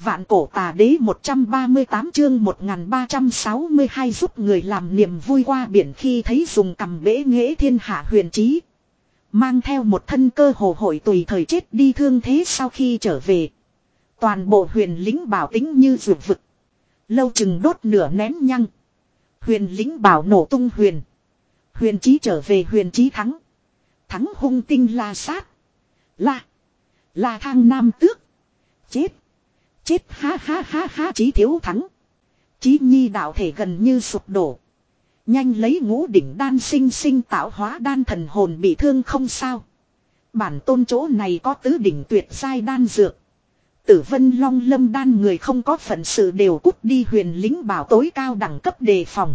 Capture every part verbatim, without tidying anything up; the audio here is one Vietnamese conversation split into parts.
Vạn cổ tà đế một trăm ba mươi tám chương một nghìn ba trăm sáu mươi hai giúp người làm niềm vui qua biển khi thấy dùng cầm bể nghệ thiên hạ huyền trí. Mang theo một thân cơ hồ hội tùy thời chết đi thương thế sau khi trở về. Toàn bộ huyền lính bảo tính như rượu vực. Lâu chừng đốt nửa nén nhăng. Huyền lính bảo nổ tung huyền. Huyền trí trở về huyền trí thắng. Thắng hung tinh la sát. La. La thang nam tước. Chết. Chết ha ha ha ha Chí thiếu thắng. Chí nhi đạo thể gần như sụp đổ. Nhanh lấy ngũ đỉnh đan sinh sinh tạo hóa đan thần hồn bị thương không sao. Bản tôn chỗ này có tứ đỉnh tuyệt giai đan dược. Tử vân long lâm đan người không có phận sự đều cút đi huyền lính bảo tối cao đẳng cấp đề phòng.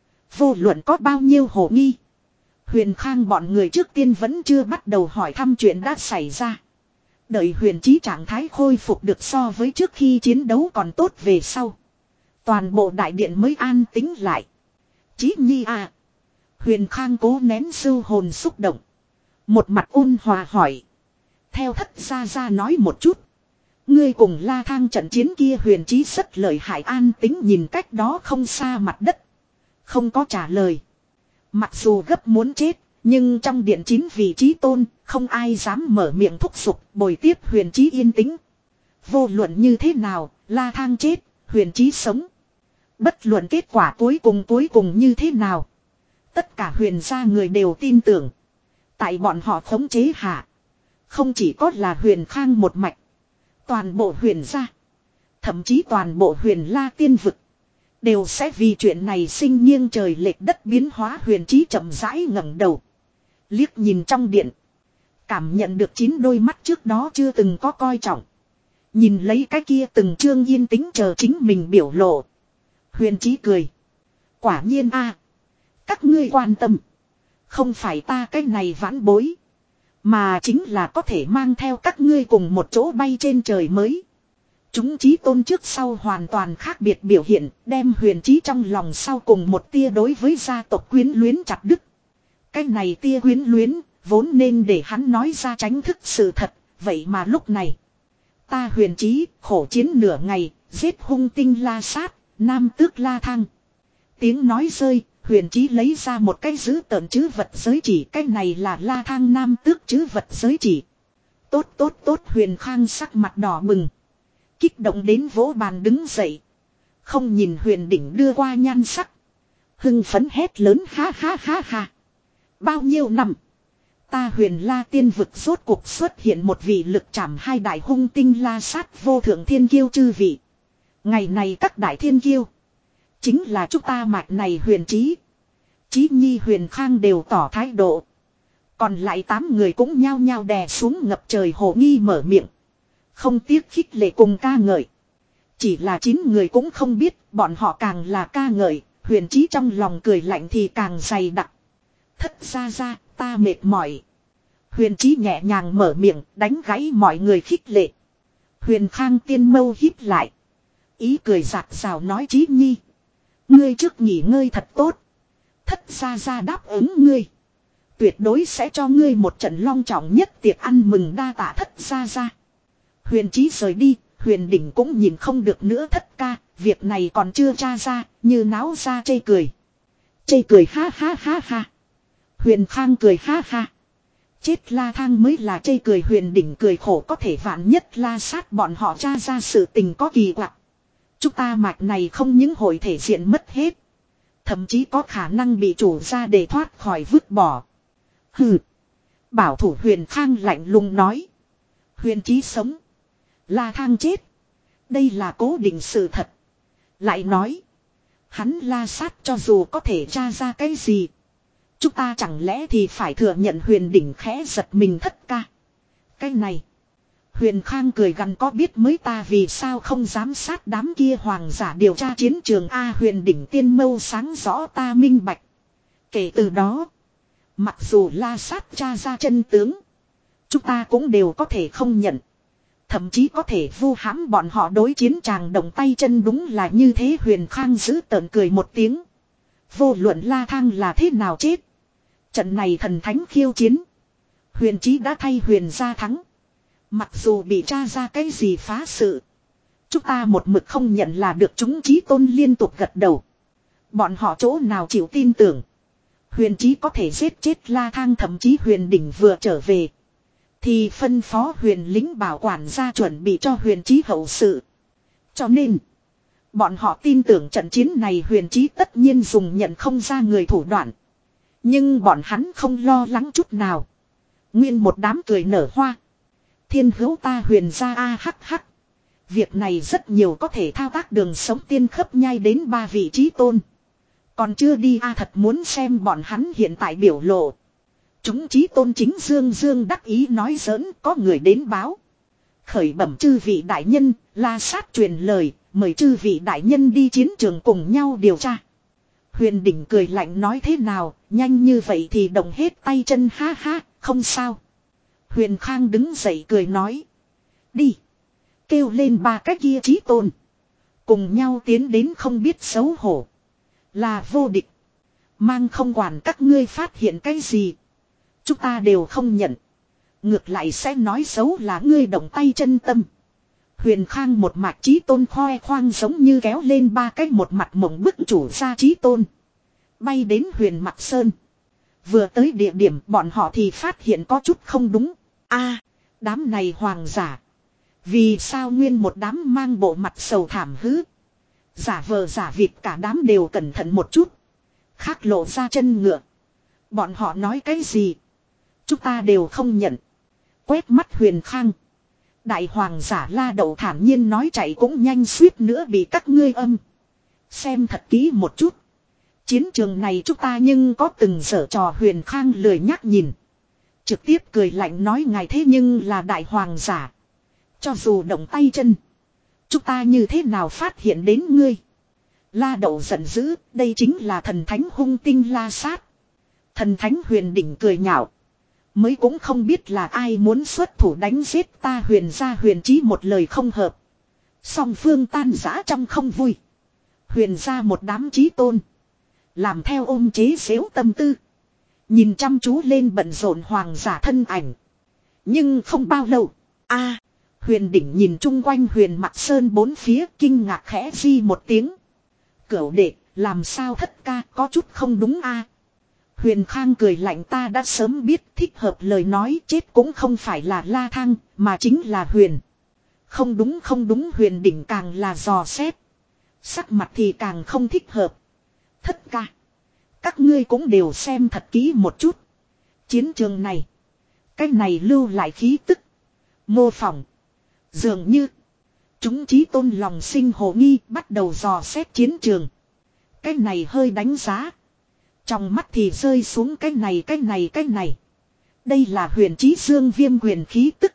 Vô luận có bao nhiêu hồ nghi. Huyền khang bọn người trước tiên vẫn chưa bắt đầu hỏi thăm chuyện đã xảy ra. Đợi huyền trí trạng thái khôi phục được so với trước khi chiến đấu còn tốt về sau. Toàn bộ đại điện mới an tĩnh lại. Chí nhi à. Huyền khang cố nén sưu hồn xúc động. Một mặt ôn hòa hỏi. Theo thất gia gia nói một chút. Ngươi cùng la thang trận chiến kia huyền trí rất lợi hại an tĩnh nhìn cách đó không xa mặt đất. Không có trả lời. Mặc dù gấp muốn chết. Nhưng trong điện chín vị trí tôn, không ai dám mở miệng thúc giục, bồi tiếp huyền trí yên tĩnh. Vô luận như thế nào, la thang chết, huyền trí sống. Bất luận kết quả cuối cùng cuối cùng như thế nào. Tất cả huyền gia người đều tin tưởng. Tại bọn họ khống chế hạ. Không chỉ có là huyền khang một mạch. Toàn bộ huyền gia. Thậm chí toàn bộ huyền la tiên vực. Đều sẽ vì chuyện này sinh nghiêng trời lệch đất biến hóa huyền trí chậm rãi ngẩng đầu. Liếc nhìn trong điện. Cảm nhận được chín đôi mắt trước đó chưa từng có coi trọng. Nhìn lấy cái kia từng chương yên tĩnh chờ chính mình biểu lộ. Huyền trí cười. Quả nhiên a, các ngươi quan tâm. Không phải ta cái này vãn bối. Mà chính là có thể mang theo các ngươi cùng một chỗ bay trên trời mới. Chúng chí tôn trước sau hoàn toàn khác biệt biểu hiện. Đem huyền trí trong lòng sau cùng một tia đối với gia tộc quyến luyến chặt đứt. Cái này tia quyến luyến, vốn nên để hắn nói ra tránh thức sự thật, vậy mà lúc này. Ta huyền trí, khổ chiến nửa ngày, giết hung tinh la sát, nam tước la thang. Tiếng nói rơi, huyền trí lấy ra một cái giữ tợn chữ vật giới chỉ, cái này là la thang nam tước chữ vật giới chỉ. Tốt tốt tốt huyền khang sắc mặt đỏ bừng. Kích động đến vỗ bàn đứng dậy. Không nhìn huyền đỉnh đưa qua nhan sắc. Hưng phấn hét lớn ha ha ha ha. Bao nhiêu năm. Ta huyền la tiên vực rốt cuộc xuất hiện một vị lực chạm hai đại hung tinh la sát vô thượng thiên kiêu chư vị. Ngày này các đại thiên kiêu. Chính là chúng ta mạch này huyền trí. Chí nhi huyền khang đều tỏ thái độ. Còn lại tám người cũng nhao nhao đè xuống ngập trời hồ nghi mở miệng. Không tiếc khích lệ cùng ca ngợi. Chỉ là chín người cũng không biết bọn họ càng là ca ngợi. Huyền trí trong lòng cười lạnh thì càng dày đặc. Thất ra ra, ta mệt mỏi. Huyền trí nhẹ nhàng mở miệng, đánh gãy mọi người khích lệ. Huyền khang tiên mâu híp lại. Ý cười giạt rào nói Chí nhi. Ngươi trước nghỉ ngơi thật tốt. Thất ra ra đáp ứng ngươi. Tuyệt đối sẽ cho ngươi một trận long trọng nhất tiệc ăn mừng đa tạ thất ra ra. Huyền trí rời đi, huyền đỉnh cũng nhìn không được nữa thất ca. Việc này còn chưa tra ra, như náo ra chê cười. Chê cười ha ha ha ha. Huyền khang cười ha ha. Chết la thang mới là chê cười huyền đỉnh cười khổ có thể vạn nhất la sát bọn họ tra ra sự tình có kỳ quặc. Chúng ta mạch này không những hội thể diện mất hết. Thậm chí có khả năng bị chủ ra để thoát khỏi vứt bỏ. Hừ. Bảo thủ huyền khang lạnh lùng nói. Huyền trí sống. La thang chết. Đây là cố định sự thật. Lại nói. Hắn la sát cho dù có thể tra ra cái gì. Chúng ta chẳng lẽ thì phải thừa nhận huyền đỉnh khẽ giật mình thất ca. Cái này. Huyền khang cười gằn có biết mới ta vì sao không giám sát đám kia hoàng giả điều tra chiến trường A huyền đỉnh tiên mâu sáng rõ ta minh bạch. Kể từ đó. Mặc dù la sát tra ra chân tướng. Chúng ta cũng đều có thể không nhận. Thậm chí có thể vu hãm bọn họ đối chiến tràng động tay chân đúng là như thế huyền khang giữ tợn cười một tiếng. Vô luận la thang là thế nào chết. Trận này thần thánh khiêu chiến. Huyền trí đã thay huyền gia thắng. Mặc dù bị tra ra cái gì phá sự. Chúng ta một mực không nhận là được, chúng chí tôn liên tục gật đầu. Bọn họ chỗ nào chịu tin tưởng. Huyền chí có thể giết chết La Thang, thậm chí huyền đỉnh vừa trở về. Thì phân phó huyền lính bảo quản ra chuẩn bị cho huyền chí hậu sự. Cho nên, bọn họ tin tưởng trận chiến này huyền chí tất nhiên dùng nhận không ra người thủ đoạn. Nhưng bọn hắn không lo lắng chút nào. Nguyên một đám cười nở hoa. Thiên hữu ta huyền gia a hắc hắc. Việc này rất nhiều có thể thao tác đường sống tiên khớp nhai đến ba vị trí tôn. Còn chưa đi a thật muốn xem bọn hắn hiện tại biểu lộ. Chúng trí tôn chính dương dương đắc ý nói giỡn, có người đến báo. Khởi bẩm chư vị đại nhân, La Sát truyền lời, mời chư vị đại nhân đi chiến trường cùng nhau điều tra. Huyền đỉnh cười lạnh nói thế nào, nhanh như vậy thì động hết tay chân ha ha, không sao. Huyền Khang đứng dậy cười nói. Đi. Kêu lên ba cái kia trí tôn. Cùng nhau tiến đến không biết xấu hổ. Là vô địch. Mang không quản các ngươi phát hiện cái gì. Chúng ta đều không nhận. Ngược lại sẽ nói xấu là ngươi động tay chân tâm. Huyền Khang một mạch trí tôn khoe khoang giống như kéo lên ba cái một mặt mộng bức chủ ra trí tôn. Bay đến huyền Mạc Sơn. Vừa tới địa điểm bọn họ thì phát hiện có chút không đúng. A, đám này hoàng giả. Vì sao nguyên một đám mang bộ mặt sầu thảm hứ. Giả vờ giả vịt cả đám đều cẩn thận một chút. Khác lộ ra chân ngựa. Bọn họ nói cái gì? Chúng ta đều không nhận. Quét mắt Huyền Khang. Đại hoàng giả La Đậu thản nhiên nói chạy cũng nhanh suýt nữa bị các ngươi âm. Xem thật kỹ một chút. Chiến trường này chúng ta nhưng có từng giở trò. Huyền Khang lười nhắc nhìn. Trực tiếp cười lạnh nói ngài thế nhưng là đại hoàng giả. Cho dù động tay chân. Chúng ta như thế nào phát hiện đến ngươi. La Đậu giận dữ. Đây chính là thần thánh hung tinh La Sát. Thần thánh huyền đỉnh cười nhạo. Mới cũng không biết là ai muốn xuất thủ đánh giết ta huyền gia huyền chí một lời không hợp. Song phương tan rã trong không vui. Huyền gia một đám chí tôn. Làm theo ôm chế xếu tâm tư. Nhìn chăm chú lên bận rộn hoàng giả thân ảnh. Nhưng không bao lâu. a huyền đỉnh nhìn chung quanh huyền Mạc Sơn bốn phía kinh ngạc khẽ di một tiếng. Cửu đệ, làm sao thất ca có chút không đúng a Huyền Khang cười lạnh ta đã sớm biết thích hợp lời nói chết cũng không phải là La Thang mà chính là Huyền. Không đúng không đúng Huyền đỉnh càng là dò xét. Sắc mặt thì càng không thích hợp. Thất ca. Các ngươi cũng đều xem thật kỹ một chút. Chiến trường này. Cái này lưu lại khí tức. Mô phỏng. Dường như. Chúng chí tôn lòng sinh hồ nghi bắt đầu dò xét chiến trường. Cái này hơi đánh giá. Trong mắt thì rơi xuống cái này cái này cái này. Đây là huyền chí dương viêm huyền khí tức.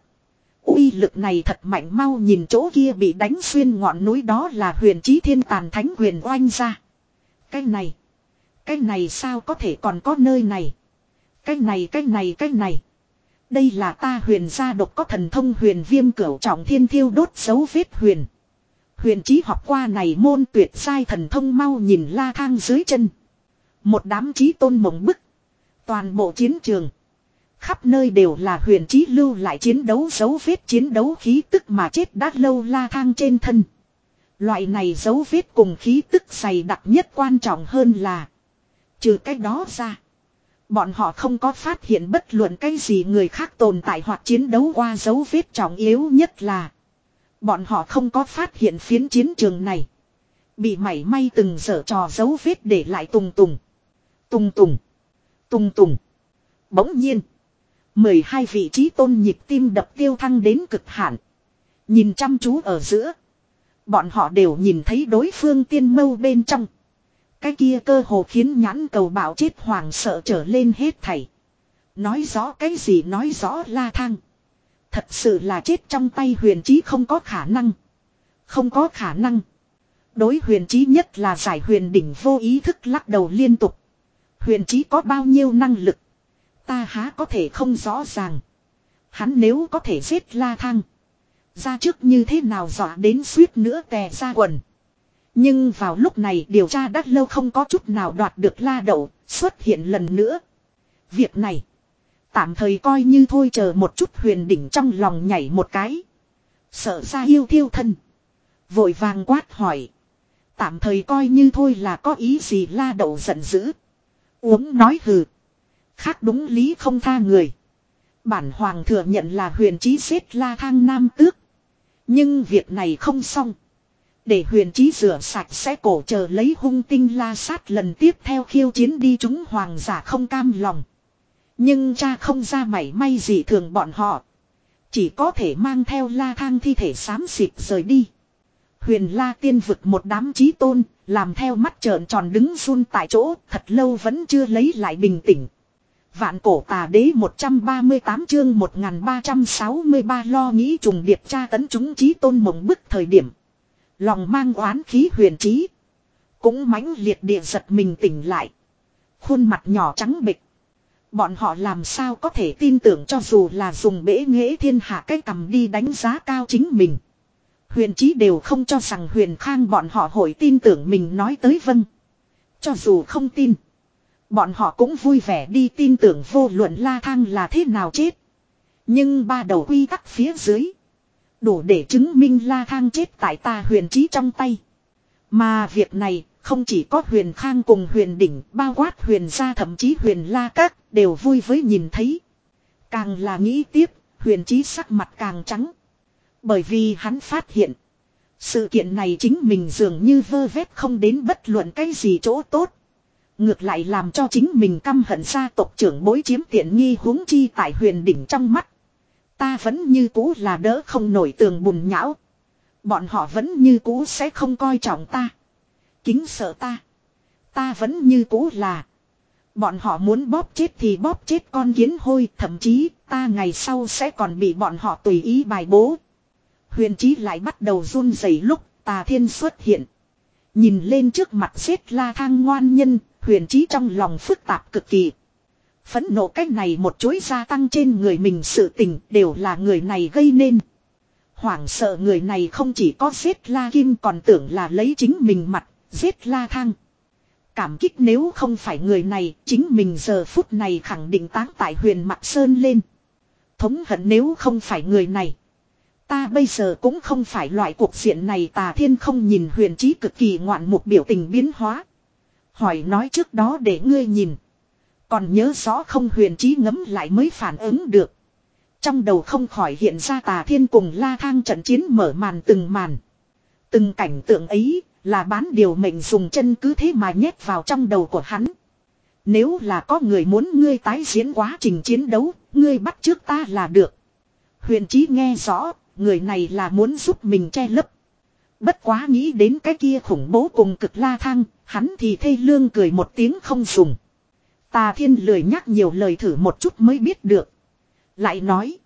Uy lực này thật mạnh mau nhìn chỗ kia bị đánh xuyên ngọn núi đó là huyền chí thiên tàn thánh huyền oanh ra. Cái này. Cái này sao có thể còn có nơi này. Cái này cái này cái này. Đây là ta huyền gia độc có thần thông huyền viêm cửu trọng thiên thiêu đốt dấu vết huyền. Huyền chí học qua này môn tuyệt sai thần thông mau nhìn La Thang dưới chân. Một đám chí tôn mộng bức. Toàn bộ chiến trường. Khắp nơi đều là huyền chí lưu lại chiến đấu dấu vết chiến đấu khí tức mà chết đã lâu La Thang trên thân. Loại này dấu vết cùng khí tức dày đặc nhất quan trọng hơn là. Trừ cái đó ra. Bọn họ không có phát hiện bất luận cái gì người khác tồn tại hoặc chiến đấu qua dấu vết trọng yếu nhất là. Bọn họ không có phát hiện phiến chiến trường này. Bị mảy may từng dở trò dấu vết để lại tùng tùng. Tùng tùng. Tùng tùng. Bỗng nhiên. mười hai vị trí tôn nhịp tim đập tiêu thăng đến cực hạn. Nhìn chăm chú ở giữa. Bọn họ đều nhìn thấy đối phương tiên mâu bên trong. Cái kia cơ hồ khiến nhãn cầu bạo chết hoàng sợ trở lên hết thảy. Nói rõ cái gì nói rõ La Thang. Thật sự là chết trong tay huyền chí không có khả năng. Không có khả năng. Đối huyền chí nhất là giải huyền đỉnh vô ý thức lắc đầu liên tục. Huyền chí có bao nhiêu năng lực. Ta há có thể không rõ ràng. Hắn nếu có thể giết La Thang. Ra trước như thế nào dọa đến suýt nữa tè ra quần. Nhưng vào lúc này điều tra đã lâu không có chút nào đoạt được La Đậu xuất hiện lần nữa. Việc này. Tạm thời coi như thôi chờ một chút huyền đỉnh trong lòng nhảy một cái. Sợ ra yêu thiêu thân. Vội vàng quát hỏi. Tạm thời coi như thôi là có ý gì La Đậu giận dữ. Uống nói hừ. Khác đúng lý không tha người. Bản hoàng thừa nhận là huyền trí giết La Thang Nam Tước. Nhưng việc này không xong. Để huyền trí rửa sạch sẽ cổ chờ lấy hung tinh La Sát lần tiếp theo khiêu chiến đi chúng hoàng giả không cam lòng. Nhưng cha không ra mảy may gì thường bọn họ. Chỉ có thể mang theo La Thang thi thể xám xịt rời đi. Huyền La tiên vực một đám chí tôn, làm theo mắt trợn tròn đứng run tại chỗ, thật lâu vẫn chưa lấy lại bình tĩnh. Vạn cổ tà đế một trăm ba mươi tám chương một nghìn ba trăm sáu mươi ba lo nghĩ trùng điệp tra tấn chúng chí tôn mộng bức thời điểm. Lòng mang oán khí huyền trí. Cũng mãnh liệt địa giật mình tỉnh lại. Khuôn mặt nhỏ trắng bệch. Bọn họ làm sao có thể tin tưởng cho dù là dùng bể nghệ thiên hạ cái cầm đi đánh giá cao chính mình. Huyền trí đều không cho rằng huyền khang bọn họ hội tin tưởng mình nói tới vâng. Cho dù không tin. Bọn họ cũng vui vẻ đi tin tưởng vô luận La Thang là thế nào chết. Nhưng ba đầu quy tắc phía dưới. Đủ để chứng minh La Thang chết tại ta huyền trí trong tay. Mà việc này không chỉ có huyền khang cùng huyền đỉnh, bao quát huyền gia thậm chí huyền la các đều vui với nhìn thấy. Càng là nghĩ tiếp, huyền trí sắc mặt càng trắng. Bởi vì hắn phát hiện. Sự kiện này chính mình dường như vơ vét không đến bất luận cái gì chỗ tốt. Ngược lại làm cho chính mình căm hận gia tộc trưởng bối chiếm tiện nghi huống chi tại huyền đỉnh trong mắt. Ta vẫn như cũ là đỡ không nổi tường bùn nhão. Bọn họ vẫn như cũ sẽ không coi trọng ta. Kính sợ ta. Ta vẫn như cũ là. Bọn họ muốn bóp chết thì bóp chết con kiến hôi. Thậm chí ta ngày sau sẽ còn bị bọn họ tùy ý bài bố. Huyền trí lại bắt đầu run rẩy lúc Tà Thiên xuất hiện. Nhìn lên trước mặt giết La Thang ngoan nhân. Huyền trí trong lòng phức tạp cực kỳ. Phẫn nộ cách này một chuỗi gia tăng trên người mình sự tình đều là người này gây nên. Hoảng sợ người này không chỉ có giết La Kim còn tưởng là lấy chính mình mặt, giết La Thang. Cảm kích nếu không phải người này, chính mình giờ phút này khẳng định táng tại huyền Mạc Sơn lên. Thống hận nếu không phải người này. Ta bây giờ cũng không phải loại cuộc diện này. Tà Thiên không nhìn huyền trí cực kỳ ngoạn mục biểu tình biến hóa. Hỏi nói trước đó để ngươi nhìn. Còn nhớ rõ không huyền trí ngấm lại mới phản ứng được. Trong đầu không khỏi hiện ra Tà Thiên cùng La Thang trận chiến mở màn từng màn. Từng cảnh tượng ấy là bán điều mệnh dùng chân cứ thế mà nhét vào trong đầu của hắn. Nếu là có người muốn ngươi tái diễn quá trình chiến đấu, ngươi bắt trước ta là được. Huyền trí nghe rõ, người này là muốn giúp mình che lấp. Bất quá nghĩ đến cái kia khủng bố cùng cực La Thang, hắn thì thê lương cười một tiếng không dùng. Tà Thiên lười nhắc nhiều lời thử một chút mới biết được. Lại nói.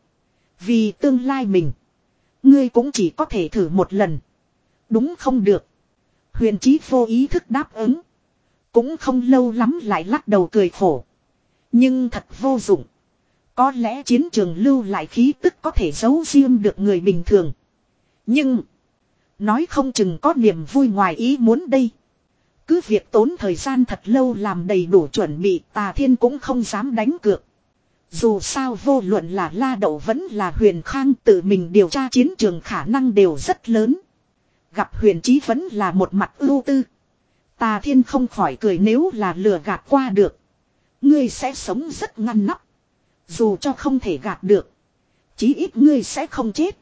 Vì tương lai mình. Ngươi cũng chỉ có thể thử một lần. Đúng không được. Huyền trí vô ý thức đáp ứng. Cũng không lâu lắm lại lắc đầu cười khổ. Nhưng thật vô dụng. Có lẽ chiến trường lưu lại khí tức có thể giấu riêng được người bình thường. Nhưng. Nói không chừng có niềm vui ngoài ý muốn đây. Cứ việc tốn thời gian thật lâu làm đầy đủ chuẩn bị, Tà Thiên cũng không dám đánh cược. Dù sao vô luận là La Đậu vẫn là Huyền Khang tự mình điều tra chiến trường khả năng đều rất lớn. Gặp Huyền Chí vẫn là một mặt ưu tư. Tà Thiên không khỏi cười nếu là lừa gạt qua được. Ngươi sẽ sống rất ngăn nắp. Dù cho không thể gạt được. Chí ít ngươi sẽ không chết.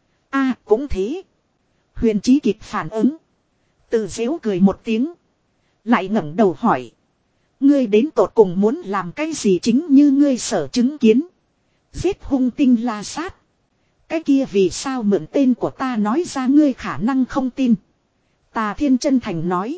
A cũng thế. Huyền Chí kịp phản ứng. Tự giễu cười một tiếng. Lại ngẩng đầu hỏi. Ngươi đến tột cùng muốn làm cái gì chính như ngươi sở chứng kiến. Giết hung tinh La Sát. Cái kia vì sao mượn tên của ta nói ra ngươi khả năng không tin. Tà Thiên chân thành nói.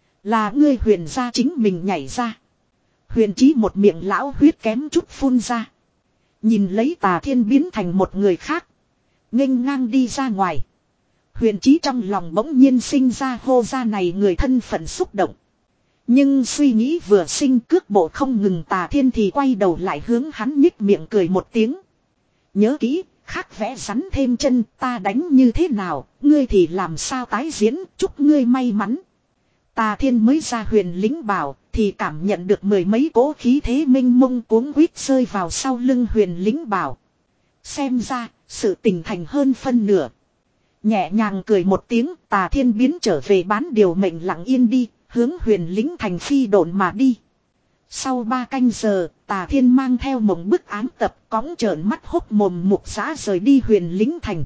Là ngươi huyền gia chính mình nhảy ra. Huyền Chí một miệng lão huyết kém chút phun ra. Nhìn lấy Tà Thiên biến thành một người khác. Nghênh ngang đi ra ngoài. Huyền Chí trong lòng bỗng nhiên sinh ra hô ra này người thân phận xúc động. Nhưng suy nghĩ vừa sinh cước bộ không ngừng Tà Thiên thì quay đầu lại hướng hắn nhích miệng cười một tiếng. Nhớ kỹ, khắc vẽ rắn thêm chân ta đánh như thế nào, ngươi thì làm sao tái diễn, chúc ngươi may mắn. Tà Thiên mới ra huyền lính bảo, thì cảm nhận được mười mấy cỗ khí thế minh mông cuống quýt rơi vào sau lưng huyền lính bảo. Xem ra, sự tình thành hơn phân nửa. Nhẹ nhàng cười một tiếng, Tà Thiên biến trở về bán điều mệnh lặng yên đi, hướng Huyền Lĩnh thành phi độn mà đi. Sau ba canh giờ, Tà Thiên mang theo mộng bức ám tập cõng trợn mắt hốc mồm Mục Giã rời đi Huyền Lĩnh thành.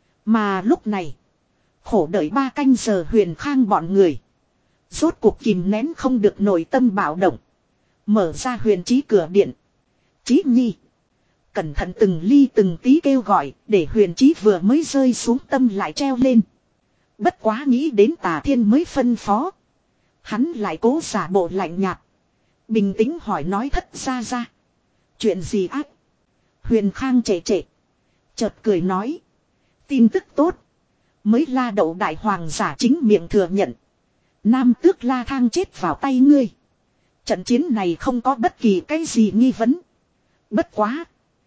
Mà lúc này, khổ đợi ba canh giờ Huyền Khang bọn người. Rốt cuộc kìm nén không được nội tâm bạo động. Mở ra Huyền Chí cửa điện. Chí Nhi. Cẩn thận từng ly từng tí kêu gọi, để Huyền Chí vừa mới rơi xuống tâm lại treo lên. Bất quá nghĩ đến Tà Thiên mới phân phó. Hắn lại cố giả bộ lạnh nhạt. Bình tĩnh hỏi nói thất ra ra. Chuyện gì ác? Huyền Khang trệ trệ. Chợt cười nói. Tin tức tốt. Mới La Đậu đại hoàng giả chính miệng thừa nhận. Nam tước La Thang chết vào tay ngươi. Trận chiến này không có bất kỳ cái gì nghi vấn. Bất quá.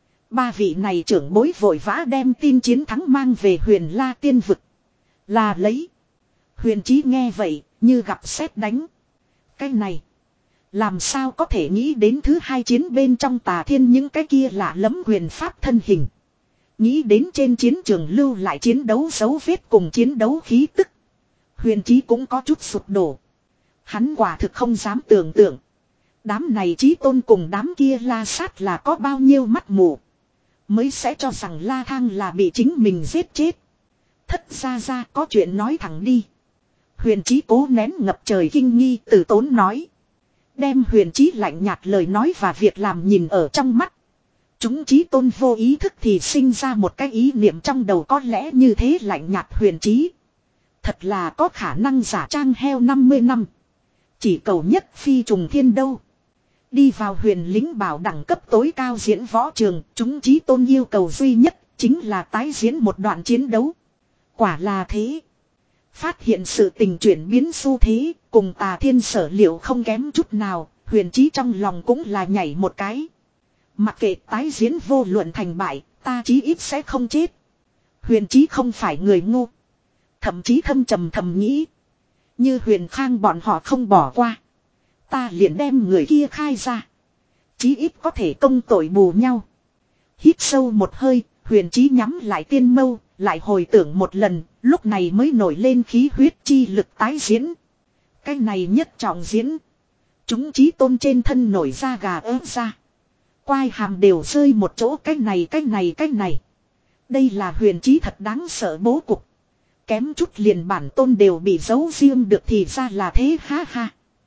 Ba vị này trưởng bối vội vã đem tin chiến thắng mang về Huyền La tiên vực. Là lấy. Huyền Chí nghe vậy như gặp sét đánh. Cái này. Làm sao có thể nghĩ đến thứ hai chiến bên trong Tà Thiên những cái kia lạ lẫm quyền pháp thân hình. Nghĩ đến trên chiến trường lưu lại chiến đấu dấu vết cùng chiến đấu khí tức. Huyền Chí cũng có chút sụp đổ. Hắn quả thực không dám tưởng tượng. Đám này Chí Tôn cùng đám kia La Sát là có bao nhiêu mắt mù. Mới sẽ cho rằng La Thang là bị chính mình giết chết. Thất ra ra có chuyện nói thẳng đi. Huyền Chí cố nén ngập trời kinh nghi từ tốn nói. Đem Huyền Chí lạnh nhạt lời nói và việc làm nhìn ở trong mắt. Chúng Chí Tôn vô ý thức thì sinh ra một cái ý niệm trong đầu có lẽ như thế lạnh nhạt Huyền Chí. Thật là có khả năng giả trang heo năm mươi năm. Chỉ cầu nhất phi trùng thiên đâu. Đi vào Huyền Lĩnh bảo đẳng cấp tối cao diễn võ trường, chúng Chí Tôn yêu cầu duy nhất chính là tái diễn một đoạn chiến đấu. Quả là thế. Phát hiện sự tình chuyển biến xu thế, cùng Tà Thiên sở liệu không kém chút nào, Huyền Chí trong lòng cũng là nhảy một cái. Mặc kệ tái diễn vô luận thành bại, ta chí ít sẽ không chết. Huyền Chí không phải người ngu. Thậm chí thâm trầm thầm nghĩ. Như Huyền Khang bọn họ không bỏ qua. Ta liền đem người kia khai ra. Chí ít có thể công tội bù nhau. Hít sâu một hơi, Huyền Chí nhắm lại tiên mâu, lại hồi tưởng một lần, lúc này mới nổi lên khí huyết chi lực tái diễn. Cái này nhất trọng diễn. Chúng Chí Tôn trên thân nổi da gà ớt ra. Quai hàm đều rơi một chỗ, cái này cái này cái này. Đây là Huyền Chí thật đáng sợ bố cục. Kém chút liền bản tôn đều bị giấu riêng được thì ra là thế ha ha.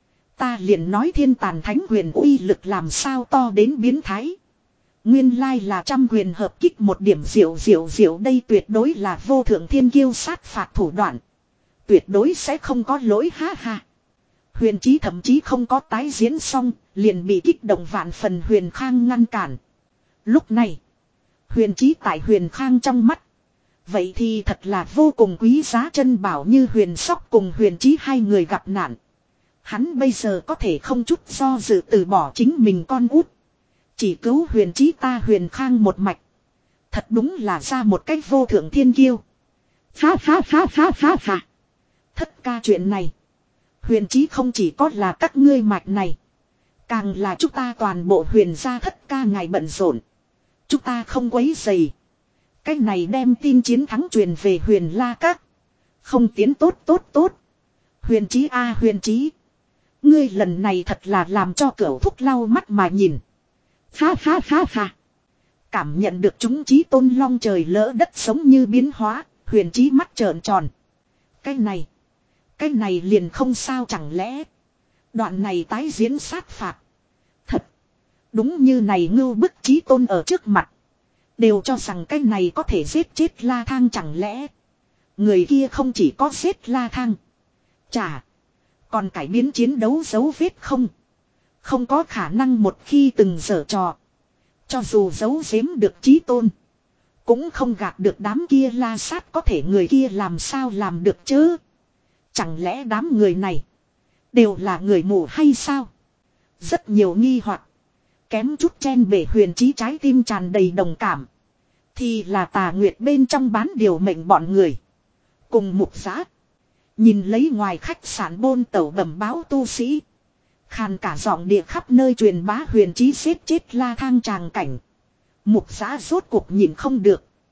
Ta liền nói thiên tàn thánh quyền uy lực làm sao to đến biến thái. Nguyên lai là trăm quyền hợp kích một điểm diệu diệu diệu, đây tuyệt đối là vô thượng thiên kiêu sát phạt thủ đoạn. Tuyệt đối sẽ không có lỗi ha ha. Huyền Chí thậm chí không có tái diễn xong, liền bị kích động vạn phần Huyền Khang ngăn cản. Lúc này, Huyền Chí tại Huyền Khang trong mắt. Vậy thì thật là vô cùng quý giá chân bảo, như Huyền Sóc cùng Huyền Chí hai người gặp nạn. Hắn bây giờ có thể không chút do dự từ bỏ chính mình con út. Chỉ cứu Huyền Chí ta Huyền Khang một mạch. Thật đúng là ra một cách vô thượng thiên kiêu. Phá phá phá phá phá phá. Thất ca chuyện này. Huyền Chí không chỉ có là các ngươi mạch này. Càng là chúng ta toàn bộ huyền gia thất ca ngài bận rộn. Chúng ta không quấy rầy. Cách này đem tin chiến thắng truyền về Huyền La Các. Không tiến tốt tốt tốt. Huyền Chí a à, Huyền Chí. Ngươi lần này thật là làm cho cửu thúc lau mắt mà nhìn. Phá phá phá phá. Cảm nhận được chúng Chí Tôn long trời lỡ đất sống như biến hóa. Huyền Chí mắt trợn tròn. Cái này. Cái này liền không sao chẳng lẽ. Đoạn này tái diễn sát phạt. Thật. Đúng như này ngưu bức Chí Tôn ở trước mặt. Đều cho rằng cái này có thể giết chết La Thang chẳng lẽ. Người kia không chỉ có giết La Thang. Chà. Còn cải biến chiến đấu dấu vết không. Không có khả năng một khi từng giở trò. Cho dù giấu giếm được Chí Tôn. Cũng không gạt được đám kia La Sát, có thể người kia làm sao làm được chứ. Chẳng lẽ đám người này. Đều là người mù hay sao. Rất nhiều nghi hoặc. Kém chút chen bể Huyền Chí trái tim tràn đầy đồng cảm. Thì là Tà Nguyệt bên trong bán điều mệnh bọn người. Cùng Mục Giã. Nhìn lấy ngoài khách sạn bôn tẩu bẩm báo tu sĩ. Khàn cả giọng địa khắp nơi truyền bá Huyền Chí giết chết La Thang tràng cảnh. Mục Giã rốt cuộc nhìn không được.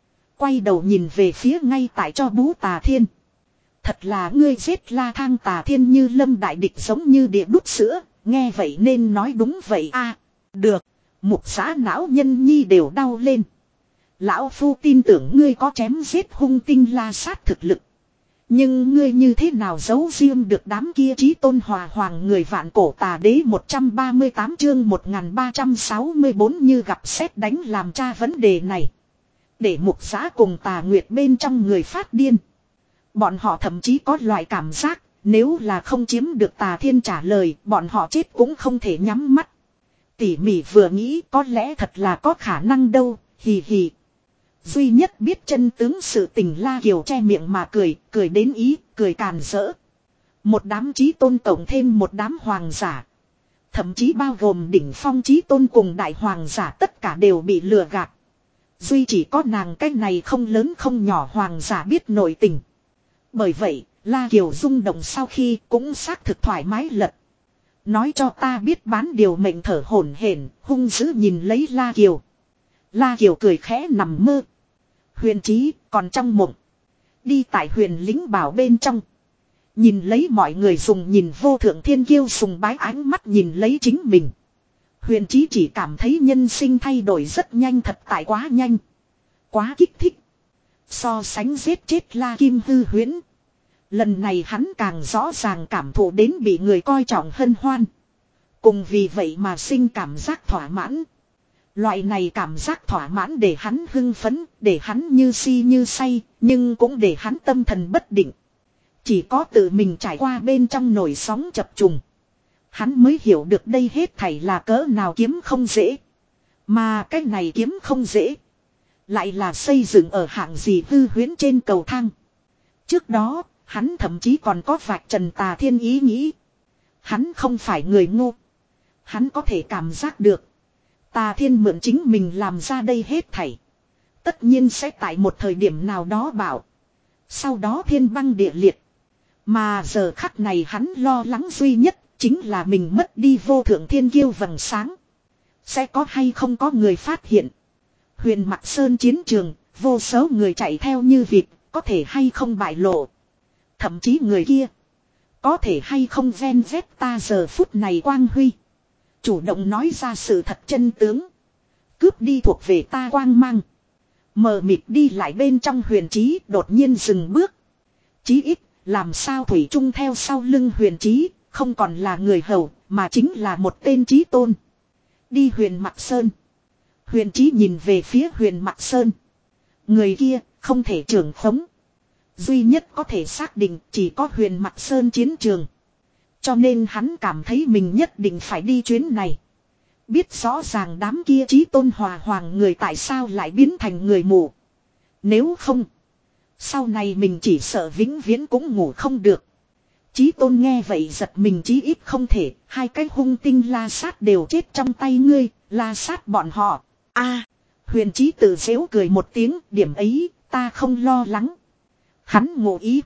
Quay đầu nhìn về phía ngay tại cho bú Tà Thiên. Thật là ngươi giết La Thang. Tà Thiên như lâm đại địch giống như địa đút sữa. Nghe vậy nên nói đúng vậy a. Được. Mục xã não nhân nhi đều đau lên. Lão phu tin tưởng ngươi có chém giết hung tinh La Sát thực lực. Nhưng ngươi như thế nào giấu riêng được đám kia chí tôn hòa hoàng người vạn cổ tà đế. Một trăm ba mươi tám chương một nghìn ba trăm sáu mươi bốn như gặp sét đánh làm cha vấn đề này. Để mục xã cùng Tà Nguyệt bên trong người phát điên. Bọn họ thậm chí có loại cảm giác, nếu là không chiếm được Tà Thiên trả lời, bọn họ chết cũng không thể nhắm mắt. Tỉ mỉ vừa nghĩ có lẽ thật là có khả năng đâu, hì hì. Duy nhất biết chân tướng sự tình La Kiều che miệng mà cười, cười đến ý, cười càn rỡ. Một đám chí tôn cộng thêm một đám hoàng giả. Thậm chí bao gồm đỉnh phong chí tôn cùng đại hoàng giả tất cả đều bị lừa gạt. Duy chỉ có nàng cái này không lớn không nhỏ hoàng giả biết nội tình. Bởi vậy, La Kiều rung động sau khi cũng xác thực thoải mái lật. Nói cho ta biết bán điều mệnh thở hổn hển, hung dữ nhìn lấy La Kiều. La Kiều cười khẽ nằm mơ. Huyền trí còn trong mộng. Đi tại huyền lính bảo bên trong. Nhìn lấy mọi người dùng nhìn vô thượng thiên kiêu sùng bái ánh mắt nhìn lấy chính mình. Huyền trí chỉ cảm thấy nhân sinh thay đổi rất nhanh, thật tại quá nhanh. Quá kích thích. So sánh giết chết La Kim Hư Huyễn. Lần này hắn càng rõ ràng cảm thụ đến bị người coi trọng hân hoan. Cùng vì vậy mà sinh cảm giác thỏa mãn. Loại này cảm giác thỏa mãn để hắn hưng phấn, để hắn như si như say, nhưng cũng để hắn tâm thần bất định. Chỉ có tự mình trải qua bên trong nổi sóng chập trùng. Hắn mới hiểu được đây hết thảy là cỡ nào kiếm không dễ. Mà cái này kiếm không dễ. Lại là xây dựng ở hạng gì hư huyễn trên cầu thang. Trước đó, hắn thậm chí còn có vạch trần Tà Thiên ý nghĩ. Hắn không phải người ngu. Hắn có thể cảm giác được. Tà Thiên mượn chính mình làm ra đây hết thảy. Tất nhiên sẽ tại một thời điểm nào đó bảo. Sau đó thiên băng địa liệt. Mà giờ khắc này hắn lo lắng duy nhất chính là mình mất đi vô thượng thiên kiêu vầng sáng. Sẽ có hay không có người phát hiện. Huyền Mặc Sơn chiến trường, vô số người chạy theo như vịt, có thể hay không bại lộ. Thậm chí người kia, có thể hay không ven vét ta giờ phút này quang huy. Chủ động nói ra sự thật chân tướng. Cướp đi thuộc về ta quang mang. Mờ mịt đi lại bên trong huyền trí đột nhiên dừng bước. Chí ít, làm sao thủy chung theo sau lưng huyền trí, không còn là người hầu, mà chính là một tên chí tôn. Đi Huyền Mặc Sơn. Huyền trí nhìn về phía Huyền Mặc Sơn. Người kia, không thể trưởng khống. Duy nhất có thể xác định chỉ có Huyền Mặc Sơn chiến trường. Cho nên hắn cảm thấy mình nhất định phải đi chuyến này. Biết rõ ràng đám kia chí tôn hòa hoàng người tại sao lại biến thành người mù. Nếu không, sau này mình chỉ sợ vĩnh viễn cũng ngủ không được. Chí tôn nghe vậy giật mình, chí ít không thể. Hai cái hung tinh La Sát đều chết trong tay ngươi. La Sát bọn họ. A, huyền trí tự giễu cười một tiếng. Điểm ấy ta không lo lắng. Hắn ngụ ý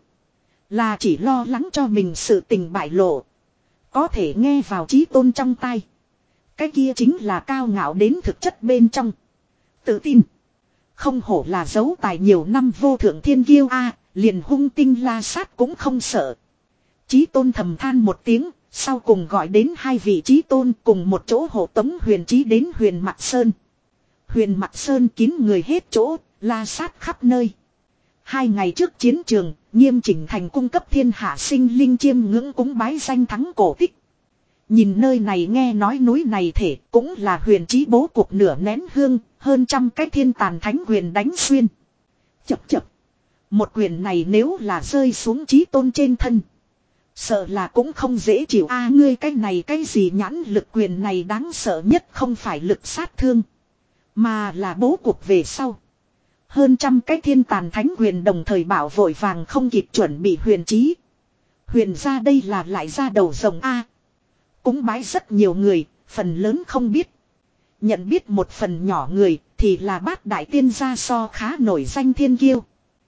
là chỉ lo lắng cho mình sự tình bại lộ. Có thể nghe vào chí tôn trong tai. Cái kia chính là cao ngạo đến thực chất bên trong. Tự tin. Không hổ là dấu tài nhiều năm vô thượng thiên kiêu a, liền hung tinh La Sát cũng không sợ. Chí tôn thầm than một tiếng, sau cùng gọi đến hai vị chí tôn cùng một chỗ hộ tống huyền trí đến Huyền Mặc Sơn. Huyền Mặc Sơn kín người hết chỗ, La Sát khắp nơi. Hai ngày trước chiến trường, nghiêm chỉnh thành cung cấp thiên hạ sinh linh chiêm ngưỡng cúng bái danh thắng cổ tích. Nhìn nơi này nghe nói núi này thể cũng là huyền trí bố cục nửa nén hương, hơn trăm cái thiên tàn thánh quyền đánh xuyên. Chập chập. Một quyền này nếu là rơi xuống chí tôn trên thân. Sợ là cũng không dễ chịu a, ngươi cái này cái gì nhãn lực quyền này đáng sợ nhất không phải lực sát thương. Mà là bố cục về sau. Hơn trăm cái thiên tàn thánh quyền đồng thời bảo vội vàng không kịp chuẩn bị huyền trí. Huyền ra đây là lại ra đầu rồng a. Cúng bái rất nhiều người, phần lớn không biết. Nhận biết một phần nhỏ người thì là bát đại tiên gia so khá nổi danh thiên kiêu.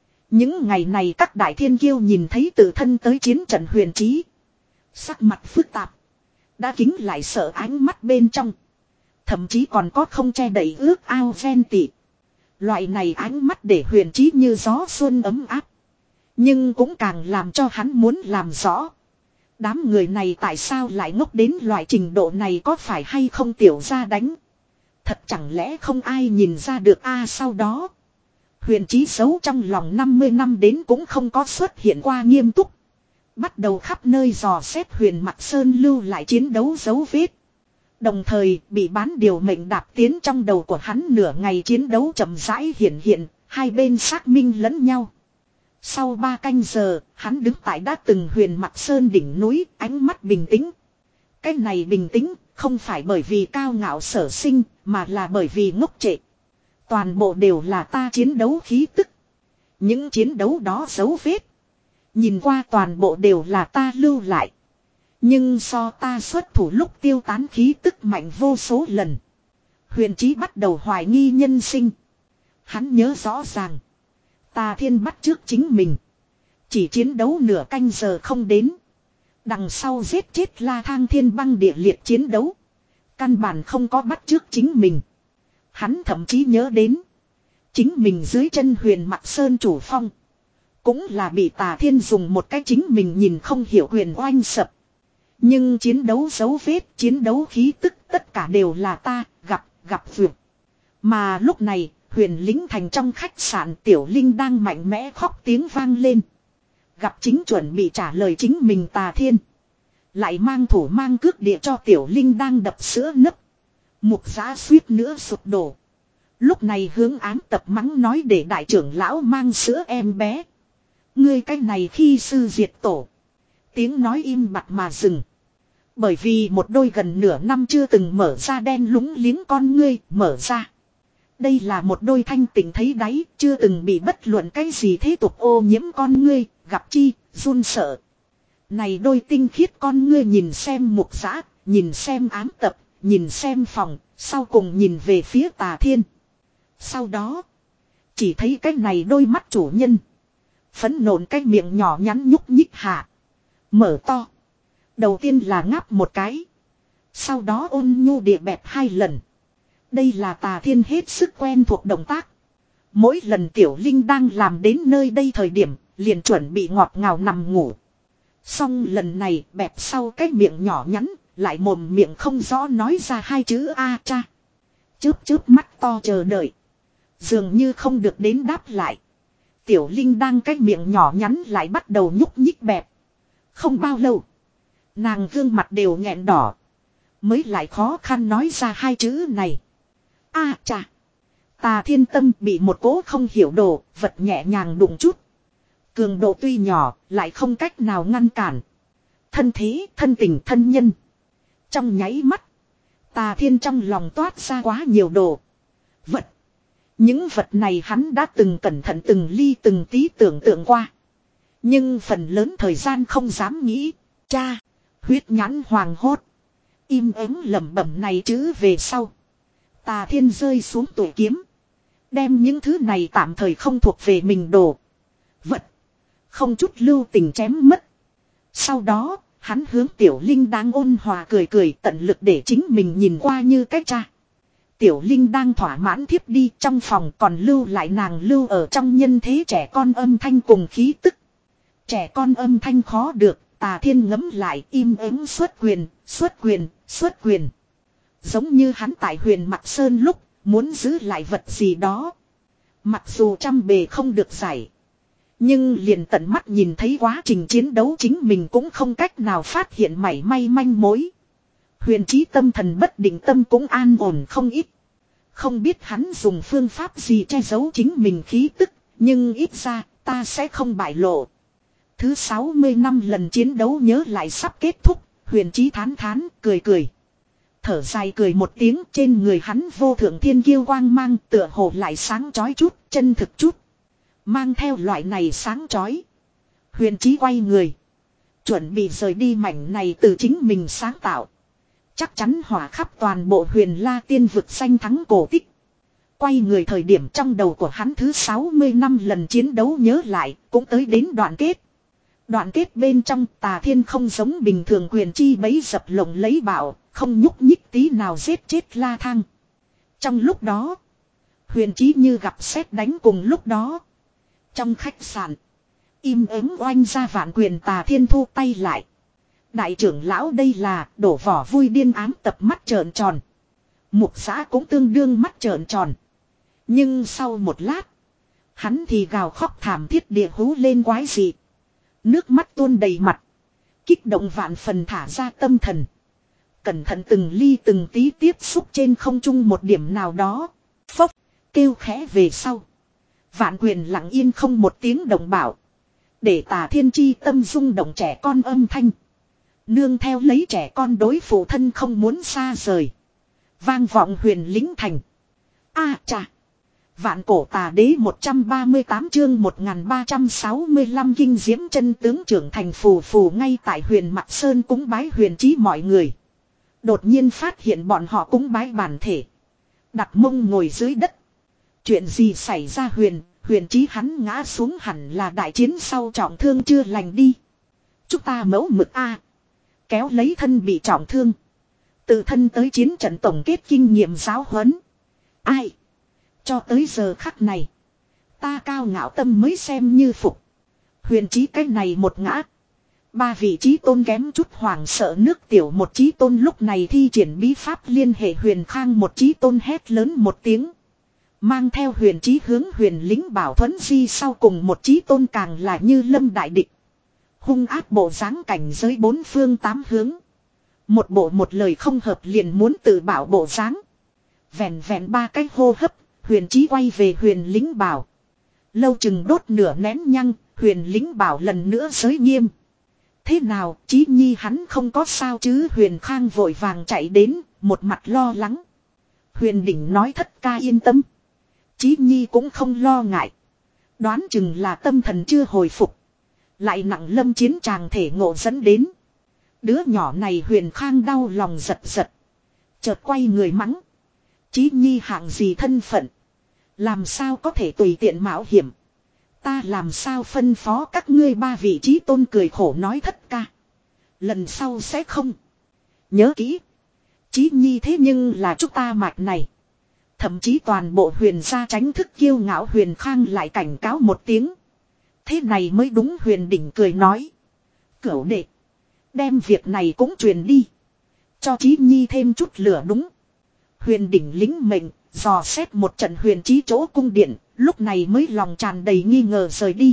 Những ngày này các đại thiên kiêu nhìn thấy tự thân tới chiến trận huyền trí. Sắc mặt phức tạp. Đã kính lại sợ ánh mắt bên trong. Thậm chí còn có không che đậy ước ao ven tị. Loại này ánh mắt để Huyền Chí như gió xuân ấm áp. Nhưng cũng càng làm cho hắn muốn làm rõ. Đám người này tại sao lại ngốc đến loại trình độ này, có phải hay không tiểu gia đánh. Thật chẳng lẽ không ai nhìn ra được a sau đó. Huyền Chí giấu trong lòng năm mươi năm đến cũng không có xuất hiện qua nghiêm túc. Bắt đầu khắp nơi dò xét Huyền Mặc Sơn lưu lại chiến đấu dấu vết. Đồng thời bị bán điều mệnh đạp tiến trong đầu của hắn, nửa ngày chiến đấu chậm rãi hiện hiện, hai bên xác minh lẫn nhau. Sau ba canh giờ, hắn đứng tại đã từng Huyền Mặc Sơn đỉnh núi, ánh mắt bình tĩnh. Cái này bình tĩnh, không phải bởi vì cao ngạo sở sinh, mà là bởi vì ngốc trệ. Toàn bộ đều là ta chiến đấu khí tức. Những chiến đấu đó dấu vết. Nhìn qua toàn bộ đều là ta lưu lại. Nhưng so ta xuất thủ lúc tiêu tán khí tức mạnh vô số lần. Huyền Chí bắt đầu hoài nghi nhân sinh. Hắn nhớ rõ ràng. Tà Thiên bắt trước chính mình. Chỉ chiến đấu nửa canh giờ không đến. Đằng sau giết chết La Thang Thiên băng địa liệt chiến đấu. Căn bản không có bắt trước chính mình. Hắn thậm chí nhớ đến. Chính mình dưới chân Huyền Mặc Sơn chủ phong. Cũng là bị Tà Thiên dùng một cái chính mình nhìn không hiểu huyền oanh sập. Nhưng chiến đấu dấu vết, chiến đấu khí tức tất cả đều là ta, gặp, gặp vượt. Mà lúc này, Huyền Lính Thành trong khách sạn Tiểu Linh đang mạnh mẽ khóc tiếng vang lên. Gặp chính chuẩn bị trả lời chính mình Tà Thiên. Lại mang thủ mang cước địa cho Tiểu Linh đang đập sữa nấc. Mục Giã suýt nữa sụp đổ. Lúc này hướng ám tập mắng nói để đại trưởng lão mang sữa em bé. Ngươi cái này khi sư diệt tổ. Tiếng nói im bặt mà dừng. Bởi vì một đôi gần nửa năm chưa từng mở ra đen lúng liếng con ngươi mở ra. Đây là một đôi thanh tịnh thấy đáy, chưa từng bị bất luận cái gì thế tục ô nhiễm con ngươi, gặp chi, run sợ. Này đôi tinh khiết con ngươi nhìn xem Mục Giã, nhìn xem ám tập, nhìn xem phòng, sau cùng nhìn về phía Tà Thiên. Sau đó, chỉ thấy cái này đôi mắt chủ nhân. Phấn nộn cái miệng nhỏ nhắn nhúc nhích hạ. Mở to. Đầu tiên là ngáp một cái. Sau đó ôn nhu địa bẹp hai lần. Đây là Tà Thiên hết sức quen thuộc động tác. Mỗi lần Tiểu Linh đang làm đến nơi đây thời điểm, liền chuẩn bị ngọt ngào nằm ngủ. Xong lần này bẹp sau cái miệng nhỏ nhắn, lại mồm miệng không rõ nói ra hai chữ A cha. Chớp chớp mắt to chờ đợi. Dường như không được đến đáp lại. Tiểu Linh đang cái miệng nhỏ nhắn lại bắt đầu nhúc nhích bẹp. Không bao lâu. Nàng gương mặt đều nghẹn đỏ. Mới lại khó khăn nói ra hai chữ này. A à, chà. Tà Thiên tâm bị một cố không hiểu đồ, vật nhẹ nhàng đụng chút. Cường độ tuy nhỏ, lại không cách nào ngăn cản. Thân thế, thân tình, thân nhân. Trong nháy mắt. Tà Thiên trong lòng toát ra quá nhiều đồ. Vật. Những vật này hắn đã từng cẩn thận từng ly từng tí tưởng tượng qua. Nhưng phần lớn thời gian không dám nghĩ. Cha. Huyết nhãn hoàng hốt. Im ắng lẩm bẩm này chữ về sau. Tà Thiên rơi xuống tuổi kiếm. Đem những thứ này tạm thời không thuộc về mình đồ. Vật. Không chút lưu tình chém mất. Sau đó, hắn hướng Tiểu Linh đang ôn hòa cười cười tận lực để chính mình nhìn qua như cách cha. Tiểu Linh đang thỏa mãn thiếp đi, trong phòng còn lưu lại nàng lưu ở trong nhân thế trẻ con âm thanh cùng khí tức. Trẻ con âm thanh khó được, Tà Thiên ngấm lại im ắng xuất quyền, xuất quyền, xuất quyền. Giống như hắn tại Huyền Mặc Sơn lúc, muốn giữ lại vật gì đó. Mặc dù trăm bề không được giải. Nhưng liền tận mắt nhìn thấy quá trình chiến đấu chính mình cũng không cách nào phát hiện mảy may manh mối. Huyền Chí tâm thần bất định, tâm cũng an ổn không ít. Không biết hắn dùng phương pháp gì che giấu chính mình khí tức, nhưng ít ra ta sẽ không bại lộ. Thứ sáu mươi năm lần chiến đấu nhớ lại sắp kết thúc, Huyền Chí thán thán cười cười. Thở dài cười một tiếng, trên người hắn vô thượng thiên kiêu quang mang tựa hồ lại sáng chói chút, chân thực chút. Mang theo loại này sáng chói. Huyền Chí quay người. Chuẩn bị rời đi mảnh này từ chính mình sáng tạo. Chắc chắn hỏa khắp toàn bộ Huyền La Tiên vực danh thắng cổ tích. Quay người thời điểm trong đầu của hắn thứ sáu mươi năm lần chiến đấu nhớ lại, cũng tới đến đoạn kết. Đoạn kết bên trong Tà Thiên không giống bình thường quyền chi bấy dập lồng lấy bảo, không nhúc nhích tí nào giết chết La Thang. Trong lúc đó, Huyền Chí như gặp sét đánh cùng lúc đó. Trong khách sạn. Im ắng oanh ra Vạn Quyền Tà Thiên thu tay lại. Đại trưởng lão đây là đổ vỏ vui điên ám tập mắt trợn tròn. Mục Giã cũng tương đương mắt trợn tròn. Nhưng sau một lát. Hắn thì gào khóc thảm thiết địa hú lên quái dị. Nước mắt tuôn đầy mặt. Kích động vạn phần thả ra tâm thần. Cẩn thận từng ly từng tí tiếp xúc trên không trung một điểm nào đó. Phốc, kêu khẽ về sau. Vạn Quyền lặng yên không một tiếng động bảo. Để Tà Thiên chi tâm rung động trẻ con âm thanh. Nương theo lấy trẻ con đối phụ thân không muốn xa rời. Vang vọng huyền lính thành. A à, chà. Vạn Cổ Tà Đế một trăm ba mươi tám chương một nghìn ba trăm sáu mươi lăm kinh diễm chân tướng trưởng thành phù phù ngay tại huyền Mạc Sơn cúng bái Huyền Chí mọi người. Đột nhiên phát hiện bọn họ cúng bái bản thể. Đặt mông ngồi dưới đất. Chuyện gì xảy ra huyền, Huyền Chí hắn ngã xuống hẳn là đại chiến sau trọng thương chưa lành đi. Chúng ta mẫu mực A. Kéo lấy thân bị trọng thương. Tự thân tới chiến trận tổng kết kinh nghiệm giáo huấn. Ai? Cho tới giờ khắc này. Ta cao ngạo tâm mới xem như phục. Huyền Chí cái này một ngã. Ba vị chí tôn kém chút hoảng sợ nước tiểu một chí tôn lúc này thi triển bí pháp liên hệ Huyền Khang một chí tôn hét lớn một tiếng. Mang theo Huyền Chí hướng huyền lính bảo thuẫn di sau cùng một chí tôn càng là như lâm đại địch. Hung ác bộ dáng cảnh giới bốn phương tám hướng. Một bộ một lời không hợp liền muốn tự bảo bộ dáng. Vẹn vẹn ba cái hô hấp, Huyền Chí quay về huyền lính bảo. Lâu chừng đốt nửa nén nhăng, huyền lính bảo lần nữa giới nghiêm. Thế nào, Chí Nhi hắn không có sao chứ? Huyền Khang vội vàng chạy đến, một mặt lo lắng. Huyền Đỉnh nói thất ca yên tâm. Chí Nhi cũng không lo ngại. Đoán chừng là tâm thần chưa hồi phục. Lại nặng lâm chiến tràng thể ngộ dẫn đến. Đứa nhỏ này Huyền Khang đau lòng giật giật. Chợt quay người mắng. Chí Nhi hạng gì thân phận. Làm sao có thể tùy tiện mạo hiểm. Ta làm sao phân phó các ngươi ba vị chí tôn cười khổ nói thất ca. Lần sau sẽ không. Nhớ kỹ. Chí Nhi thế nhưng là chúng ta mạch này. Thậm chí toàn bộ huyền gia tránh thức kiêu ngạo. Huyền Khang lại cảnh cáo một tiếng. Thế này mới đúng. Huyền Đỉnh cười nói. Cửu đệ. Đem việc này cũng truyền đi. Cho Chí Nhi thêm chút lửa đúng. Huyền Đỉnh lính mệnh. Dò xét một trận Huyền Chí chỗ cung điện. Lúc này mới lòng tràn đầy nghi ngờ rời đi.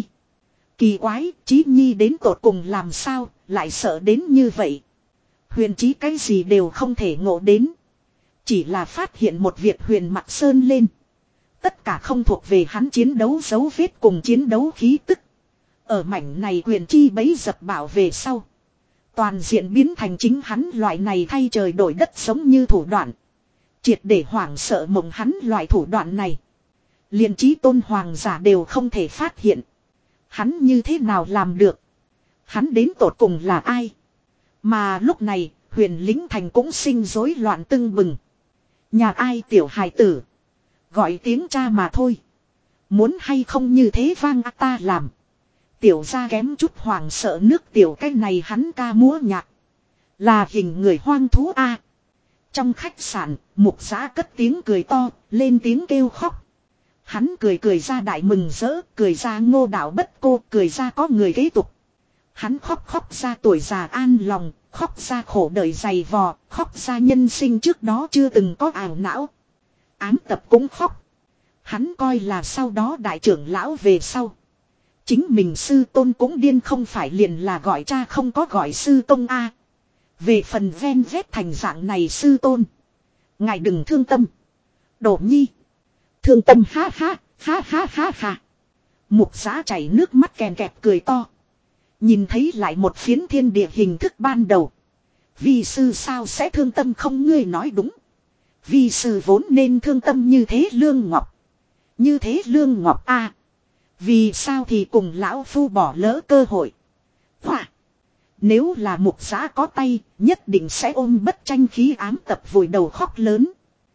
Kỳ quái, Chí Nhi đến tột cùng làm sao, lại sợ đến như vậy. Huyền Chí cái gì đều không thể ngộ đến. Chỉ là phát hiện một việc Huyền Mạc Sơn lên. Tất cả không thuộc về hắn chiến đấu dấu vết cùng chiến đấu khí tức. Ở mảnh này Huyền Chi bấy dập bảo về sau. Toàn diện biến thành chính hắn loại này thay trời đổi đất giống như thủ đoạn. Triệt để hoảng sợ mộng hắn loại thủ đoạn này. Liền chí tôn hoàng giả đều không thể phát hiện. Hắn như thế nào làm được? Hắn đến tột cùng là ai? Mà lúc này, huyền lính thành cũng sinh rối loạn tưng bừng. Nhà ai tiểu hài tử? Gọi tiếng cha mà thôi. Muốn hay không như thế vang ta làm. Tiểu ra kém chút hoàng sợ nước tiểu cái này hắn ca múa nhạc. Là hình người hoang thú a. Trong khách sạn, Mục Giã cất tiếng cười to, lên tiếng kêu khóc. Hắn cười cười ra đại mừng rỡ, cười ra ngô đạo bất cô, cười ra có người kế tục. Hắn khóc khóc ra tuổi già an lòng, khóc ra khổ đời dày vò, khóc ra nhân sinh trước đó chưa từng có ảo não. Ám tập cũng khóc. Hắn coi là sau đó đại trưởng lão về sau. Chính mình sư tôn cũng điên không phải liền là gọi cha không có gọi sư công a. Về phần ven vét thành dạng này sư tôn. Ngài đừng thương tâm. Đổ nhi. Thương tâm ha ha, ha ha ha ha. Mục Giã chảy nước mắt kèn kẹp cười to. Nhìn thấy lại một phiến thiên địa hình thức ban đầu. Vi sư sao sẽ thương tâm không ngươi nói đúng. Vi sư vốn nên thương tâm như thế Lương Ngọc. Như thế Lương Ngọc a. Vì sao thì cùng lão phu bỏ lỡ cơ hội. Hỏa. Nếu là Mục Giã có tay, nhất định sẽ ôm bất tranh khí ám tập vùi đầu khóc lớn.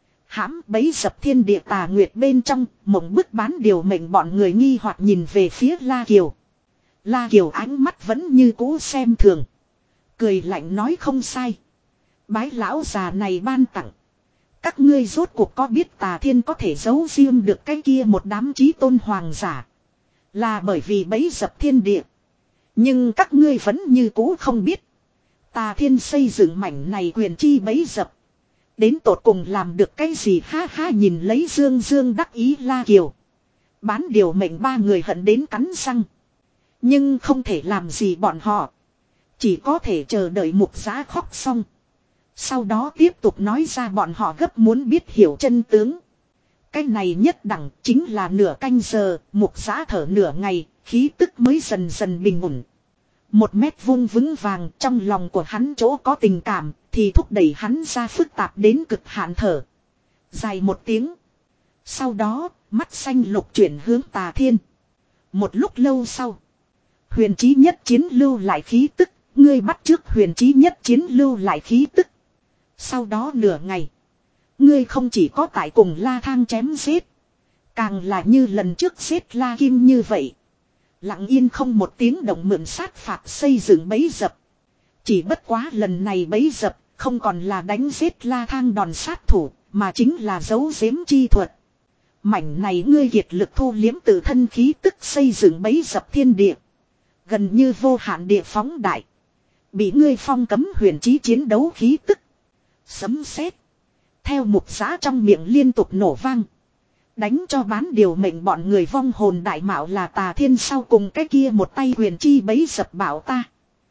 Hãm bấy dập thiên địa tà nguyệt bên trong, mộng bức bán điều mệnh bọn người nghi hoặc nhìn về phía La Kiều. La Kiều ánh mắt vẫn như cũ xem thường. Cười lạnh nói không sai. Bái lão già này ban tặng. Các ngươi rốt cuộc có biết Tà Thiên có thể giấu riêng được cái kia một đám chí tôn hoàng giả. Là bởi vì bấy dập thiên địa. Nhưng các ngươi vẫn như cũ không biết. Tà Thiên xây dựng mảnh này quyền chi bấy dập. Đến tột cùng làm được cái gì ha ha nhìn lấy dương dương đắc ý La Kiều. Bán điều mệnh ba người hận đến cắn răng. Nhưng không thể làm gì bọn họ. Chỉ có thể chờ đợi Mục Giá khóc xong. Sau đó tiếp tục nói ra bọn họ gấp muốn biết hiểu chân tướng. Cái này nhất đẳng chính là nửa canh giờ, Mục Giá thở nửa ngày, khí tức mới dần dần bình ổn. Một mét vuông vững vàng trong lòng của hắn chỗ có tình cảm, thì thúc đẩy hắn ra phức tạp đến cực hạn thở. Dài một tiếng. Sau đó, mắt xanh lục chuyển hướng Tà Thiên. Một lúc lâu sau. Huyền Chí Nhất Chiến lưu lại khí tức, ngươi bắt trước Huyền Chí Nhất Chiến lưu lại khí tức. Sau đó nửa ngày. Ngươi không chỉ có tại cùng La Thang chém giết. Càng là như lần trước giết La Kim như vậy. Lặng yên không một tiếng động mượn sát phạt xây dựng bẫy dập. Chỉ bất quá lần này bẫy dập không còn là đánh giết La Thang đòn sát thủ, mà chính là giấu giếm chi thuật. Mảnh này ngươi kiệt lực thu liếm tự thân khí tức xây dựng bẫy dập thiên địa. Gần như vô hạn địa phóng đại. Bị ngươi phong cấm huyền chí chiến đấu khí tức. Sấm sét. Theo Mục Giá trong miệng liên tục nổ vang. Đánh cho bán điều mệnh bọn người vong hồn đại mạo là Tà Thiên sau cùng cái kia một tay huyền chi bấy dập bảo ta.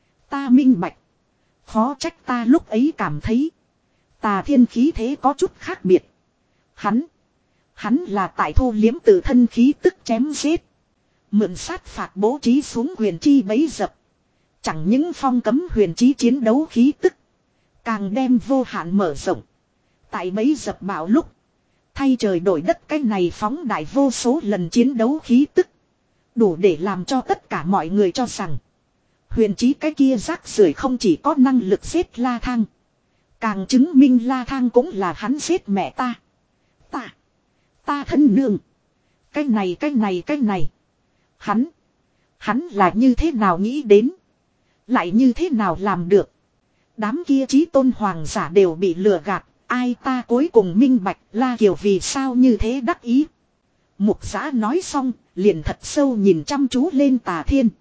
Ta minh bạch. Khó trách ta lúc ấy cảm thấy. Tà Thiên khí thế có chút khác biệt. Hắn. Hắn là tại thu liếm tự thân khí tức chém giết. Mượn sát phạt bố trí xuống huyền chi bấy dập. Chẳng những phong cấm huyền chi chiến đấu khí tức. Càng đem vô hạn mở rộng. Tại bấy dập bảo lúc. Thay trời đổi đất cái này phóng đại vô số lần chiến đấu khí tức. Đủ để làm cho tất cả mọi người cho rằng. Huyền chí cái kia rác rưởi không chỉ có năng lực giết La Thang. Càng chứng minh La Thang cũng là hắn giết mẹ ta. Ta. Ta thân nương. Cái này cái này cái này. Hắn. Hắn là như thế nào nghĩ đến. Lại như thế nào làm được. Đám kia chí tôn hoàng giả đều bị lừa gạt. Ai ta cuối cùng minh bạch La Kiều vì sao như thế đắc ý. Mục Giá nói xong, liền thật sâu nhìn chăm chú lên Tà Thiên.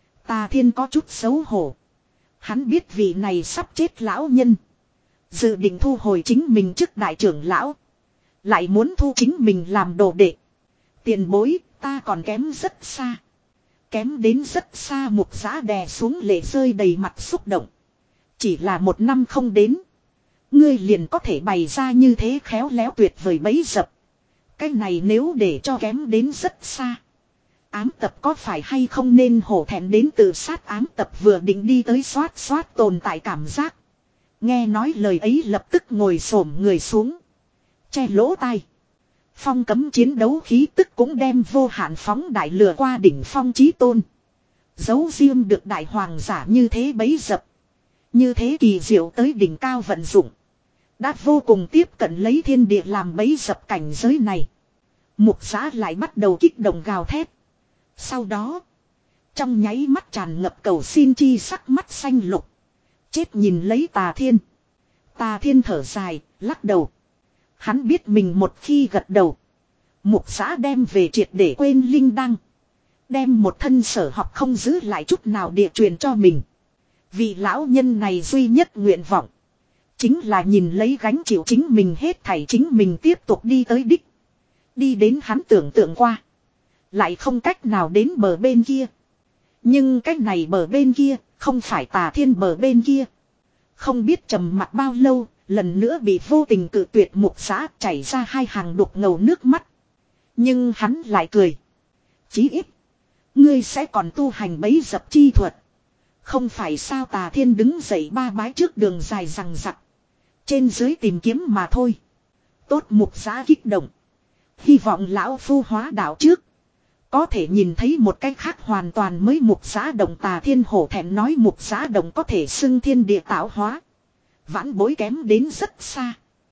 Tà Thiên có chút xấu hổ. Hắn biết vị này sắp chết lão nhân. Dự định thu hồi chính mình trước đại trưởng lão. Lại muốn thu chính mình làm đồ đệ. Tiền bối, ta còn kém rất xa. Kém đến rất xa Mục Giá đè xuống lệ rơi đầy mặt xúc động. Chỉ là một năm không đến. Ngươi liền có thể bày ra như thế khéo léo tuyệt vời bấy dập. Cái này nếu để cho kém đến rất xa. Ám tập có phải hay không nên hổ thẹn đến tự sát ám tập vừa định đi tới xoát xoát tồn tại cảm giác. Nghe nói lời ấy lập tức ngồi xổm người xuống. Che lỗ tai. Phong cấm chiến đấu khí tức cũng đem vô hạn phóng đại lừa qua đỉnh phong chí tôn. Giấu riêng được đại hoàng giả như thế bấy dập. Như thế kỳ diệu tới đỉnh cao vận dụng. Đã vô cùng tiếp cận lấy thiên địa làm bấy dập cảnh giới này. Mục Giá lại bắt đầu kích động gào thét. Sau đó. Trong nháy mắt tràn ngập cầu xin chi sắc mắt xanh lục. Chết nhìn lấy Tà Thiên. Tà Thiên thở dài, lắc đầu. Hắn biết mình một khi gật đầu. Mục Giá đem về triệt để quên linh đăng. Đem một thân sở học không giữ lại chút nào địa truyền cho mình. Vị lão nhân này duy nhất nguyện vọng. Chính là nhìn lấy gánh chịu chính mình hết thảy chính mình tiếp tục đi tới đích. Đi đến hắn tưởng tượng qua. Lại không cách nào đến bờ bên kia. Nhưng cách này bờ bên kia, không phải Tà Thiên bờ bên kia. Không biết trầm mặt bao lâu, lần nữa bị vô tình cự tuyệt Mục Giá chảy ra hai hàng đục ngầu nước mắt. Nhưng hắn lại cười. Chí ít, ngươi sẽ còn tu hành bấy dập chi thuật. Không phải sao Tà Thiên đứng dậy ba bái trước đường dài rằng rặc. Trên dưới tìm kiếm mà thôi. Tốt Mục Giá kích động. Hy vọng lão phu hóa đạo trước. Có thể nhìn thấy một cách khác hoàn toàn mới Mục Giá Đồng. Tà Thiên hổ thẹn nói Mục Giá Đồng có thể xưng thiên địa tạo hóa. Vãn bối kém đến rất xa.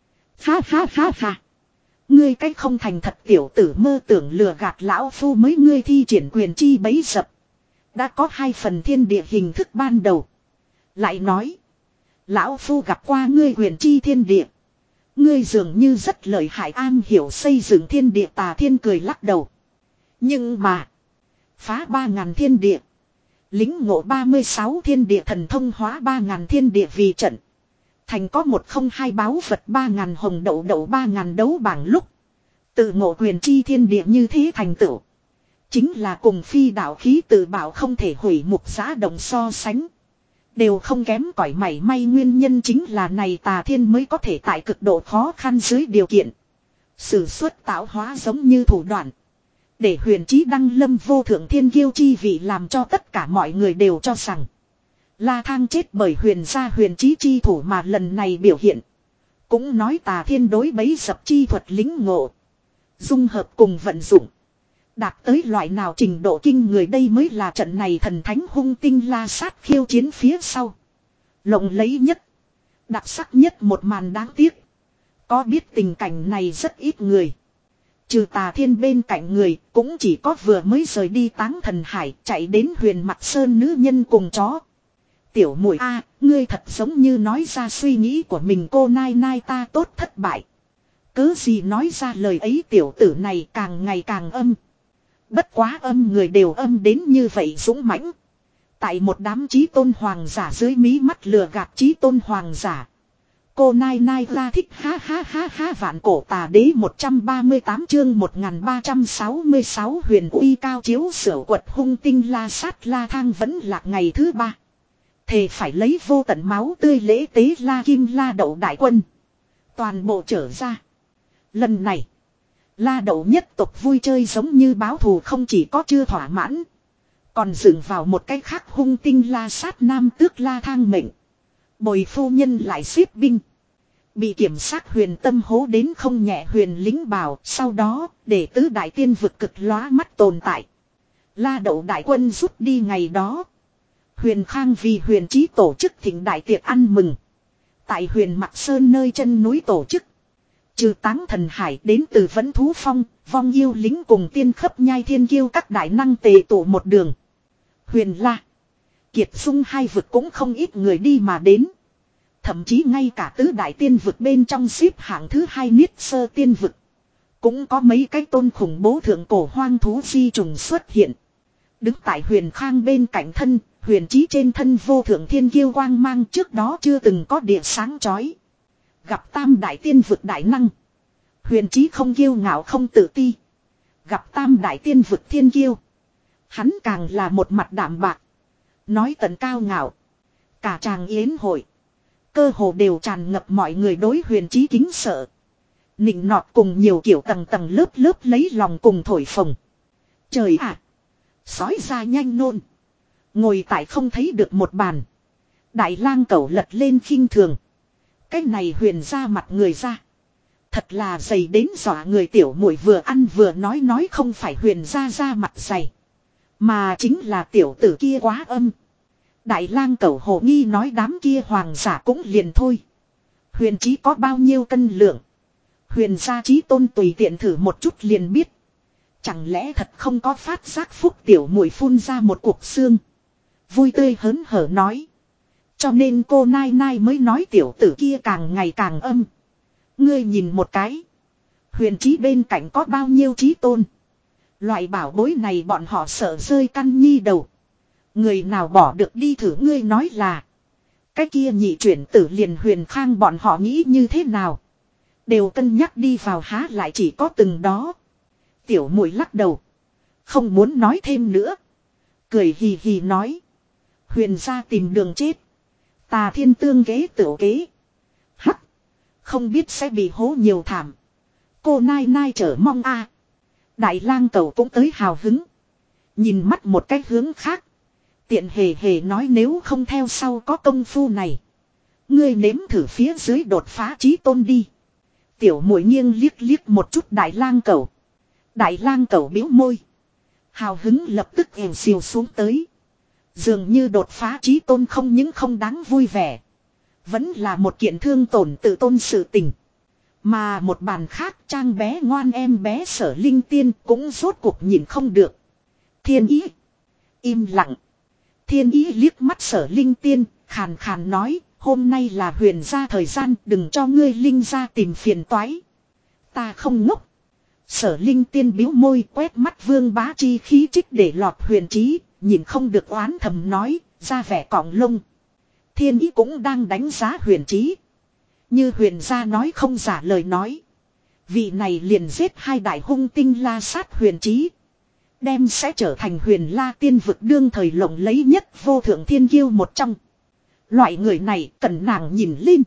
Ha ha ha ha. Ngươi cách không thành thật tiểu tử mơ tưởng lừa gạt lão phu mới ngươi thi triển quyền chi bấy dập. Đã có hai phần thiên địa hình thức ban đầu. Lại nói. Lão phu gặp qua ngươi quyền chi thiên địa. Ngươi dường như rất lợi hại an hiểu xây dựng thiên địa. Tà Thiên cười lắc đầu. Nhưng mà. Phá ba ngàn thiên địa. Lính ngộ ba mươi sáu thiên địa thần thông hóa ba ngàn thiên địa vì trận. Thành có một không hai báu vật ba ngàn hồng đậu đậu ba ngàn đấu bảng lúc. Tự ngộ quyền chi thiên địa như thế thành tựu. Chính là cùng phi đạo khí tự bảo không thể hủy mục giã đồng so sánh. Đều không kém cỏi mảy may nguyên nhân chính là này Tà Thiên mới có thể tại cực độ khó khăn dưới điều kiện. Sử xuất tạo hóa giống như thủ đoạn. Để huyền chí đăng lâm vô thượng thiên kiêu chi vị làm cho tất cả mọi người đều cho rằng. La Thang chết bởi huyền gia huyền chí chi thủ mà lần này biểu hiện. Cũng nói Tà Thiên đối bấy dập chi thuật lính ngộ. Dung hợp cùng vận dụng. Đạt tới loại nào trình độ kinh người đây mới là trận này thần thánh hung tinh la sát khiêu chiến phía sau. Lộng lẫy nhất. Đặc sắc nhất một màn đáng tiếc. Có biết tình cảnh này rất ít người. Trừ Tà Thiên bên cạnh người cũng chỉ có vừa mới rời đi Táng Thần Hải chạy đến Huyền Mặc Sơn nữ nhân cùng chó. Tiểu muội a, ngươi thật giống như nói ra suy nghĩ của mình cô nai nai ta tốt thất bại. Cớ gì nói ra lời ấy tiểu tử này càng ngày càng âm. Bất quá âm người đều âm đến như vậy dũng mãnh. Tại một đám chí tôn hoàng giả dưới mí mắt lừa gạt chí tôn hoàng giả. Cô nai nai ra thích ha ha ha ha vạn cổ tà đế một trăm ba mươi tám chương một nghìn ba trăm sáu mươi sáu huyền uy cao chiếu sửa quật hung tinh la sát la thang vẫn lạc ngày thứ ba. Thề phải lấy vô tận máu tươi lễ tế la kim la đậu đại quân. Toàn bộ trở ra. Lần này. La đậu nhất tộc vui chơi giống như báo thù không chỉ có chưa thỏa mãn. Còn dựng vào một cái khác hung tinh la sát nam tước la thang mệnh. Bồi phu nhân lại xếp binh. Bị kiểm sát huyền tâm hố đến không nhẹ huyền lính bảo. Sau đó để tứ đại tiên vực cực lóa mắt tồn tại. La đậu đại quân rút đi ngày đó. Huyền Khang vì huyền chí tổ chức thịnh đại tiệc ăn mừng. Tại huyền Mặc Sơn nơi chân núi tổ chức. Trừ Táng Thần Hải đến từ Vẫn Thú Phong, vong yêu lính cùng tiên khấp nhai thiên kiêu các đại năng tề tụ một đường. Huyền La, Kiệt Dung hai vực cũng không ít người đi mà đến. Thậm chí ngay cả tứ đại tiên vực bên trong xếp hạng thứ hai Niết Sơ tiên vực. Cũng có mấy cái tôn khủng bố thượng cổ hoang thú di trùng xuất hiện. Đứng tại Huyền Khang bên cạnh thân, huyền chí trên thân vô thượng thiên kiêu quang mang trước đó chưa từng có địa sáng chói. Gặp tam đại tiên vực đại năng. Huyền chí không kiêu ngạo không tự ti. Gặp tam đại tiên vực thiên kiêu. Hắn càng là một mặt đạm bạc. Nói tận cao ngạo. Cả tràng yến hội. Cơ hồ đều tràn ngập mọi người đối huyền chí kính sợ. Nịnh nọt cùng nhiều kiểu tầng tầng lớp lớp lấy lòng cùng thổi phồng. Trời ạ! Sói ra nhanh nôn. Ngồi tại không thấy được một bàn. Đại lang cẩu lật lên khinh thường. Cái này huyền ra mặt người ra. Thật là dày đến dọa người tiểu muội vừa ăn vừa nói nói không phải huyền ra ra mặt dày. Mà chính là tiểu tử kia quá âm. Đại lang cẩu hồ nghi nói đám kia hoàng giả cũng liền thôi. Huyền chí có bao nhiêu cân lượng. Huyền gia chí tôn tùy tiện thử một chút liền biết. Chẳng lẽ thật không có phát giác phúc tiểu muội phun ra một cục xương. Vui tươi hớn hở nói. Cho nên cô nai nai mới nói tiểu tử kia càng ngày càng âm. Ngươi nhìn một cái. Huyền chí bên cạnh có bao nhiêu chí tôn. Loại bảo bối này bọn họ sợ rơi căn nhi đầu. Người nào bỏ được đi thử ngươi nói là. Cái kia nhị chuyển tử liền Huyền Khang bọn họ nghĩ như thế nào. Đều cân nhắc đi vào há lại chỉ có từng đó. Tiểu muội lắc đầu. Không muốn nói thêm nữa. Cười hì hì nói. Huyền gia tìm đường chết. Tà Thiên tương kế tửu kế. Hắc. Không biết sẽ bị hố nhiều thảm. Cô nai nai chờ mong a. Đại lang cầu cũng tới hào hứng. Nhìn mắt một cái hướng khác. Tiện hề hề nói nếu không theo sau có công phu này. Ngươi nếm thử phía dưới đột phá chí tôn đi. Tiểu muội nghiêng liếc liếc một chút đại lang cầu. Đại lang cầu bĩu môi. Hào hứng lập tức èo xìu xuống tới. Dường như đột phá chí tôn không những không đáng vui vẻ. Vẫn là một kiện thương tổn tự tôn sự tình. Mà một bàn khác trang bé ngoan em bé Sở Linh Tiên cũng rốt cuộc nhìn không được. Thiên ý. Im lặng. Thiên ý liếc mắt Sở Linh Tiên, khàn khàn nói, Hôm nay là huyền gia thời gian, đừng cho ngươi Linh gia tìm phiền toái. Ta không ngốc. Sở Linh Tiên bĩu môi quét mắt Vương Bá Chi khí trích để lọt huyền trí, nhìn không được oán thầm nói, ra vẻ cọng lông. Thiên ý cũng đang đánh giá huyền trí. Như huyền gia nói không giả lời nói. Vị này liền giết hai đại hung tinh la sát huyền trí. Đem sẽ trở thành huyền la tiên vực đương thời lộng lấy nhất vô thượng thiên kiêu một trong. Loại người này cần nàng nhìn lên.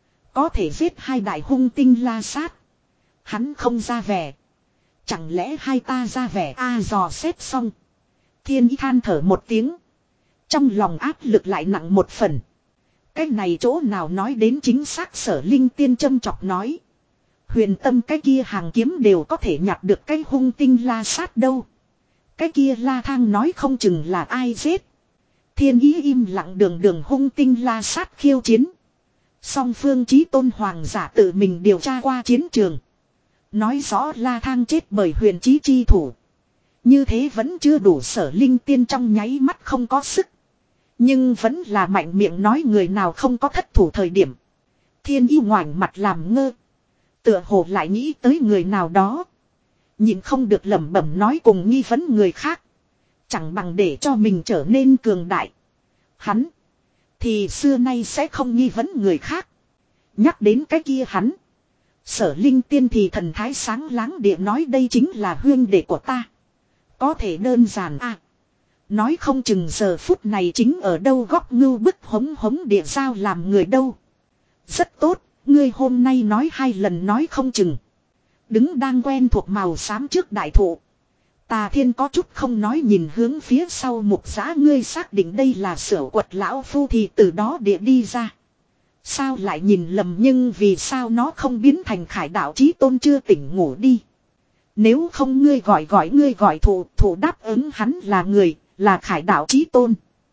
Có thể giết hai đại hung tinh la sát. Hắn không ra vẻ. Chẳng lẽ hai ta ra vẻ a à, dò xét xong. Thiên ý than thở một tiếng. Trong lòng áp lực lại nặng một phần. Cái này chỗ nào nói đến chính xác Sở Linh Tiên châm chọc nói. Huyền tâm cái kia hàng kiếm đều có thể nhặt được cái hung tinh la sát đâu. Cái kia la thang nói không chừng là ai giết. Thiên ý im lặng đường đường hung tinh la sát khiêu chiến. Song phương chí tôn hoàng giả tự mình điều tra qua chiến trường. Nói rõ la thang chết bởi huyền chí chi thủ. Như thế vẫn chưa đủ Sở Linh Tiên trong nháy mắt không có sức. Nhưng vẫn là mạnh miệng nói người nào không có thất thủ thời điểm. Thiên y ngoảnh mặt làm ngơ. Tựa hồ lại nghĩ tới người nào đó. Nhìn không được lẩm bẩm nói cùng nghi vấn người khác. Chẳng bằng để cho mình trở nên cường đại. Hắn. Thì xưa nay sẽ không nghi vấn người khác. Nhắc đến cái kia hắn. Sở Linh Tiên thì thần thái sáng láng địa nói đây chính là huyên đệ của ta. Có thể đơn giản à. Nói không chừng giờ phút này chính ở đâu góc ngưu bức hống hống địa giao làm người đâu. Rất tốt, ngươi hôm nay nói hai lần nói không chừng. Đứng đang quen thuộc màu xám trước đại thụ. Tà Thiên có chút không nói nhìn hướng phía sau mục giã ngươi xác định đây là sửa quật lão phu thì từ đó địa đi ra. Sao lại nhìn lầm nhưng vì sao nó không biến thành khải đạo chí tôn chưa tỉnh ngủ đi. Nếu không ngươi gọi gọi ngươi gọi thủ thủ đáp ứng hắn là người. Là khải đạo chí tôn.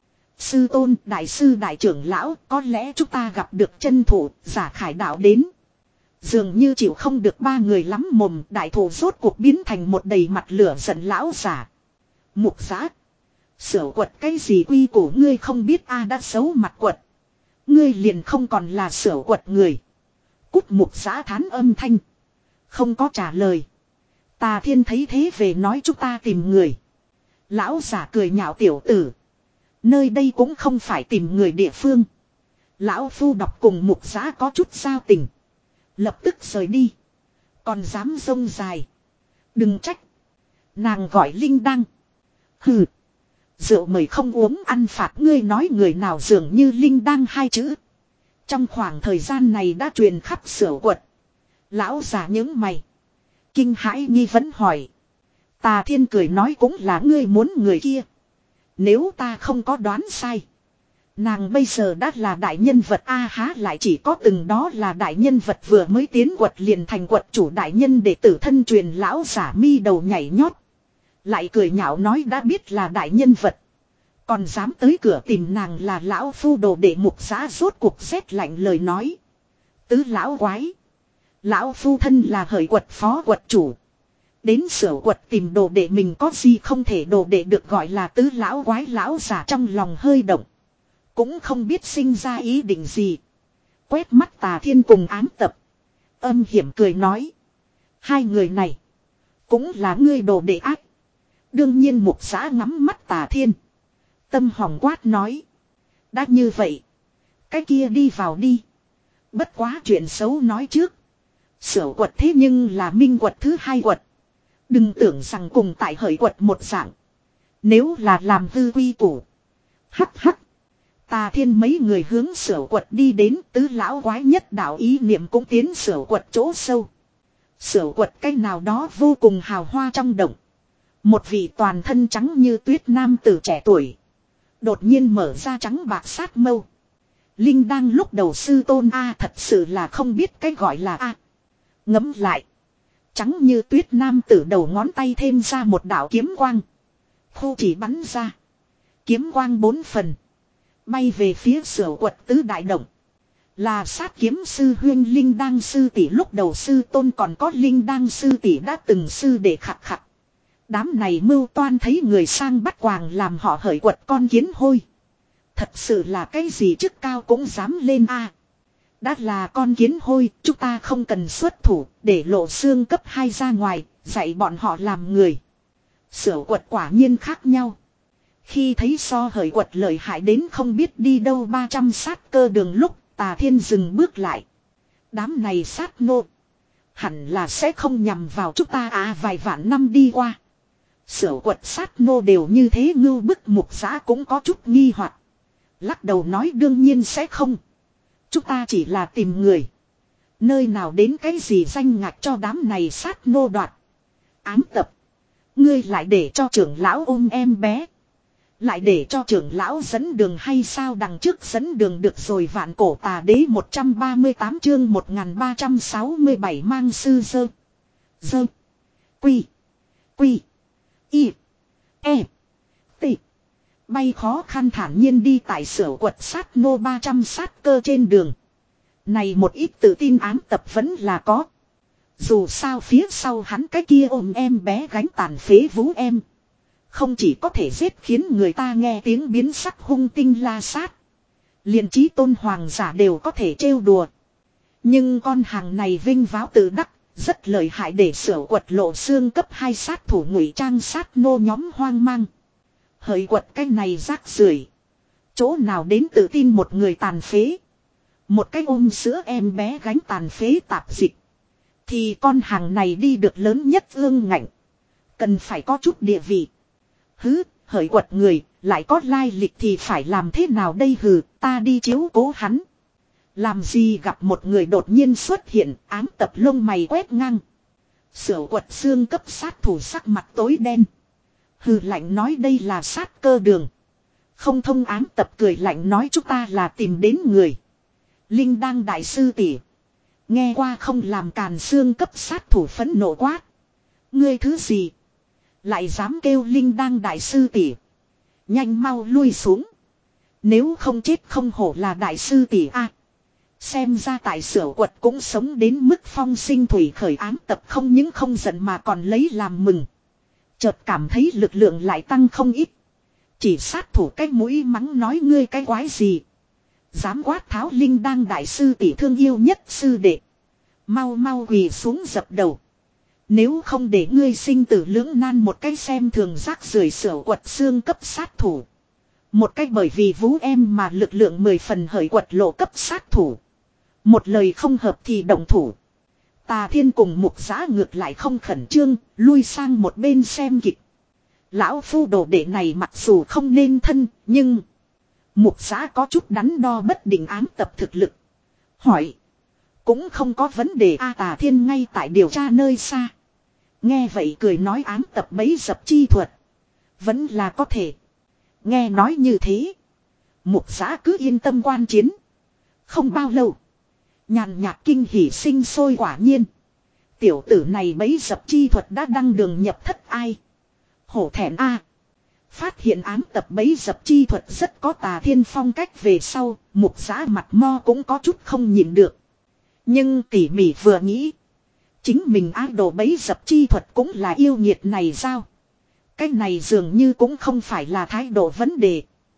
Sư tôn, đại sư đại trưởng lão, có lẽ chúng ta gặp được chân thủ, giả khải đạo đến. Dường như chịu không được ba người lắm mồm, đại thủ rốt cuộc biến thành một đầy mặt lửa giận lão giả. Mục giã. Sửa quật cái gì quy của ngươi không biết a đã xấu mặt quật. Ngươi liền không còn là sửa quật người. Cút mục giã thán âm thanh. Không có trả lời. Tà Thiên thấy thế về nói chúng ta tìm người. Lão giả cười nhạo tiểu tử. Nơi đây cũng không phải tìm người địa phương. Lão phu đọc cùng mục giã có chút giao tình. Lập tức rời đi. Còn dám rông dài. Đừng trách. Nàng gọi Linh Đăng. Hừ. Rượu mời không uống ăn phạt ngươi nói người nào dường như Linh Đăng hai chữ. Trong khoảng thời gian này đã truyền khắp sửa quật. Lão giả những mày. Kinh hãi nghi vấn hỏi. Tà Thiên cười nói cũng là ngươi muốn người kia. Nếu ta không có đoán sai. Nàng bây giờ đã là đại nhân vật a há lại chỉ có từng đó là đại nhân vật vừa mới tiến quật liền thành quật chủ đại nhân để tử thân truyền lão giả mi đầu nhảy nhót. Lại cười nhạo nói đã biết là đại nhân vật. Còn dám tới cửa tìm nàng là lão phu đồ để mục giã rốt cuộc rét lạnh lời nói. Tứ lão quái. Lão phu thân là hởi quật phó quật chủ. Đến sửa quật tìm đồ đệ mình có gì không thể đồ đệ được gọi là tứ lão quái lão giả trong lòng hơi động. Cũng không biết sinh ra ý định gì. Quét mắt Tà Thiên cùng ám tập. Âm hiểm cười nói. Hai người này. Cũng là ngươi đồ đệ ác. Đương nhiên mục giã ngắm mắt Tà Thiên. Tâm hỏng quát nói. Đã như vậy. Cái kia đi vào đi. Bất quá chuyện xấu nói trước. Sửa quật thế nhưng là minh quật thứ hai quật. Đừng tưởng rằng cùng tại hởi quật một dạng. Nếu là làm hư quy củ. Hắc hắc. Tà Thiên mấy người hướng sửa quật đi đến tứ lão quái nhất đạo ý niệm cũng tiến sửa quật chỗ sâu. Sửa quật cái nào đó vô cùng hào hoa trong động. Một vị toàn thân trắng như tuyết nam tử trẻ tuổi. Đột nhiên mở ra trắng bạc sát mâu. Linh đang lúc đầu sư tôn A thật sự là không biết cái gọi là A. Ngấm lại. Trắng như tuyết nam tử đầu ngón tay thêm ra một đạo kiếm quang. Khu chỉ bắn ra. Kiếm quang bốn phần. Bay về phía sửa quật tứ đại động. Là sát kiếm sư huyên Linh Đăng sư tỷ lúc đầu sư tôn còn có Linh Đăng sư tỷ đã từng sư để khặt khặt. Đám này mưu toan thấy người sang bắt quàng làm họ hởi quật con kiến hôi. Thật sự là cái gì chức cao cũng dám lên a. Đã là con kiến hôi, chúng ta không cần xuất thủ, để lộ xương cấp hai ra ngoài, dạy bọn họ làm người. Sửa quật quả nhiên khác nhau. Khi thấy so hởi quật lợi hại đến không biết đi đâu ba trăm sát cơ đường lúc, Tà Thiên dừng bước lại. Đám này sát nô. Hẳn là sẽ không nhằm vào chúng ta à, vài vạn năm đi qua. Sửa quật sát nô đều như thế, ngưu bức Mục Giã cũng có chút nghi hoặc. Lắc đầu nói đương nhiên sẽ không. Chúng ta chỉ là tìm người. Nơi nào đến cái gì danh ngạch cho đám này sát nô đoạt. Ám tập. Ngươi lại để cho trưởng lão ôm em bé. Lại để cho trưởng lão dẫn đường hay sao, đằng trước dẫn đường được rồi. Vạn Cổ Tà Đế một trăm ba mươi tám chương một nghìn ba trăm sáu mươi bảy mang sư dơ. Dơ. Quy. Quy. Y. E. T. Bay khó khăn thản nhiên đi tại sửa quật sát nô ba trăm sát cơ trên đường. Này một ít tự tin ám tập vẫn là có. Dù sao phía sau hắn cái kia ôm em bé gánh tàn phế vú em. Không chỉ có thể giết khiến người ta nghe tiếng biến sắc hung tinh la sát. Liền chí tôn hoàng giả đều có thể trêu đùa. Nhưng con hàng này vinh váo tự đắc, rất lợi hại để sửa quật lộ xương cấp hai sát thủ ngụy trang sát nô nhóm hoang mang. Hỡi quật cái này rác rưởi. Chỗ nào đến tự tin một người tàn phế. Một cái ôm sữa em bé gánh tàn phế tạp dịch. Thì con hàng này đi được lớn nhất ương ngạnh. Cần phải có chút địa vị. Hứ, hỡi quật người, lại có lai lịch thì phải làm thế nào đây hừ, ta đi chiếu cố hắn. Làm gì gặp một người đột nhiên xuất hiện, ám tập lông mày quét ngang. Sửa quật xương cấp sát thủ sắc mặt tối đen. Hừ lạnh nói đây là sát cơ đường. Không thông ám tập cười lạnh nói chúng ta là tìm đến người. Linh đang đại sư tỷ. Nghe qua không làm càn xương cấp sát thủ phẫn nộ quát. Ngươi thứ gì? Lại dám kêu Linh đang đại sư tỷ. Nhanh mau lui xuống. Nếu không chết không hổ là đại sư tỷ a. À, xem ra tại sửa quật cũng sống đến mức phong sinh thủy khởi, ám tập không những không giận mà còn lấy làm mừng. Chợt cảm thấy lực lượng lại tăng không ít. Chỉ sát thủ cái mũi mắng nói ngươi cái quái gì. Dám quát tháo Linh đang đại sư tỷ thương yêu nhất sư đệ. Mau mau quỳ xuống dập đầu. Nếu không để ngươi sinh tử lưỡng nan, một cái xem thường rác rưởi sửa quật xương cấp sát thủ. Một cái bởi vì vú em mà lực lượng mười phần hởi quật lộ cấp sát thủ. Một lời không hợp thì động thủ. Tà Thiên cùng Mục Giã ngược lại không khẩn trương, lui sang một bên xem kịch. Lão phu đồ đệ này mặc dù không nên thân, nhưng Mục Giã có chút đắn đo bất định ám tập thực lực. Hỏi. Cũng không có vấn đề a. Tà Thiên ngay tại điều tra nơi xa. Nghe vậy cười nói ám tập bấy dập chi thuật. Vẫn là có thể. Nghe nói như thế. Mục Giã cứ yên tâm quan chiến. Không bao lâu. Nhàn nhạt kinh hỉ sinh sôi, quả nhiên. Tiểu tử này bấy dập chi thuật đã đăng đường nhập thất ai. Hổ thẹn a. Phát hiện ám tập bấy dập chi thuật rất có Tà Thiên phong cách về sau. Mục Giã mặt mo cũng có chút không nhịn được. Nhưng tỉ mỉ vừa nghĩ. Chính mình ái đồ bấy dập chi thuật cũng là yêu nghiệt này sao? Cái này dường như cũng không phải là thái độ vấn đề.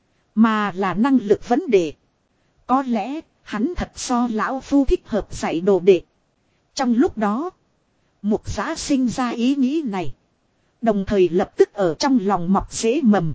Mà là năng lực vấn đề. Có lẽ hắn thật so lão phu thích hợp dạy đồ đệ. Trong lúc đó. Mục Giã sinh ra ý nghĩ này. Đồng thời lập tức ở trong lòng mọc rễ mầm.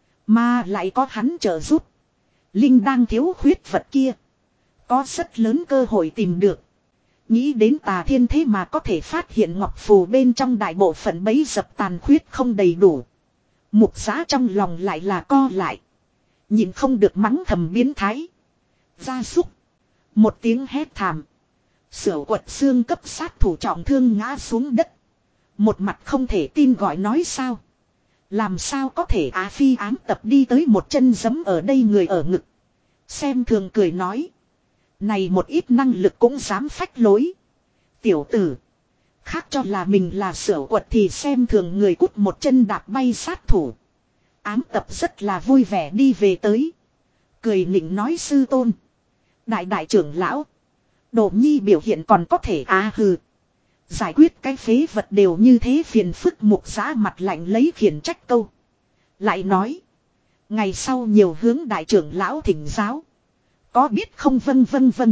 Mà lại có hắn trợ giúp. Linh đang thiếu khuyết vật kia. Có rất lớn cơ hội tìm được. Nghĩ đến Tà Thiên thế mà có thể phát hiện ngọc phù bên trong đại bộ phận bấy dập tàn khuyết không đầy đủ. Mục Giã trong lòng lại là co lại. Nhìn không được mắng thầm biến thái. Gia súc. Một tiếng hét thảm. Sửa quật xương cấp sát thủ trọng thương ngã xuống đất. Một mặt không thể tin gọi nói sao. Làm sao có thể á. Phi ám tập đi tới một chân giấm ở đây người ở ngực. Xem thường cười nói. Này một ít năng lực cũng dám phách lối. Tiểu tử. Khác cho là mình là sửa quật thì xem thường người, cút một chân đạp bay sát thủ. Ám tập rất là vui vẻ đi về tới. Cười nịnh nói sư tôn. Đại đại trưởng lão. Đồ nhi biểu hiện còn có thể á hừ. Giải quyết cái phế vật đều như thế phiền phức. Mục Giã mặt lạnh lấy khiển trách câu. Lại nói. Ngày sau nhiều hướng đại trưởng lão thỉnh giáo. Có biết không vâng vâng vâng.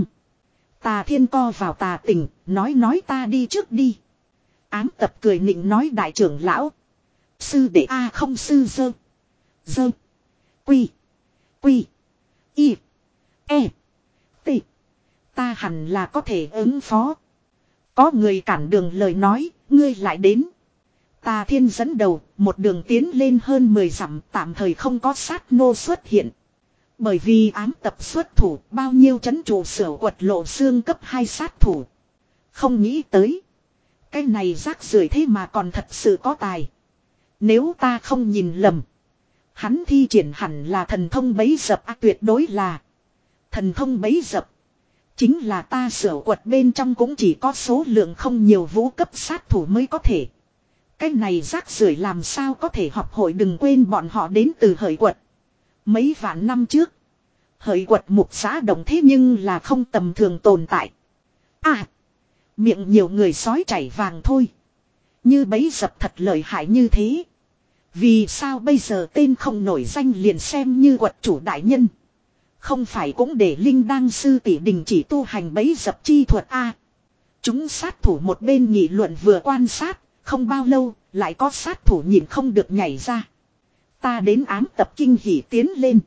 Tà Thiên co vào Tà Tỉnh, nói nói ta đi trước đi. Ám Tập cười nịnh nói đại trưởng lão. Sư đệ A không sư dơ. Dơ. Quy. Quy. Y. E. T. Ta hẳn là có thể ứng phó. Có người cản đường lời nói, ngươi lại đến. Tà Thiên dẫn đầu, một đường tiến lên hơn mười dặm, tạm thời không có sát nô xuất hiện. Bởi vì ám tập xuất thủ, bao nhiêu chấn trụ sở quật lộ xương cấp hai sát thủ. Không nghĩ tới. Cái này rác rưởi thế mà còn thật sự có tài. Nếu ta không nhìn lầm. Hắn thi triển hẳn là thần thông bấy dập, à, tuyệt đối là. Thần thông bấy dập. Chính là ta sở quật bên trong cũng chỉ có số lượng không nhiều vũ cấp sát thủ mới có thể. Cái này rác rưởi làm sao có thể học hội, đừng quên bọn họ đến từ hởi quật. Mấy vạn năm trước. Hởi quật mục xã đồng thế nhưng là không tầm thường tồn tại. À. Miệng nhiều người sói chảy vàng thôi. Như bấy dập thật lợi hại như thế. Vì sao bây giờ tên không nổi danh liền xem như quật chủ đại nhân. Không phải cũng để Linh Đăng sư tỷ đình chỉ tu hành bấy dập chi thuật a? Chúng sát thủ một bên nghị luận vừa quan sát. Không bao lâu lại có sát thủ nhìn không được nhảy ra. Ta đến ám tập kinh hỉ tiến lên.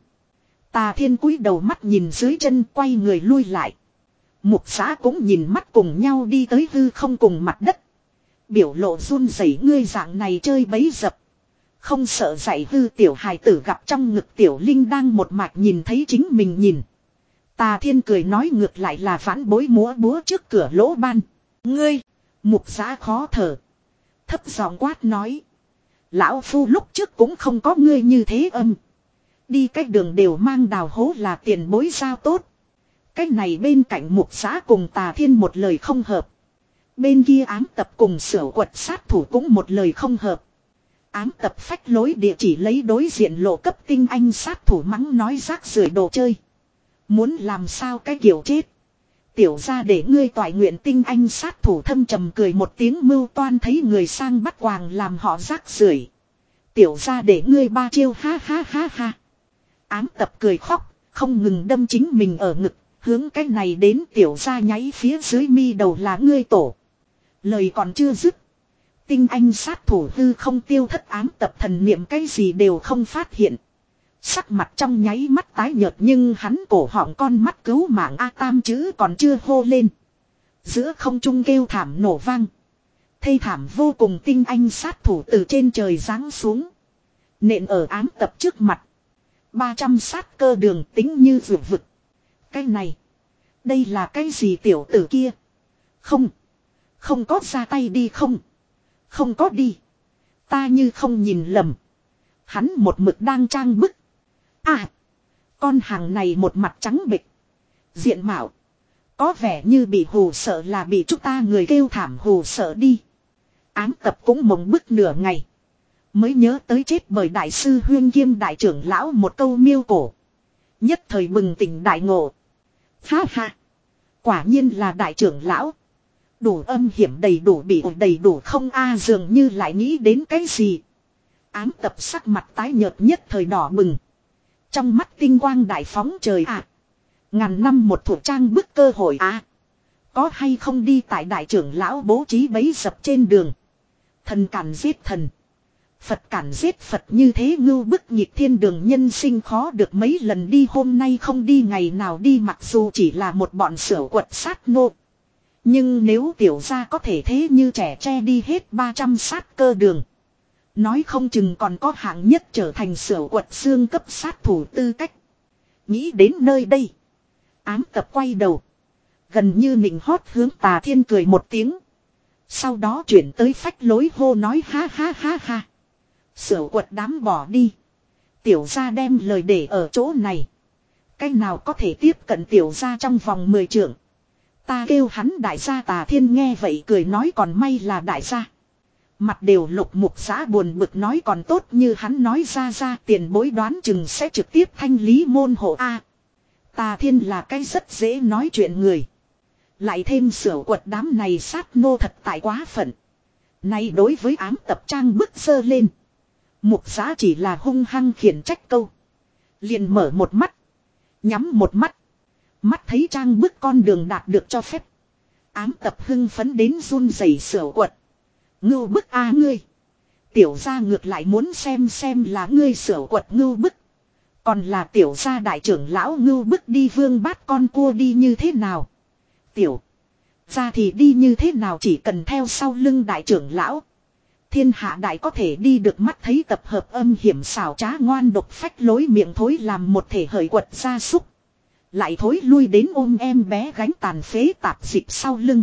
Tà Thiên cúi đầu mắt nhìn dưới chân, quay người lui lại. Mục xã cũng nhìn mắt cùng nhau đi tới hư không cùng mặt đất. Biểu lộ run rẩy, ngươi dạng này chơi bấy dập. Không sợ dạy hư tiểu hài tử gặp trong ngực tiểu Linh đang một mạch nhìn thấy chính mình nhìn. Tà Thiên cười nói ngược lại là vãn bối múa búa trước cửa lỗ ban. Ngươi, mục xã khó thở. Thấp giọng quát nói. Lão phu lúc trước cũng không có ngươi như thế âm. Đi cách đường đều mang đào hố là tiền bối sao tốt. Cách này bên cạnh mục xã cùng Tà Thiên một lời không hợp. Bên kia ám tập cùng sửa quật sát thủ cũng một lời không hợp. Ám tập phách lối địa chỉ lấy đối diện lộ cấp tinh anh sát thủ mắng nói rác rưởi đồ chơi. Muốn làm sao cái kiểu chết. Tiểu ra để ngươi toại nguyện tinh anh sát thủ thâm trầm cười một tiếng mưu toan thấy người sang bắt quàng làm họ rác rưởi. Tiểu ra để ngươi ba chiêu ha ha ha ha. Ám tập cười khóc, không ngừng đâm chính mình ở ngực, hướng cái này đến tiểu ra nháy phía dưới mi đầu là ngươi tổ. Lời còn chưa dứt. Tinh anh sát thủ hư không tiêu thất, ám tập thần niệm cái gì đều không phát hiện. Sắc mặt trong nháy mắt tái nhợt nhưng hắn cổ họng con mắt cứu mạng A Tam chữ còn chưa hô lên. Giữa không trung kêu thảm nổ vang. Thê thảm vô cùng tinh anh sát thủ từ trên trời giáng xuống. Nện ở ám tập trước mặt. ba trăm sát cơ đường tính như vượt vực. Cái này. Đây là cái gì tiểu tử kia? Không. Không có ra tay đi không. Không có đi. Ta như không nhìn lầm. Hắn một mực đang trang bức. À. Con hàng này một mặt trắng bệch. Diện mạo. Có vẻ như bị hù sợ là bị chúng ta người kêu thảm hù sợ đi. Ám tập cũng mộng bức nửa ngày. Mới nhớ tới chết bởi đại sư Huyên Kiêm đại trưởng lão một câu miêu cổ. Nhất thời bừng tỉnh đại ngộ. Ha ha. Quả nhiên là đại trưởng lão. Đủ âm hiểm đầy đủ bị ổi đầy đủ không a dường như lại nghĩ đến cái gì. Ám tập sắc mặt tái nhợt nhất thời đỏ bừng. Trong mắt tinh quang đại phóng trời ạ. À. Ngàn năm một thủ trang bức cơ hội á. À. Có hay không đi tại đại trưởng lão bố trí bấy dập trên đường. Thần cản giết thần. Phật cản giết Phật như thế ngưu bức nhịp thiên đường nhân sinh khó được mấy lần đi hôm nay không đi ngày nào đi mặc dù chỉ là một bọn sửa quật sát nô. Nhưng nếu tiểu gia có thể thế như trẻ tre đi hết ba trăm sát cơ đường. Nói không chừng còn có hạng nhất trở thành sửa quật xương cấp sát thủ tư cách. Nghĩ đến nơi đây. Ám tập quay đầu. Gần như nịnh hót hướng Tà Thiên cười một tiếng. Sau đó chuyển tới phách lối hô nói ha ha ha ha. Sửa quật đám bỏ đi. Tiểu gia đem lời để ở chỗ này. Cách nào có thể tiếp cận tiểu gia trong vòng mười trượng. Ta kêu hắn đại gia. Tà Thiên nghe vậy cười nói còn may là đại gia. Mặt đều lục mục xã buồn bực nói còn tốt như hắn nói ra ra tiền bối đoán chừng sẽ trực tiếp thanh lý môn hộ A. Tà Thiên là cái rất dễ nói chuyện người. Lại thêm sửa quật đám này sát nô thật tại quá phận. Nay đối với ám tập trang bức sơ lên. Mục xã chỉ là hung hăng khiển trách câu. Liền mở một mắt. Nhắm một mắt. Mắt thấy trang bức con đường đạt được cho phép. Ám tập hưng phấn đến run rẩy sửa quật. Ngưu bức a ngươi. Tiểu gia ngược lại muốn xem xem là ngươi sửa quật ngưu bức. Còn là tiểu gia đại trưởng lão ngưu bức đi vương bát con cua đi như thế nào. Tiểu gia thì đi như thế nào chỉ cần theo sau lưng đại trưởng lão. Thiên hạ đại có thể đi được mắt thấy tập hợp âm hiểm xảo trá ngoan độc phách lối miệng thối làm một thể hởi quật gia súc. Lại thối lui đến ôm em bé gánh tàn phế tạp dịp sau lưng.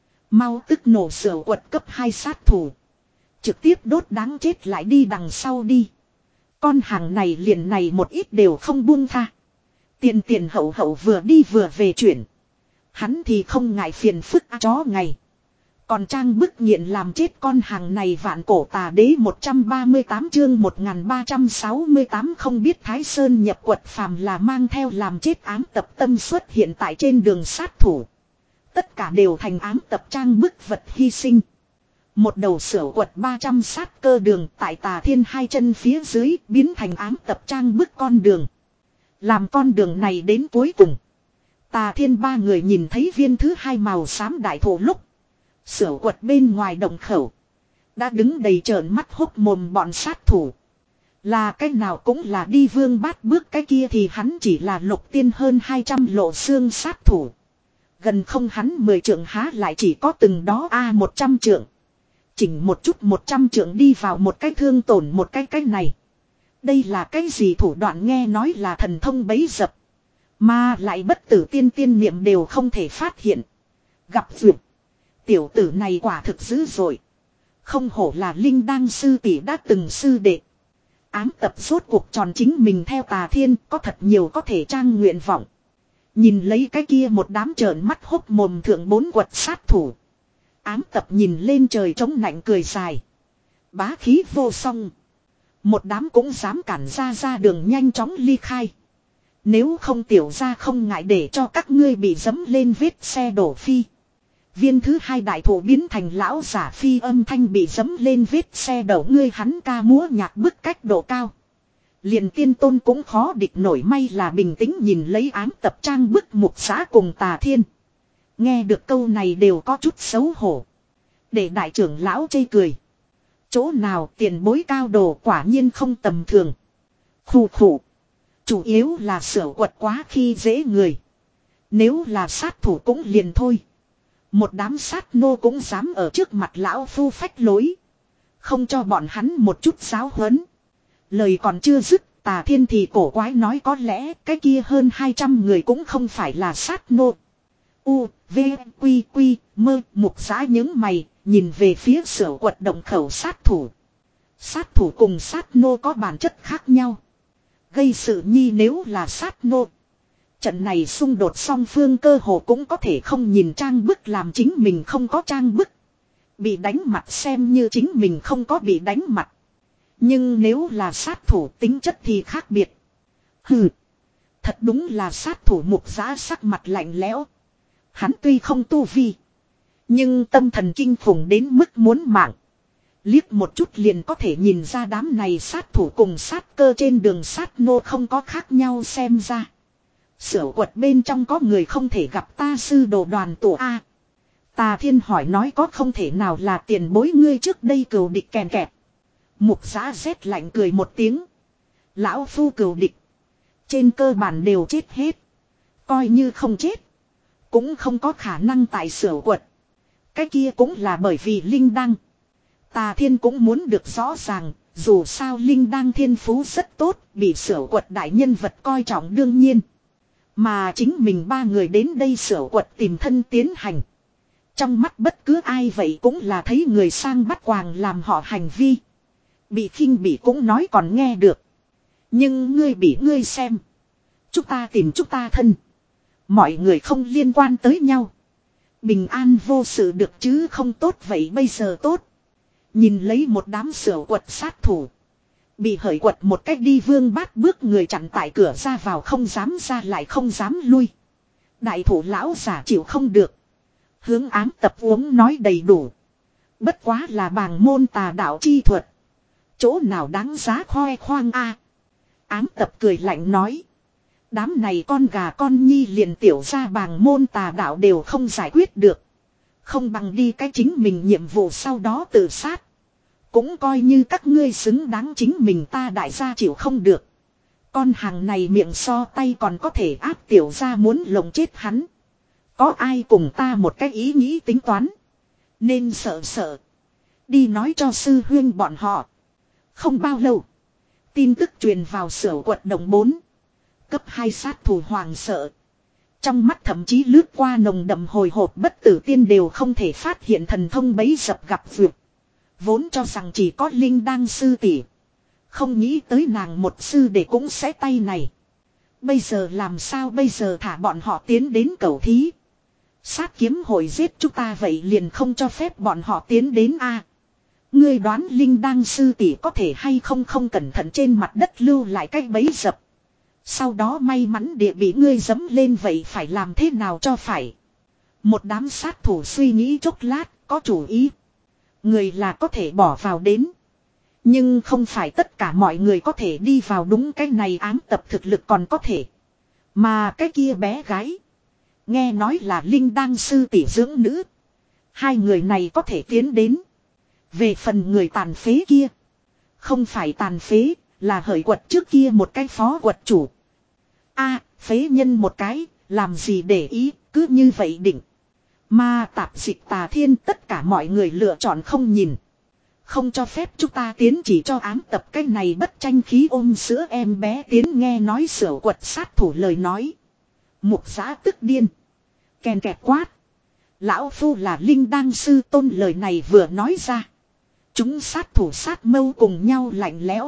Mau tức nổ sửa quật cấp hai sát thủ. Trực tiếp đốt đáng chết lại đi đằng sau đi. Con hàng này liền này một ít đều không buông tha. Tiền tiền hậu hậu vừa đi vừa về chuyển. Hắn thì không ngại phiền phức chó ngày. Còn trang bức nghiện làm chết con hàng này vạn cổ tà đế một trăm ba mươi tám chương một nghìn ba trăm sáu mươi tám không biết Thái Sơn nhập quật phàm là mang theo làm chết ám tập tâm xuất hiện tại trên đường sát thủ. Tất cả đều thành ám tập trang bức vật hy sinh. Một đầu sửa quật ba trăm sát cơ đường tại tà thiên hai chân phía dưới biến thành ám tập trang bức con đường. Làm con đường này đến cuối cùng. Tà thiên ba người nhìn thấy viên thứ hai màu xám đại thổ lúc. Sửa quật bên ngoài đồng khẩu. Đã đứng đầy trợn mắt hốc mồm bọn sát thủ. Là cái nào cũng là đi vương bát bước cái kia thì hắn chỉ là lục tiên hơn hai trăm lộ xương sát thủ. Gần không hắn mười trượng há lại chỉ có từng đó a một trăm trượng. Chỉnh một chút một trăm trượng đi vào một cái thương tổn một cái cái này. Đây là cái gì thủ đoạn nghe nói là thần thông bấy dập. Mà lại bất tử tiên tiên niệm đều không thể phát hiện. Gặp duyệt. Tiểu tử này quả thực dữ dội. Không hổ là linh đăng sư tỷ đã từng sư đệ. Ám tập rốt cuộc tròn chính mình theo tà thiên có thật nhiều có thể trang nguyện vọng. Nhìn lấy cái kia một đám trợn mắt hốc mồm thượng bốn quật sát thủ. Ám tập nhìn lên trời trống nạnh cười dài. Bá khí vô song. Một đám cũng dám cản ra ra đường nhanh chóng ly khai. Nếu không tiểu ra không ngại để cho các ngươi bị dẫm lên vết xe đổ phi. Viên thứ hai đại thủ biến thành lão giả phi âm thanh bị dẫm lên vết xe đổ ngươi hắn ca múa nhạc bức cách độ cao. Liền tiên tôn cũng khó địch nổi may là bình tĩnh nhìn lấy ám tập trang bức mục xã cùng tà thiên. Nghe được câu này đều có chút xấu hổ. Để đại trưởng lão chê cười. Chỗ nào tiền bối cao đồ quả nhiên không tầm thường. Khủ khủ. Chủ yếu là sửa quật quá khi dễ người. Nếu là sát thủ cũng liền thôi. Một đám sát nô cũng dám ở trước mặt lão phu phách lối. Không cho bọn hắn một chút giáo huấn. Lời còn chưa dứt, tà thiên thì cổ quái nói có lẽ cái kia hơn hai trăm người cũng không phải là sát nô. U, V, Quy, Quy, mơ, mục giã những mày, nhìn về phía sửa quật động khẩu sát thủ. Sát thủ cùng sát nô có bản chất khác nhau. Gây sự nhi nếu là sát nô. Trận này xung đột song phương cơ hồ cũng có thể không nhìn trang bức làm chính mình không có trang bức. Bị đánh mặt xem như chính mình không có bị đánh mặt. Nhưng nếu là sát thủ tính chất thì khác biệt. Hừ. Thật đúng là sát thủ mục giã sắc mặt lạnh lẽo. Hắn tuy không tu vi. Nhưng tâm thần kinh khủng đến mức muốn mạng. Liếc một chút liền có thể nhìn ra đám này sát thủ cùng sát cơ trên đường sát nô không có khác nhau xem ra. Sửa quật bên trong có người không thể gặp ta sư đồ đoàn tổ A. Tà thiên hỏi nói có không thể nào là tiền bối ngươi trước đây cừu địch kèn kẹt. Mục giã rét lạnh cười một tiếng. Lão phu cừu địch. Trên cơ bản đều chết hết. Coi như không chết. Cũng không có khả năng tại sửa quật. Cái kia cũng là bởi vì linh đăng. Tà thiên cũng muốn được rõ ràng. Dù sao linh đăng thiên phú rất tốt. Bị sửa quật đại nhân vật coi trọng đương nhiên. Mà chính mình ba người đến đây sửa quật tìm thân tiến hành. Trong mắt bất cứ ai vậy cũng là thấy người sang bắt quàng làm họ hành vi. Bị khinh bị cũng nói còn nghe được. Nhưng ngươi bị ngươi xem. Chúng ta tìm chúng ta thân. Mọi người không liên quan tới nhau. Bình an vô sự được chứ không tốt vậy bây giờ tốt. Nhìn lấy một đám sửa quật sát thủ. Bị hởi quật một cách đi vương bát bước người chặn tại cửa ra vào không dám ra lại không dám lui. Đại thủ lão giả chịu không được. Hướng ám tập uống nói đầy đủ. Bất quá là bàng môn tà đạo chi thuật. Chỗ nào đáng giá khoe khoang a. Ám tập cười lạnh nói. Đám này con gà con nhi liền tiểu ra bàng môn tà đạo đều không giải quyết được. Không bằng đi cái chính mình nhiệm vụ sau đó tự sát. Cũng coi như các ngươi xứng đáng chính mình ta đại gia chịu không được. Con hàng này miệng so tay còn có thể áp tiểu ra muốn lồng chết hắn. Có ai cùng ta một cái ý nghĩ tính toán. Nên sợ sợ. Đi nói cho sư huyên bọn họ. Không bao lâu. Tin tức truyền vào sở quật đồng bốn. Cấp hai sát thủ hoàng sợ. Trong mắt thậm chí lướt qua nồng đậm hồi hộp bất tử tiên đều không thể phát hiện thần thông bấy dập gặp vượt. Vốn cho rằng chỉ có Linh đang sư tỷ. Không nghĩ tới nàng một sư để cũng sẽ tay này. Bây giờ làm sao bây giờ thả bọn họ tiến đến cầu thí. Sát kiếm hội giết chúng ta vậy liền không cho phép bọn họ tiến đến a. À, ngươi đoán Linh đang sư tỷ có thể hay không không cẩn thận trên mặt đất lưu lại cái bẫy dập. Sau đó may mắn địa bị ngươi dẫm lên vậy phải làm thế nào cho phải. Một đám sát thủ suy nghĩ chốc lát có chủ ý. Người là có thể bỏ vào đến. Nhưng không phải tất cả mọi người có thể đi vào đúng cái này ám tập thực lực còn có thể. Mà cái kia bé gái. Nghe nói là Linh đang sư tỷ dưỡng nữ. Hai người này có thể tiến đến. Về phần người tàn phế kia. Không phải tàn phế, là hởi quật trước kia một cái phó quật chủ. A, phế nhân một cái, làm gì để ý, cứ như vậy định. Mà tạp dịch tà thiên tất cả mọi người lựa chọn không nhìn. Không cho phép chúng ta tiến chỉ cho ám tập cái này bất tranh khí ôm sữa em bé tiến nghe nói sửa quật sát thủ lời nói. Mục giã tức điên. Kèn kẹt quát. Lão phu là Linh đang sư tôn lời này vừa nói ra. Chúng sát thủ sát mâu cùng nhau lạnh lẽo.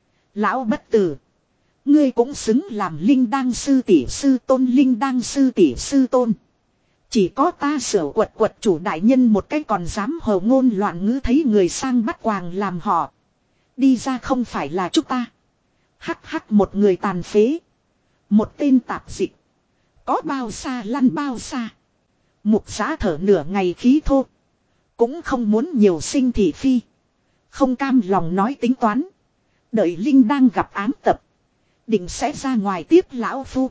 Lão bất tử. Ngươi cũng xứng làm Linh đang sư tỷ sư tôn Linh đang sư tỷ sư tôn. Chỉ có ta sửa quật quật chủ đại nhân một cái còn dám hầu ngôn loạn ngữ thấy người sang bắt quàng làm họ. Đi ra không phải là chúng ta. Hắc hắc một người tàn phế. Một tên tạp dịch. Có bao xa lăn bao xa. Mục giã thở nửa ngày khí thô. Cũng không muốn nhiều sinh thị phi. Không cam lòng nói tính toán. Đợi Linh đang gặp ám tập. Định sẽ ra ngoài tiếp lão phu.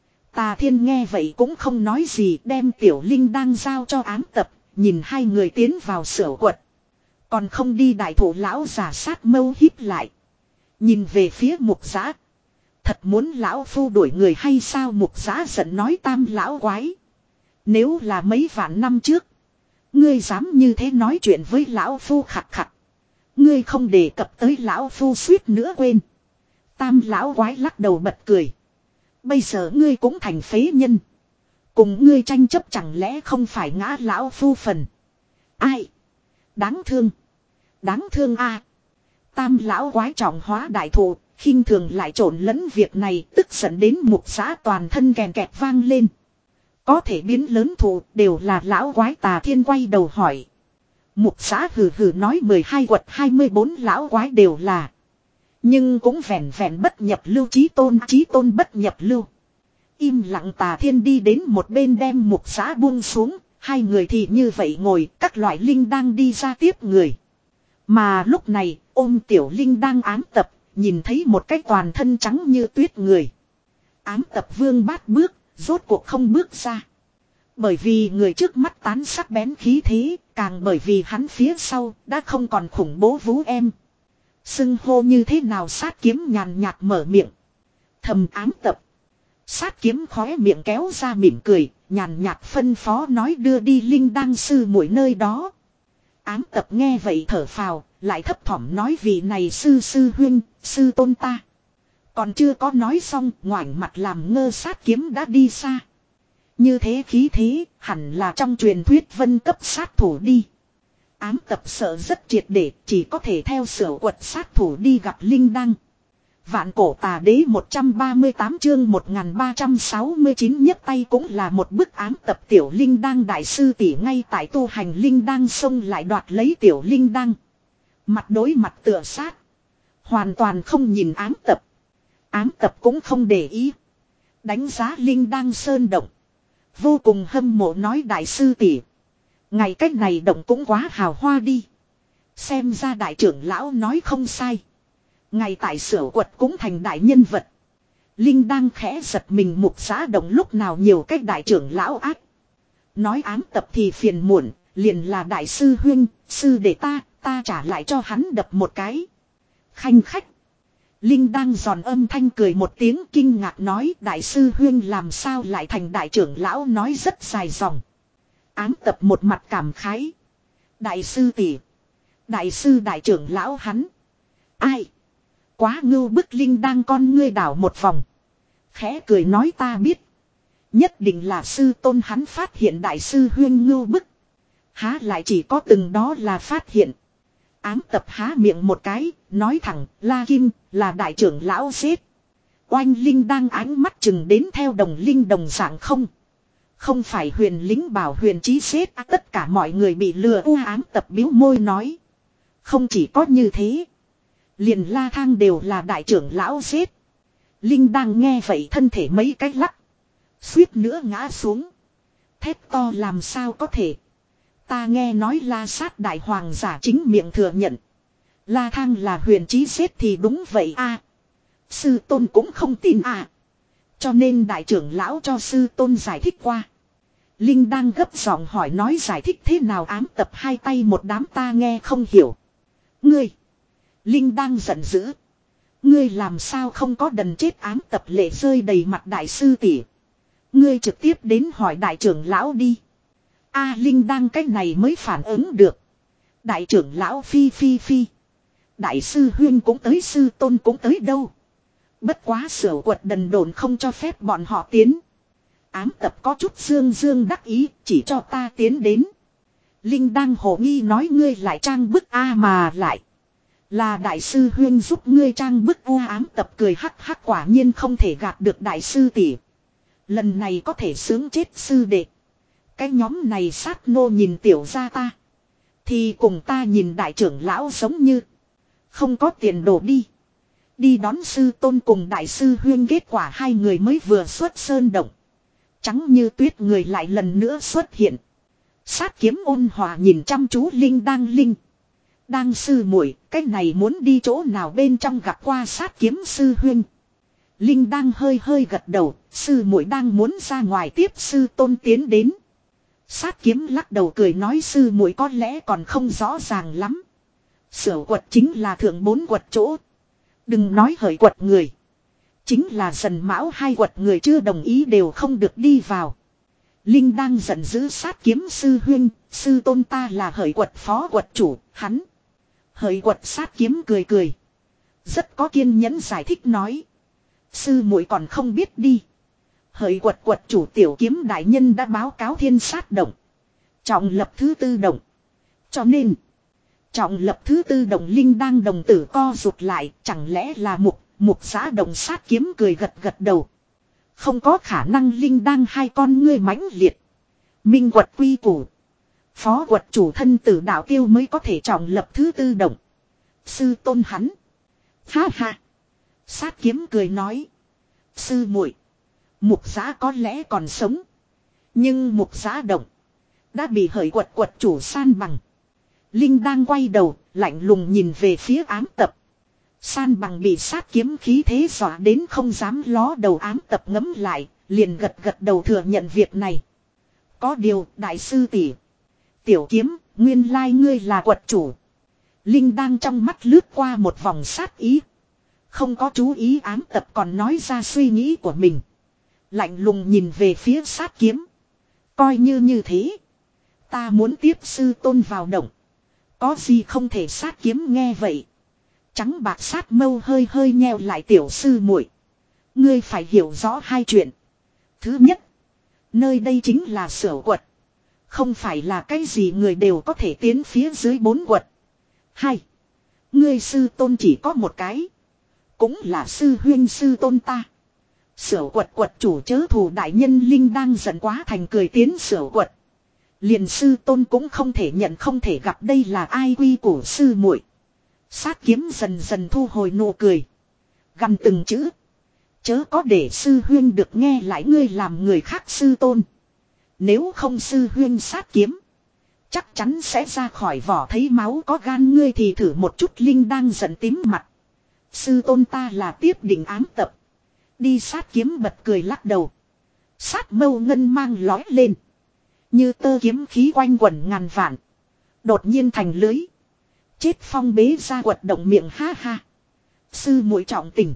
Tà thiên nghe vậy cũng không nói gì đem tiểu Linh đang giao cho ám tập. Nhìn hai người tiến vào sửa quật. Còn không đi đại thủ lão giả sát mâu híp lại. Nhìn về phía mục giã. Thật muốn lão phu đuổi người hay sao mục giã giận nói tam lão quái. Nếu là mấy vạn năm trước. Ngươi dám như thế nói chuyện với lão phu khặt khặt. Ngươi không đề cập tới lão phu suýt nữa quên. Tam lão quái lắc đầu bật cười. Bây giờ ngươi cũng thành phế nhân. Cùng ngươi tranh chấp chẳng lẽ không phải ngã lão phu phần. Ai? Đáng thương. Đáng thương a. À. Tam lão quái trọng hóa đại thụ. khinh thường lại trộn lẫn việc này tức giận đến mục giã toàn thân kèn kẹt vang lên. Có thể biến lớn thụ đều là lão quái tà thiên quay đầu hỏi. Mục giã hừ hừ nói mười hai quật hai mươi bốn lão quái đều là. Nhưng cũng vẹn vẹn bất nhập lưu chí tôn chí tôn bất nhập lưu. Im lặng tà thiên đi đến một bên đem mục giã buông xuống. Hai người thì như vậy ngồi các loại linh đang đi ra tiếp người. Mà lúc này ôm tiểu Linh đang ám tập. Nhìn thấy một cái toàn thân trắng như tuyết người. Ám tập vương bát bước. Rốt cuộc không bước ra. Bởi vì người trước mắt tán sắc bén khí thế. Càng bởi vì hắn phía sau đã không còn khủng bố vú em. Xưng hô như thế nào sát kiếm nhàn nhạt mở miệng. Thầm ám tập. Sát kiếm khóe miệng kéo ra mỉm cười. Nhàn nhạt phân phó nói đưa đi Linh đăng sư muội nơi đó. Ám tập nghe vậy thở phào. Lại thấp thỏm nói vì này sư sư huynh, sư tôn ta. Còn chưa có nói xong, ngoảnh mặt làm ngơ sát kiếm đã đi xa. Như thế khí thế, hẳn là trong truyền thuyết vân cấp sát thủ đi. Ám tập sợ rất triệt để, chỉ có thể theo sở quật sát thủ đi gặp Linh đăng. Vạn cổ tà đế một trăm ba mươi tám chương một nghìn ba trăm sáu mươi chín nhấc tay cũng là một bức ám tập tiểu Linh đăng đại sư tỷ ngay tại tu hành Linh đăng xông lại đoạt lấy tiểu Linh đăng. Mặt đối mặt tựa sát. Hoàn toàn không nhìn ám tập. Ám tập cũng không để ý. Đánh giá Linh đăng sơn động. Vô cùng hâm mộ nói đại sư tỷ. Ngày cách này động cũng quá hào hoa đi. Xem ra đại trưởng lão nói không sai. Ngày tại Sửu Quật cũng thành đại nhân vật. Linh đang khẽ giật mình, Mục Giá Động lúc nào nhiều cách đại trưởng lão ác. Nói ám tập thì phiền muộn, liền là đại sư huynh, sư để ta, ta trả lại cho hắn đập một cái. Khanh khách. Linh đang giòn âm thanh cười một tiếng kinh ngạc nói, đại sư huynh làm sao lại thành đại trưởng lão, nói rất dài dòng. Ám tập một mặt cảm khái. Đại sư tỷ, đại sư đại trưởng lão hắn. Ai? Quá ngưu bức. Linh đang con ngươi đảo một vòng. Khẽ cười nói, ta biết. Nhất định là sư tôn hắn phát hiện đại sư huyên ngưu bức. Há lại chỉ có từng đó là phát hiện. Ám tập há miệng một cái, nói thẳng, La Kim, là đại trưởng lão giết. Oanh. Linh đang ánh mắt chừng đến theo đồng linh đồng dạng không. Không phải huyền lính bảo huyền chí giết, à, tất cả mọi người bị lừa. U ám tập biếu môi nói. Không chỉ có như thế. Liền La Thang đều là đại trưởng lão giết. Linh đang nghe vậy thân thể mấy cái lắc. Suýt nữa ngã xuống. Thét to, làm sao có thể. Ta nghe nói La Sát đại hoàng giả chính miệng thừa nhận. La Thang là huyền chí giết thì đúng vậy a. Sư tôn cũng không tin à. Cho nên đại trưởng lão cho sư tôn giải thích qua. Linh đang gấp giọng hỏi, nói giải thích thế nào? Ám tập hai tay một đám, ta nghe không hiểu. Ngươi. Linh đang giận dữ. Ngươi làm sao không có đần chết? Ám tập lệ rơi đầy mặt, đại sư tỷ, ngươi trực tiếp đến hỏi đại trưởng lão đi. A Linh đang cách này mới phản ứng được. Đại trưởng lão phi phi phi. Đại sư huyên cũng tới, sư tôn cũng tới đâu. Bất quá Sửu Quật đần độn không cho phép bọn họ tiến. Ám tập có chút dương dương đắc ý, chỉ cho ta tiến đến. Linh đang hồ nghi nói, ngươi lại trang bức a, mà lại. Là đại sư huyên giúp ngươi trang bức. U ám tập cười hắc hắc, quả nhiên không thể gạt được đại sư tỷ. Lần này có thể sướng chết sư đệ. Cái nhóm này sát nô nhìn tiểu gia ta. Thì cùng ta nhìn đại trưởng lão giống như. Không có tiền đồ đi. Đi đón sư tôn cùng đại sư huyên. Kết quả hai người mới vừa xuất sơn động. Trắng như tuyết người lại lần nữa xuất hiện. Sát kiếm ôn hòa nhìn chăm chú Linh đang. Linh đang sư muội, cái này muốn đi chỗ nào? Bên trong gặp qua sát kiếm sư huyên. Linh đang hơi hơi gật đầu, sư muội đang muốn ra ngoài tiếp sư tôn tiến đến. Sát kiếm lắc đầu cười nói, sư muội có lẽ còn không rõ ràng lắm. Sửu Quật chính là thượng bốn quật chỗ. Đừng nói hởi quật người. Chính là Dần Mão hai quật người chưa đồng ý đều không được đi vào. Linh đang giận dữ, sát kiếm sư huyên, sư tôn ta là hởi quật phó quật chủ, hắn. Hởi quật sát kiếm cười cười. Rất có kiên nhẫn giải thích nói. Sư muội còn không biết đi. Hởi quật quật chủ tiểu kiếm đại nhân đã báo cáo thiên sát động. Trọng lập thứ tư động. Cho nên. Trọng lập thứ tư động. Linh đang đồng tử co rụt lại. Chẳng lẽ là mục. Mục Giá Động. Sát kiếm cười gật gật đầu. Không có khả năng. Linh đang hai con ngươi mãnh liệt. Minh quật quy củ. Phó quật chủ thân tử đạo tiêu mới có thể trọng lập thứ tư động. Sư tôn hắn. Ha ha. Sát kiếm cười nói. Sư muội, Mục Giá có lẽ còn sống. Nhưng Mục Giá Động đã bị hởi quật quật chủ san bằng. Linh đang quay đầu, lạnh lùng nhìn về phía ám tập. San bằng bị sát kiếm khí thế dọa đến không dám ló đầu. Ám tập ngấm lại, liền gật gật đầu thừa nhận việc này. Có điều, đại sư tỷ, tiểu kiếm, nguyên lai ngươi là quật chủ. Linh đang trong mắt lướt qua một vòng sát ý. Không có chú ý ám tập còn nói ra suy nghĩ của mình. Lạnh lùng nhìn về phía sát kiếm. Coi như như thế. Ta muốn tiếp sư tôn vào động. Có gì không thể? Sát kiếm nghe vậy. Trắng bạc sát mâu hơi hơi nheo lại, tiểu sư muội, ngươi phải hiểu rõ hai chuyện. Thứ nhất. Nơi đây chính là Sửu Quật. Không phải là cái gì người đều có thể tiến phía dưới bốn quật. Hai. Ngươi sư tôn chỉ có một cái. Cũng là sư huyên sư tôn ta. Sửu Quật quật chủ chớ thù đại nhân. Linh đang giận quá thành cười tiến Sửu Quật. Liền sư tôn cũng không thể nhận, không thể gặp, đây là ai quy của sư muội. Sát kiếm dần dần thu hồi nụ cười. Gằn từng chữ. Chớ có để sư huyên được nghe lại ngươi làm người khác sư tôn. Nếu không sư huyên sát kiếm chắc chắn sẽ ra khỏi vỏ thấy máu. Có gan ngươi thì thử một chút. Linh đang giận tím mặt. Sư tôn ta là tiếp định ám tập. Đi sát kiếm bật cười lắc đầu. Sát mâu ngân mang lói lên. Như tơ kiếm khí quanh quẩn ngàn vạn. Đột nhiên thành lưới. Chết phong bế ra quật động miệng ha ha. Sư muội trọng tình.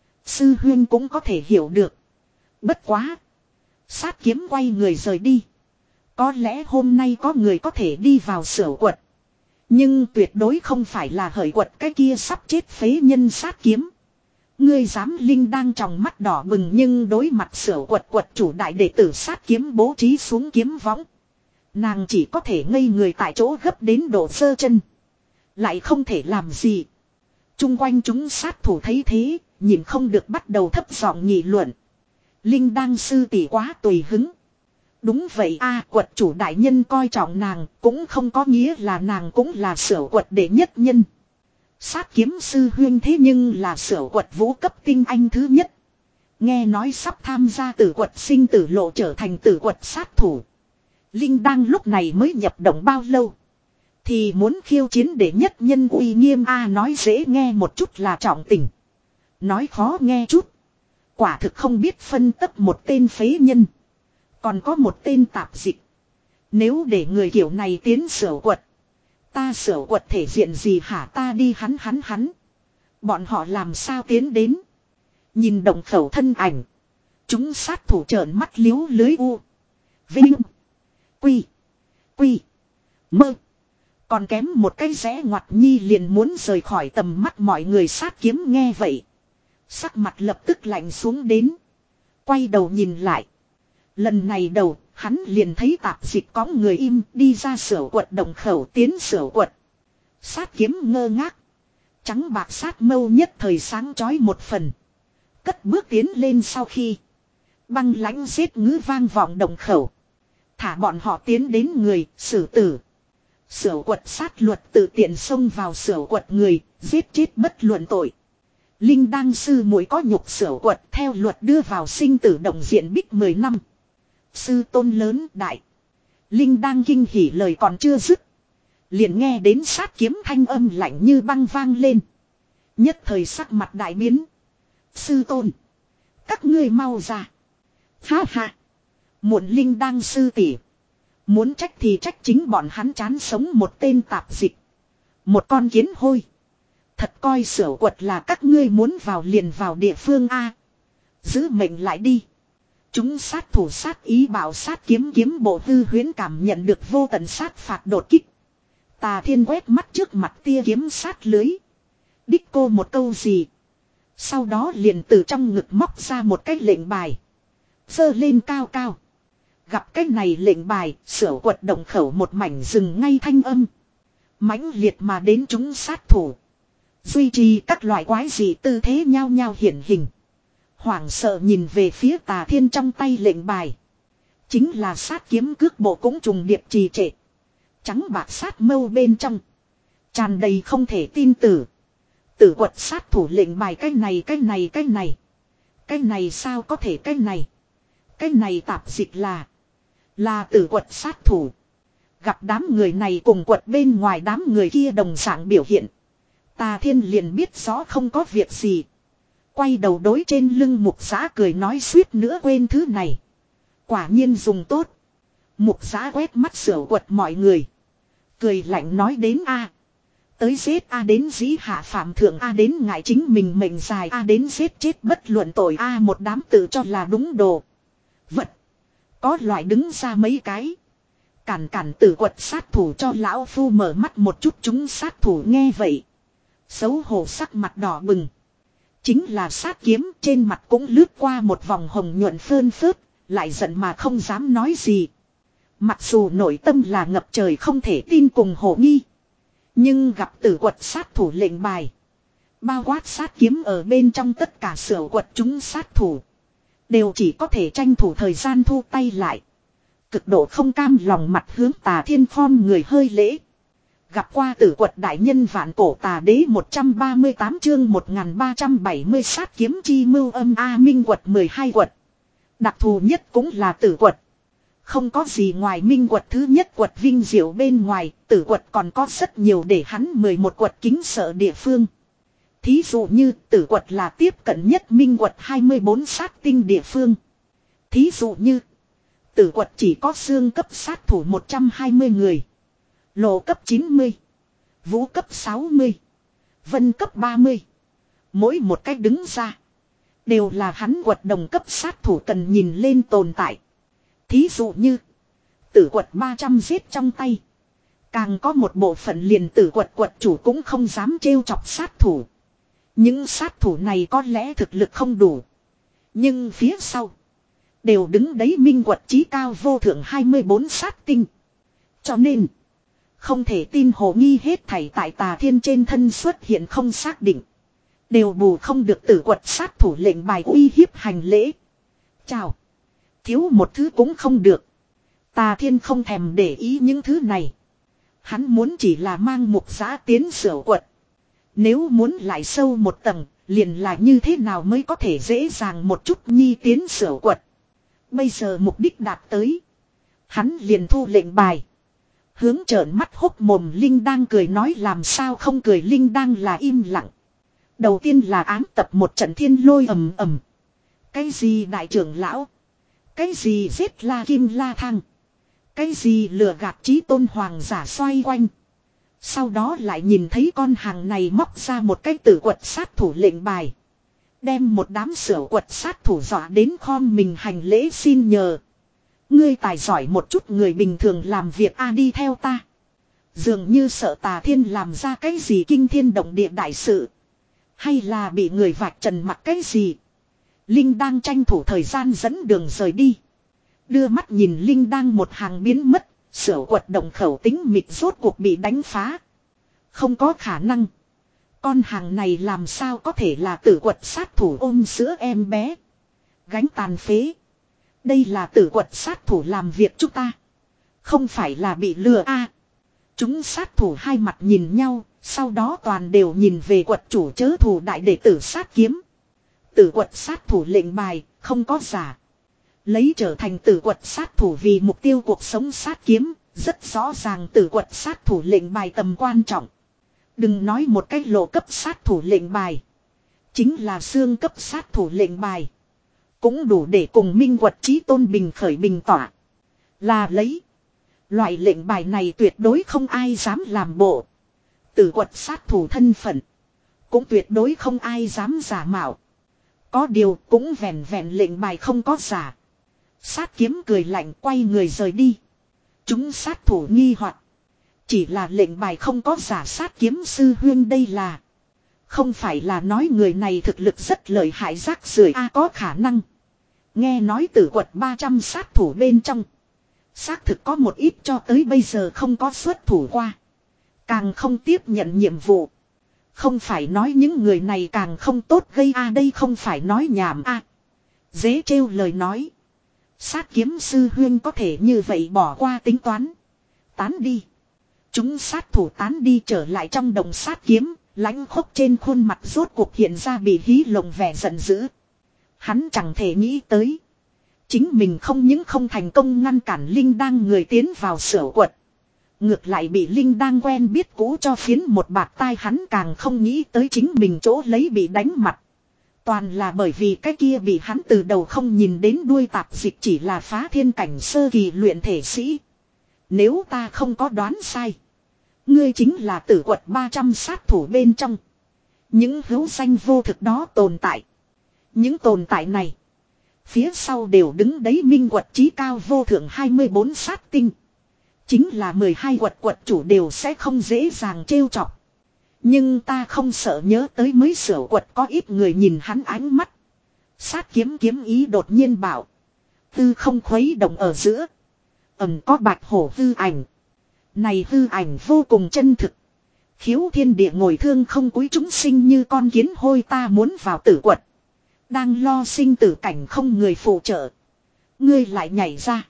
Sư huyên cũng có thể hiểu được. Bất quá. Sát kiếm quay người rời đi. Có lẽ hôm nay có người có thể đi vào sửa quật. Nhưng tuyệt đối không phải là hởi quật cái kia sắp chết phế nhân sát kiếm. Ngươi dám linh đang trong mắt đỏ bừng nhưng đối mặt sửa quật quật chủ đại đệ tử sát kiếm bố trí xuống kiếm võng. Nàng chỉ có thể ngây người tại chỗ gấp đến độ sơ chân. Lại không thể làm gì. Trung quanh chúng sát thủ thấy thế, nhìn không được bắt đầu thấp giọng nghị luận. Linh đang sư tỷ quá tùy hứng. Đúng vậy a, quật chủ đại nhân coi trọng nàng, cũng không có nghĩa là nàng cũng là sửa quật đệ nhất nhân. Sát kiếm sư huyên thế nhưng là sửa quật vũ cấp tinh anh thứ nhất. Nghe nói sắp tham gia tử quật sinh tử lộ trở thành tử quật sát thủ. Linh đang lúc này mới nhập động bao lâu. Thì muốn khiêu chiến đệ nhất nhân uy nghiêm a, nói dễ nghe một chút là trọng tình. Nói khó nghe chút. Quả thực không biết phân tấp một tên phế nhân. Còn có một tên tạp dịch. Nếu để người kiểu này tiến sửa quật. Ta sửa quật thể diện gì hả, ta đi hắn hắn hắn. Bọn họ làm sao tiến đến. Nhìn động khẩu thân ảnh. Chúng sát thủ trợn mắt liếu lưới u. Vinh. Quy. Quy. Mơ. Còn kém một cái rẽ ngoặt nhi liền muốn rời khỏi tầm mắt mọi người. Sát kiếm nghe vậy. Sắc mặt lập tức lạnh xuống đến. Quay đầu nhìn lại. Lần này đầu, hắn liền thấy tạp dịch có người im đi ra sửa quật động khẩu tiến sửa quật. Sát kiếm ngơ ngác. Trắng bạc sát mâu nhất thời sáng chói một phần. Cất bước tiến lên sau khi. Băng lãnh giết ngữ vang vọng động khẩu. Thả bọn họ tiến đến người, xử tử. Sửa quật sát luật tự tiện xông vào sửa quật người, giết chết bất luận tội. Linh đăng sư muội có nhục sửa quật theo luật đưa vào sinh tử động diện bích mười năm. Sư tôn lớn đại. Linh đang kinh hỉ lời còn chưa dứt. Liền nghe đến sát kiếm thanh âm lạnh như băng vang lên. Nhất thời sắc mặt đại biến. Sư tôn. Các ngươi mau ra. Ha ha. Muộn Linh đang sư tỷ. Muốn trách thì trách chính bọn hắn chán sống một tên tạp dịch. Một con kiến hôi. Thật coi sửa quật là các ngươi muốn vào liền vào địa phương A. Giữ mệnh lại đi. Chúng sát thủ sát ý bảo sát kiếm kiếm bộ hư huyến cảm nhận được vô tận sát phạt đột kích. Tà Thiên quét mắt trước mặt tia kiếm sát lưới. Đích cô một câu gì. Sau đó liền từ trong ngực móc ra một cái lệnh bài. Giơ lên cao cao. Gặp cái này lệnh bài, sửa quật động khẩu một mảnh rừng ngay thanh âm. Mãnh liệt mà đến chúng sát thủ. Duy trì các loại quái dị tư thế nhao nhao hiển hình. Hoảng sợ nhìn về phía Tà Thiên trong tay lệnh bài. Chính là sát kiếm cước bộ cũng trùng điệp trì trệ. Trắng bạc sát mâu bên trong. Tràn đầy không thể tin tử. Tử quật sát thủ lệnh bài cái này cái này cái này. Cái này sao có thể cái này. Cái này tạp dịch là. Là tử quật sát thủ. Gặp đám người này cùng quật bên ngoài đám người kia đồng dạng biểu hiện. Tà Thiên liền biết rõ không có việc gì. Quay đầu đối trên lưng mục giã cười nói suýt nữa quên thứ này. Quả nhiên dùng tốt. Mục giã quét mắt sửa quật mọi người. Cười lạnh nói đến a tới giết a đến dĩ hạ phạm thượng a đến ngại chính mình mệnh dài a đến giết chết bất luận tội a một đám tự cho là đúng đồ. Vật. Có loại đứng ra mấy cái. Cản cản tử quật sát thủ cho lão phu mở mắt một chút chúng sát thủ nghe vậy. Xấu hổ sắc mặt đỏ bừng. Chính là sát kiếm trên mặt cũng lướt qua một vòng hồng nhuận phơn phớt. Lại giận mà không dám nói gì. Mặc dù nội tâm là ngập trời không thể tin cùng hổ nghi. Nhưng gặp tử quật sát thủ lệnh bài. Bao quát sát kiếm ở bên trong tất cả sửa quật chúng sát thủ. Đều chỉ có thể tranh thủ thời gian thu tay lại. Cực độ không cam lòng mặt hướng Tà Thiên khom người hơi lễ. Gặp qua tử quật đại nhân vạn cổ tà đế một trăm ba mươi tám chương một nghìn ba trăm bảy mươi sát kiếm chi mưu âm A Minh quật mười hai quật. Đặc thù nhất cũng là tử quật. Không có gì ngoài Minh quật thứ nhất quật vinh diệu bên ngoài, tử quật còn có rất nhiều để hắn mười một quật kính sợ địa phương. Thí dụ như tử quật là tiếp cận nhất minh quật hai mươi bốn sát tinh địa phương. Thí dụ như tử quật chỉ có xương cấp sát thủ một trăm hai mươi người. Lộ cấp chín mươi. Vũ cấp sáu mươi. Vân cấp ba mươi. Mỗi một cách đứng ra. Đều là hắn quật đồng cấp sát thủ cần nhìn lên tồn tại. Thí dụ như tử quật ba trăm giết trong tay. Càng có một bộ phận liền tử quật quật chủ cũng không dám trêu chọc sát thủ. Những sát thủ này có lẽ thực lực không đủ. Nhưng phía sau đều đứng đấy minh quật chí cao vô thượng hai mươi bốn sát tinh. Cho nên không thể tin hồ nghi hết thảy tại Tà Thiên trên thân xuất hiện không xác định. Đều bù không được tử quật sát thủ lệnh bài uy hiếp hành lễ. Chào. Thiếu một thứ cũng không được. Tà Thiên không thèm để ý những thứ này. Hắn muốn chỉ là mang mục giã tiến sửa quật. Nếu muốn lại sâu một tầng, liền là như thế nào mới có thể dễ dàng một chút nhi tiến sửa quật. Bây giờ mục đích đạt tới. Hắn liền thu lệnh bài. Hướng trợn mắt hốc mồm Linh đang cười nói làm sao không cười Linh đang là im lặng. Đầu tiên là ám tập một trận thiên lôi ầm ầm. Cái gì đại trưởng lão? Cái gì giết la kim la thang? Cái gì lừa gạt trí tôn hoàng giả xoay quanh? Sau đó lại nhìn thấy con hàng này móc ra một cái tử quật sát thủ lệnh bài. Đem một đám sửa quật sát thủ dọa đến khom mình hành lễ xin nhờ. Ngươi tài giỏi một chút người bình thường làm việc a đi theo ta. Dường như sợ Tà Thiên làm ra cái gì kinh thiên động địa đại sự. Hay là bị người vạch trần mặc cái gì. Linh đang tranh thủ thời gian dẫn đường rời đi. Đưa mắt nhìn Linh đang một hàng biến mất. Sửa quật động khẩu tính mịt rốt cuộc bị đánh phá. Không có khả năng. Con hàng này làm sao có thể là tử quật sát thủ ôm sữa em bé. Gánh tàn phế. Đây là tử quật sát thủ làm việc chúng ta. Không phải là bị lừa a. Chúng sát thủ hai mặt nhìn nhau. Sau đó toàn đều nhìn về quật chủ chớ thủ đại đệ tử sát kiếm. Tử quật sát thủ lệnh bài không có giả. Lấy trở thành tử quật sát thủ vì mục tiêu cuộc sống sát kiếm. Rất rõ ràng tử quật sát thủ lệnh bài tầm quan trọng. Đừng nói một cách lộ cấp sát thủ lệnh bài. Chính là xương cấp sát thủ lệnh bài. Cũng đủ để cùng minh quật chí tôn bình khởi bình tỏa. Là lấy. Loại lệnh bài này tuyệt đối không ai dám làm bộ. Tử quật sát thủ thân phận. Cũng tuyệt đối không ai dám giả mạo. Có điều cũng vẹn vẹn lệnh bài không có giả. Sát kiếm cười lạnh quay người rời đi. Chúng sát thủ nghi hoặc. Chỉ là lệnh bài không có giả sát kiếm sư huyên đây là. Không phải là nói người này thực lực rất lợi hại rác rưởi a có khả năng. Nghe nói tử quật ba trăm sát thủ bên trong. Xác thực có một ít cho tới bây giờ không có xuất thủ qua. Càng không tiếp nhận nhiệm vụ. Không phải nói những người này càng không tốt gây a đây không phải nói nhảm a. Dễ trêu lời nói. Sát kiếm sư huyên có thể như vậy bỏ qua tính toán. Tán đi. Chúng sát thủ tán đi trở lại trong đồng sát kiếm. Lãnh khốc trên khuôn mặt rốt cuộc hiện ra bị hí lồng vẻ giận dữ. Hắn chẳng thể nghĩ tới. Chính mình không những không thành công ngăn cản Linh đang người tiến vào sửa quật. Ngược lại bị Linh đang quen biết cũ cho phiến một bạt tai hắn càng không nghĩ tới chính mình chỗ lấy bị đánh mặt. Toàn là bởi vì cái kia bị hắn từ đầu không nhìn đến đuôi tạp dịch chỉ là phá thiên cảnh sơ kỳ luyện thể sĩ. Nếu ta không có đoán sai. Ngươi chính là tử quật ba trăm sát thủ bên trong. Những hữu danh vô thực đó tồn tại. Những tồn tại này. Phía sau đều đứng đấy minh quật chí cao vô thượng hai mươi bốn sát tinh. Chính là mười hai quật quật chủ đều sẽ không dễ dàng trêu chọc. Nhưng ta không sợ nhớ tới mới sửa quật có ít người nhìn hắn ánh mắt. Sát kiếm kiếm ý đột nhiên bảo. Tư không khuấy động ở giữa. Ẩm có bạch hổ hư ảnh. Này hư ảnh vô cùng chân thực. Khiếu thiên địa ngồi thương không cúi chúng sinh như con kiến hôi ta muốn vào tử quật. Đang lo sinh tử cảnh không người phụ trợ. Ngươi lại nhảy ra.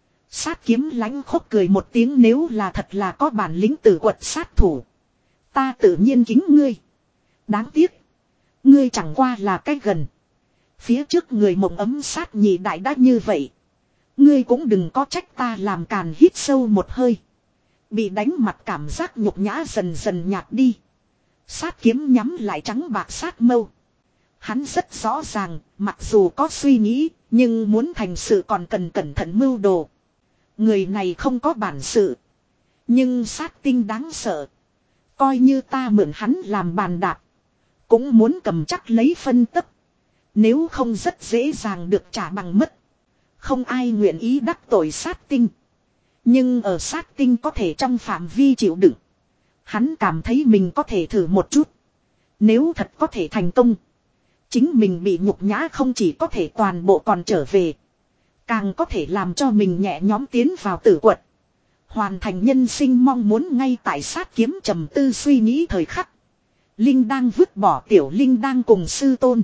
Sát kiếm lãnh khốc cười một tiếng nếu là thật là có bản lĩnh tử quật sát thủ. Ta tự nhiên kính ngươi. Đáng tiếc. Ngươi chẳng qua là cách gần. Phía trước người mộng ấm sát nhị đại đã như vậy. Ngươi cũng đừng có trách ta làm càn hít sâu một hơi. Bị đánh mặt cảm giác nhục nhã dần dần nhạt đi. Sát kiếm nhắm lại trắng bạc sát mâu. Hắn rất rõ ràng, mặc dù có suy nghĩ, nhưng muốn thành sự còn cần cẩn thận mưu đồ. Người này không có bản sự. Nhưng sát tinh đáng sợ. Coi như ta mượn hắn làm bàn đạp. Cũng muốn cầm chắc lấy phân tấp. Nếu không rất dễ dàng được trả bằng mất. Không ai nguyện ý đắc tội sát tinh. Nhưng ở sát tinh có thể trong phạm vi chịu đựng. Hắn cảm thấy mình có thể thử một chút. Nếu thật có thể thành công. Chính mình bị nhục nhã không chỉ có thể toàn bộ còn trở về. Càng có thể làm cho mình nhẹ nhõm tiến vào tử quật. Hoàn thành nhân sinh mong muốn ngay tại sát kiếm trầm tư suy nghĩ thời khắc. Linh đang vứt bỏ tiểu Linh đang cùng sư tôn.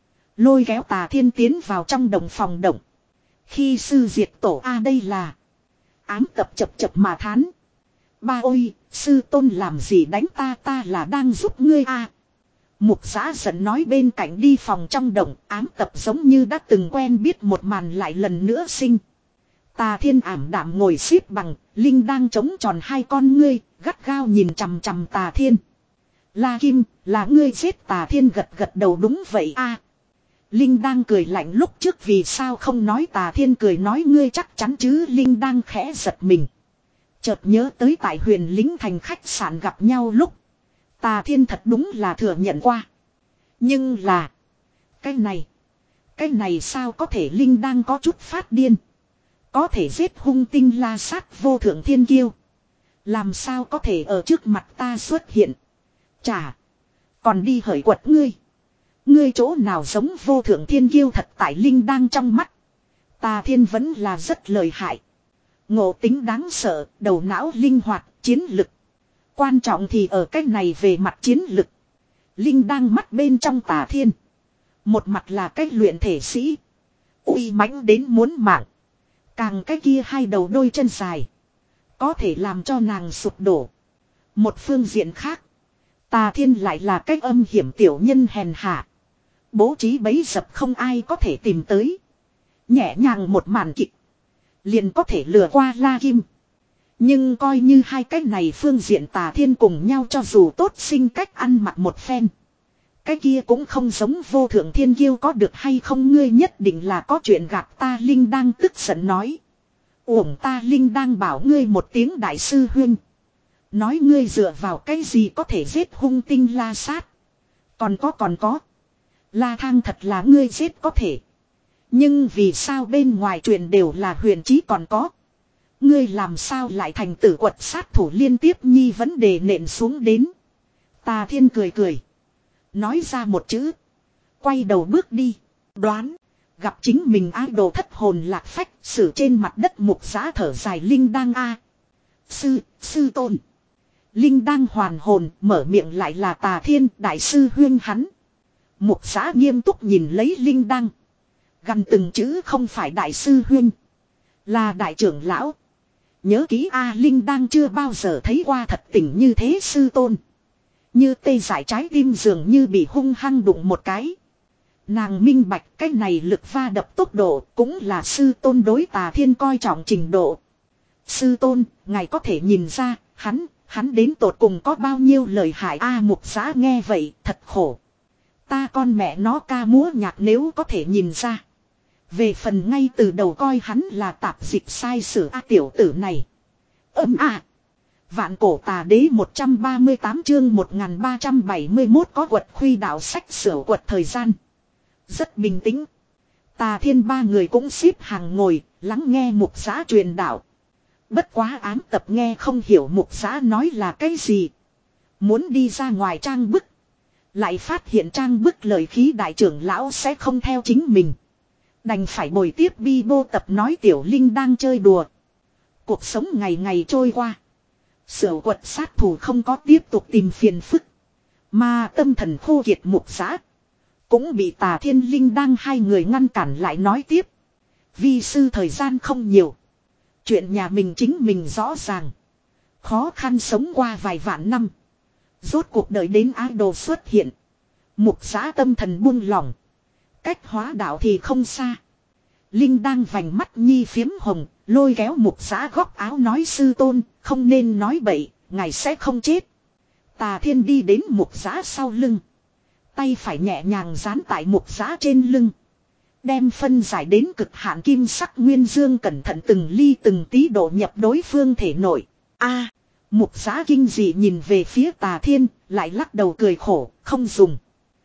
Lôi kéo Tà Thiên tiến vào trong đồng phòng động. Khi sư diệt tổ A đây là. Ám tập chập chập mà thán. Ba ôi, sư tôn làm gì đánh ta ta là đang giúp ngươi A. Mục Giã giận nói bên cạnh đi phòng trong động, ám tập giống như đã từng quen biết một màn lại lần nữa sinh. Tà Thiên ảm đạm ngồi xếp bằng, Linh đang chống tròn hai con ngươi, gắt gao nhìn chằm chằm Tà Thiên. La Kim, là ngươi giết Tà Thiên gật gật đầu đúng vậy a. Linh đang cười lạnh lúc trước vì sao không nói Tà Thiên cười nói ngươi chắc chắn chứ Linh đang khẽ giật mình. Chợt nhớ tới tại Huyền Lính Thành khách sạn gặp nhau lúc. Tà Thiên thật đúng là thừa nhận qua. Nhưng là. Cái này. Cái này sao có thể Linh đang có chút phát điên. Có thể giết hung tinh la sát vô thượng thiên kiêu. Làm sao có thể ở trước mặt ta xuất hiện. Chà. Còn đi hởi quật ngươi. Ngươi chỗ nào giống vô thượng thiên kiêu thật tại Linh đang trong mắt. Tà Thiên vẫn là rất lợi hại. Ngộ tính đáng sợ, đầu não linh hoạt, chiến lực. Quan trọng thì ở cách này về mặt chiến lực. Linh đang mắt bên trong Tà Thiên. Một mặt là cách luyện thể sĩ. Uy mãnh đến muốn mạng. Càng cái kia hai đầu đôi chân dài. Có thể làm cho nàng sụp đổ. Một phương diện khác. Tà Thiên lại là cách âm hiểm tiểu nhân hèn hạ. Bố trí bấy dập không ai có thể tìm tới. Nhẹ nhàng một màn kịch. Liền có thể lừa qua La Kim. Nhưng coi như hai cách này phương diện Tà Thiên cùng nhau cho dù tốt sinh cách ăn mặc một phen. Cái kia cũng không giống vô thượng thiên kiêu có được hay không ngươi nhất định là có chuyện gạt ta Linh đang tức giận nói. Uổng ta Linh đang bảo ngươi một tiếng đại sư huynh. Nói ngươi dựa vào cái gì có thể giết hung tinh la sát. Còn có còn có. La Thang thật là ngươi giết có thể. Nhưng vì sao bên ngoài truyền đều là huyền chí còn có. Ngươi làm sao lại thành tử quật sát thủ liên tiếp nhi vấn đề nện xuống đến. Tà Thiên cười cười. Nói ra một chữ. Quay đầu bước đi. Đoán. Gặp chính mình ái đồ thất hồn lạc phách. Xử trên mặt đất Mục Giã thở dài Linh đang a. Sư, sư tôn. Linh đang hoàn hồn mở miệng lại là Tà Thiên đại sư huyên hắn. Mục Giã nghiêm túc nhìn lấy Linh đang. Gần từng chữ không phải đại sư huyên. Là đại trưởng lão. Nhớ ký A Linh đang chưa bao giờ thấy qua thật tình như thế sư tôn. Như tê dại trái tim dường như bị hung hăng đụng một cái. Nàng minh bạch cái này lực va đập tốc độ cũng là sư tôn đối Tà Thiên coi trọng trình độ. Sư tôn, ngài có thể nhìn ra, hắn, hắn đến tột cùng có bao nhiêu lời hại A Mục Giã nghe vậy, thật khổ. Ta con mẹ nó ca múa nhạc nếu có thể nhìn ra. Về phần ngay từ đầu coi hắn là tạp dịch sai sử A tiểu tử này. Âm à. Vạn cổ tà đế một trăm ba mươi tám chương một nghìn ba trăm bảy mươi mốt có quật khuy đạo sách sửa quật thời gian. Rất bình tĩnh. Tà Thiên ba người cũng xếp hàng ngồi, lắng nghe Mục Giã truyền đạo. Bất quá ám tập nghe không hiểu Mục Giã nói là cái gì. Muốn đi ra ngoài trang bức. Lại phát hiện trang bức lời khí đại trưởng lão sẽ không theo chính mình. Đành phải bồi tiếp bi bô tập nói tiểu Linh đang chơi đùa. Cuộc sống ngày ngày trôi qua. Sửa quật sát thủ không có tiếp tục tìm phiền phức. Mà tâm thần khô kiệt Mục Giã. Cũng bị Tà Thiên Linh đang hai người ngăn cản lại nói tiếp. Vi sư thời gian không nhiều. Chuyện nhà mình chính mình rõ ràng. Khó khăn sống qua vài vạn năm. Rốt cuộc đời đến idol xuất hiện. Mục Giã tâm thần buông lỏng. Cách hóa đạo thì không xa. Linh đang vành mắt nhi phiếm hồng. Lôi kéo Mục Giã góc áo nói sư tôn. Không nên nói bậy. Ngài sẽ không chết. Tà Thiên đi đến Mục Giã sau lưng. Tay phải nhẹ nhàng dán tại Mục Giã trên lưng. Đem phân giải đến cực hạn kim sắc nguyên dương cẩn thận từng ly từng tí độ nhập đối phương thể nội. A, Mục Giã kinh dị nhìn về phía Tà Thiên, lại lắc đầu cười khổ, không dùng.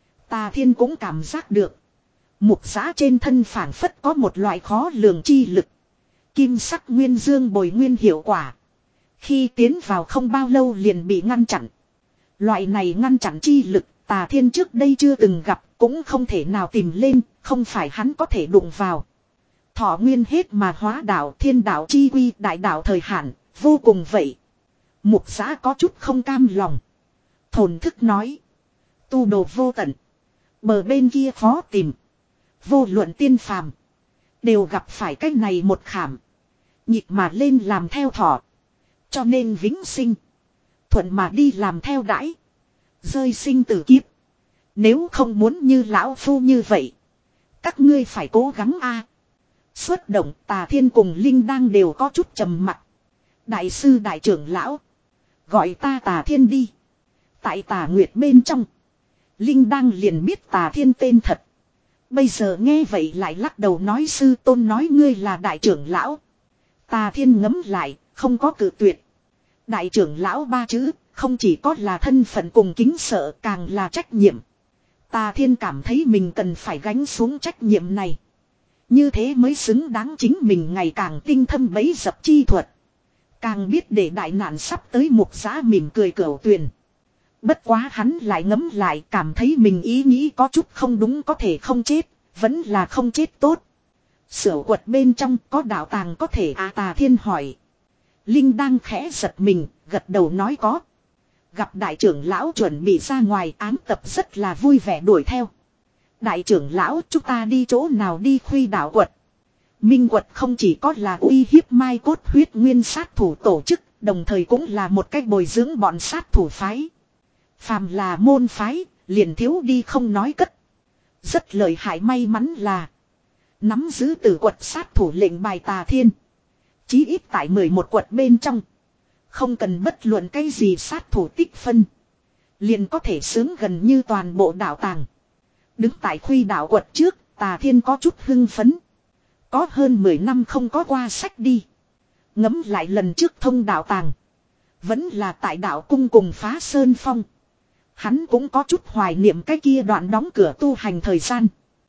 Tà Thiên cũng cảm giác được. Mục Giã trên thân phảng phất có một loại khó lường chi lực. Kim sắc nguyên dương bồi nguyên hiệu quả. Khi tiến vào không bao lâu liền bị ngăn chặn. Loại này ngăn chặn chi lực, Tà Thiên trước đây chưa từng gặp, cũng không thể nào tìm lên, không phải hắn có thể đụng vào. Thọ nguyên hết mà hóa đạo, thiên đạo chi quy, đại đạo thời hạn, vô cùng vậy. Mục Giã có chút không cam lòng. Thổn thức nói. Tu đồ vô tận. Bờ bên kia khó tìm. Vô luận tiên phàm. Đều gặp phải cách này một khảm. Nhịp mà lên làm theo thọ. Cho nên vĩnh sinh. Thuận mà đi làm theo đãi. Rơi sinh tử kiếp. Nếu không muốn như lão phu như vậy. Các ngươi phải cố gắng a. Xuất động Tà Thiên cùng Linh Đang đều có chút trầm mặc. Đại sư đại trưởng lão. Gọi ta Tà Thiên đi. Tại Tà Nguyệt bên trong. Linh Đang liền biết Tà Thiên tên thật. Bây giờ nghe vậy lại lắc đầu nói sư tôn nói ngươi là đại trưởng lão. Tà Thiên ngấm lại, không có cự tuyệt. Đại trưởng lão ba chữ, không chỉ có là thân phận cùng kính sợ càng là trách nhiệm. Tà Thiên cảm thấy mình cần phải gánh xuống trách nhiệm này. Như thế mới xứng đáng chính mình ngày càng tinh thâm bấy dập chi thuật. Càng biết để đại nạn sắp tới Mục Giã mỉm cười cửu tuyền. Bất quá hắn lại ngấm lại cảm thấy mình ý nghĩ có chút không đúng có thể không chết, vẫn là không chết tốt. Sửa quật bên trong có đạo tàng có thể à Tà Thiên hỏi. Linh đang khẽ giật mình, gật đầu nói có. Gặp đại trưởng lão chuẩn bị ra ngoài ám tập rất là vui vẻ đuổi theo. Đại trưởng lão chúng ta đi chỗ nào đi khuy đạo quật. Minh quật không chỉ có là uy hiếp mai cốt huyết nguyên sát thủ tổ chức, đồng thời cũng là một cách bồi dưỡng bọn sát thủ phái. Phàm là môn phái, liền thiếu đi không nói cất. Rất lợi hại may mắn là nắm giữ từ quật sát thủ lệnh bài Tà Thiên. Chí ít tại mười một quật bên trong. Không cần bất luận cái gì sát thủ tích phân. Liền có thể sướng gần như toàn bộ đạo tàng. Đứng tại khuy đạo quật trước, Tà Thiên có chút hưng phấn. Có hơn mười năm không có qua sách đi. Ngẫm lại lần trước thông đạo tàng. Vẫn là tại đạo cung cùng phá sơn phong. Hắn cũng có chút hoài niệm cái kia đoạn đóng cửa tu hành thời gian.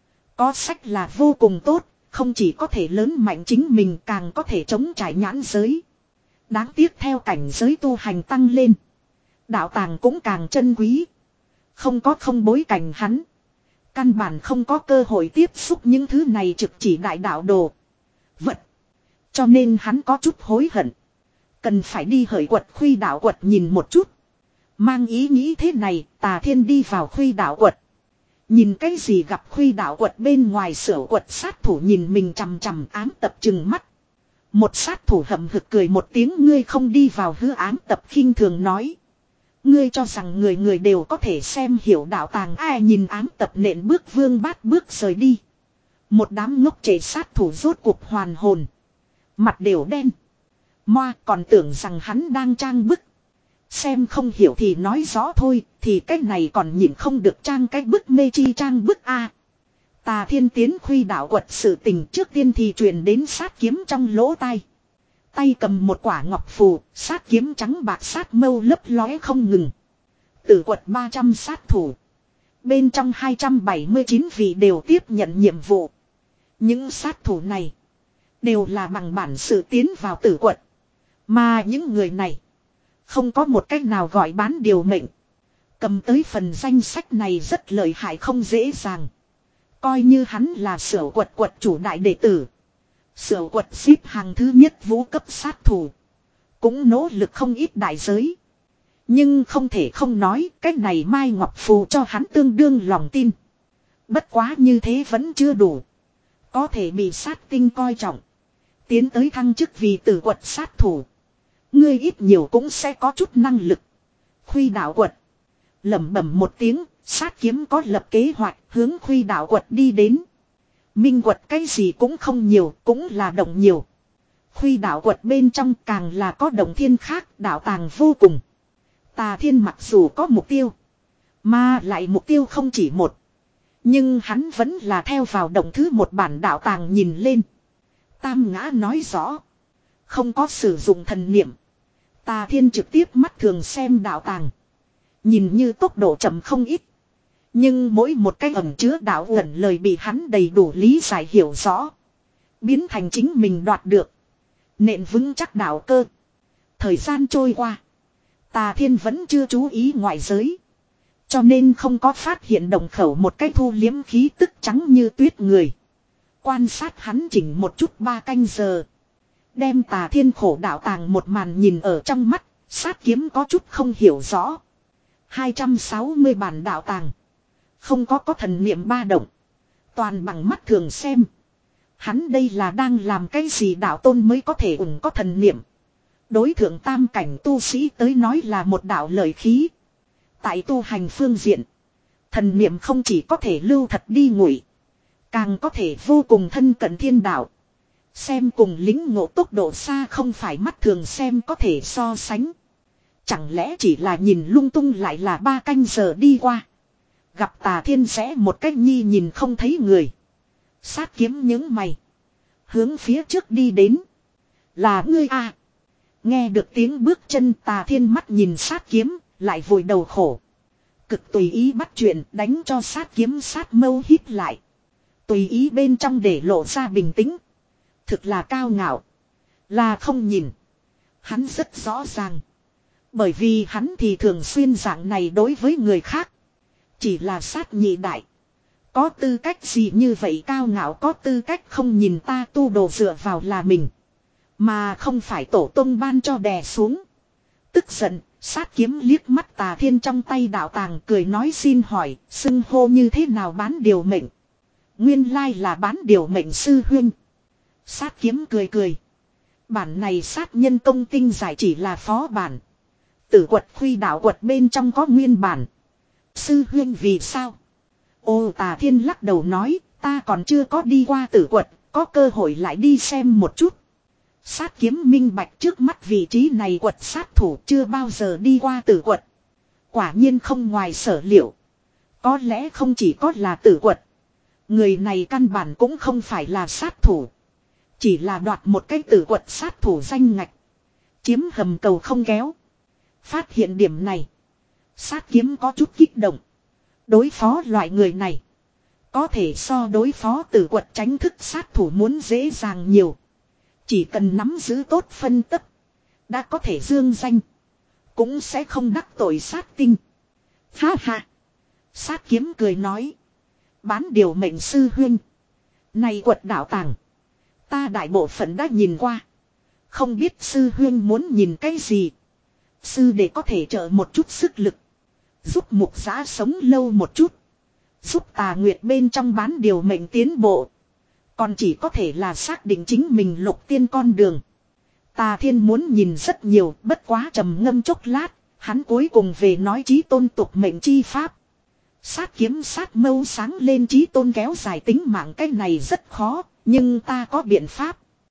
Có sách là vô cùng tốt, không chỉ có thể lớn mạnh chính mình càng có thể chống trải nhãn giới. Đáng tiếc theo cảnh giới tu hành tăng lên. Đạo tàng cũng càng chân quý. Không có không bối cảnh hắn. Căn bản không có cơ hội tiếp xúc những thứ này trực chỉ đại đạo đồ. Vật. Cho nên hắn có chút hối hận. Cần phải đi hởi quật khuy đạo quật nhìn một chút. Mang ý nghĩ thế này, Tà Thiên đi vào khuy đạo quật. Nhìn cái gì gặp khuy đạo quật bên ngoài sửa quật sát thủ nhìn mình chằm chằm ám tập chừng mắt. Một sát thủ hậm hực cười một tiếng ngươi không đi vào hư ám tập khinh thường nói. Ngươi cho rằng người người đều có thể xem hiểu đạo tàng ai nhìn ám tập nện bước vương bát bước rời đi. Một đám ngốc trẻ sát thủ rốt cuộc hoàn hồn. Mặt đều đen. Moa còn tưởng rằng hắn đang trang bức. Xem không hiểu thì nói rõ thôi, thì cái này còn nhìn không được trang cái bức mê chi trang bức a. Tà Thiên tiến khuy đạo quật sự tình trước tiên thì truyền đến sát kiếm trong lỗ tai. Tay cầm một quả ngọc phù, sát kiếm trắng bạc sát mâu lấp lóe không ngừng. Tử quật ba trăm sát thủ. Bên trong hai trăm bảy mươi chín vị đều tiếp nhận nhiệm vụ. Những sát thủ này đều là bằng bản sự tiến vào tử quật. Mà những người này không có một cách nào gọi bán điều mệnh. Cầm tới phần danh sách này rất lợi hại không dễ dàng. Coi như hắn là Sửu quật quật chủ đại đệ tử. Sửu quật xếp hàng thứ nhất vũ cấp sát thủ. Cũng nỗ lực không ít đại giới. Nhưng không thể không nói cách này Mai Ngọc Phù cho hắn tương đương lòng tin. Bất quá như thế vẫn chưa đủ. Có thể bị sát tinh coi trọng. Tiến tới thăng chức vì tử quật sát thủ. Ngươi ít nhiều cũng sẽ có chút năng lực. Khuy đạo quật. Lẩm bẩm một tiếng, sát kiếm có lập kế hoạch hướng khuy đạo quật đi đến. Minh quật cái gì cũng không nhiều, cũng là động nhiều. Khuy đạo quật bên trong càng là có động thiên khác, đạo tàng vô cùng. Tà Thiên mặc dù có mục tiêu. Mà lại mục tiêu không chỉ một. Nhưng hắn vẫn là theo vào động thứ một bản đạo tàng nhìn lên. Tam ngã nói rõ. Không có sử dụng thần niệm. Tà Thiên trực tiếp mắt thường xem đạo tàng. Nhìn như tốc độ chậm không ít. Nhưng mỗi một cái ẩn chứa đạo ẩn lời bị hắn đầy đủ lý giải hiểu rõ. Biến thành chính mình đoạt được. Nện vững chắc đạo cơ. Thời gian trôi qua. Tà Thiên vẫn chưa chú ý ngoại giới. Cho nên không có phát hiện đồng khẩu một cái thu liếm khí tức trắng như tuyết người. Quan sát hắn chỉnh một chút ba canh giờ. Đem Tà Thiên khổ đạo tàng một màn nhìn ở trong mắt. Sát kiếm có chút không hiểu rõ. hai trăm sáu mươi bản đạo tàng. Không có có thần niệm ba động. Toàn bằng mắt thường xem. Hắn đây là đang làm cái gì đạo tôn mới có thể ủng có thần niệm. Đối thượng tam cảnh tu sĩ tới nói là một đạo lợi khí. Tại tu hành phương diện. Thần niệm không chỉ có thể lưu thật đi ngụy. Càng có thể vô cùng thân cận thiên đạo. Xem cùng lính ngộ tốc độ xa không phải mắt thường xem có thể so sánh. Chẳng lẽ chỉ là nhìn lung tung lại là ba canh giờ đi qua. Gặp Tà Thiên sẽ một cách nhi nhìn không thấy người. Sát kiếm những mày. Hướng phía trước đi đến. Là ngươi à. Nghe được tiếng bước chân Tà Thiên mắt nhìn sát kiếm. Lại vội đầu khổ. Cực tùy ý bắt chuyện đánh cho sát kiếm sát mâu hít lại. Tùy ý bên trong để lộ ra bình tĩnh. Thực là cao ngạo. Là không nhìn. Hắn rất rõ ràng. Bởi vì hắn thì thường xuyên dạng này đối với người khác. Chỉ là sát nhị đại. Có tư cách gì như vậy cao ngạo có tư cách không nhìn ta tu đồ dựa vào là mình. Mà không phải tổ tông ban cho đè xuống. Tức giận, sát kiếm liếc mắt Tà Thiên trong tay đạo tàng cười nói xin hỏi, xưng hô như thế nào bán điều mệnh. Nguyên lai là bán điều mệnh sư huynh. Sát kiếm cười cười. Bản này sát nhân công tinh giải chỉ là phó bản. Tử quật khuy đạo quật bên trong có nguyên bản. Sư huynh vì sao? Ô Tà Thiên lắc đầu nói, ta còn chưa có đi qua tử quật, có cơ hội lại đi xem một chút. Sát kiếm minh bạch trước mắt vị trí này quật sát thủ chưa bao giờ đi qua tử quật. Quả nhiên không ngoài sở liệu. Có lẽ không chỉ có là tử quật. Người này căn bản cũng không phải là sát thủ. Chỉ là đoạt một cái tử quật sát thủ danh ngạch. Chiếm hầm cầu không kéo. Phát hiện điểm này. Sát kiếm có chút kích động. Đối phó loại người này. Có thể so đối phó tử quật tránh thức sát thủ muốn dễ dàng nhiều. Chỉ cần nắm giữ tốt phân tích. Đã có thể dương danh. Cũng sẽ không đắc tội sát tinh. Ha ha. Sát kiếm cười nói. Bán điều mệnh sư huynh. Này quật đạo tàng. Ta đại bộ phận đã nhìn qua. Không biết sư huynh muốn nhìn cái gì. Sư để có thể trợ một chút sức lực. Giúp mục giã sống lâu một chút. Giúp Tà Nguyệt bên trong bán điều mệnh tiến bộ. Còn chỉ có thể là xác định chính mình lục tiên con đường. Tà Thiên muốn nhìn rất nhiều, bất quá trầm ngâm chốc lát, hắn cuối cùng về nói chí tôn tục mệnh chi pháp. Sát kiếm sát mâu sáng lên chí tôn kéo dài tính mạng cái này rất khó, nhưng ta có biện pháp.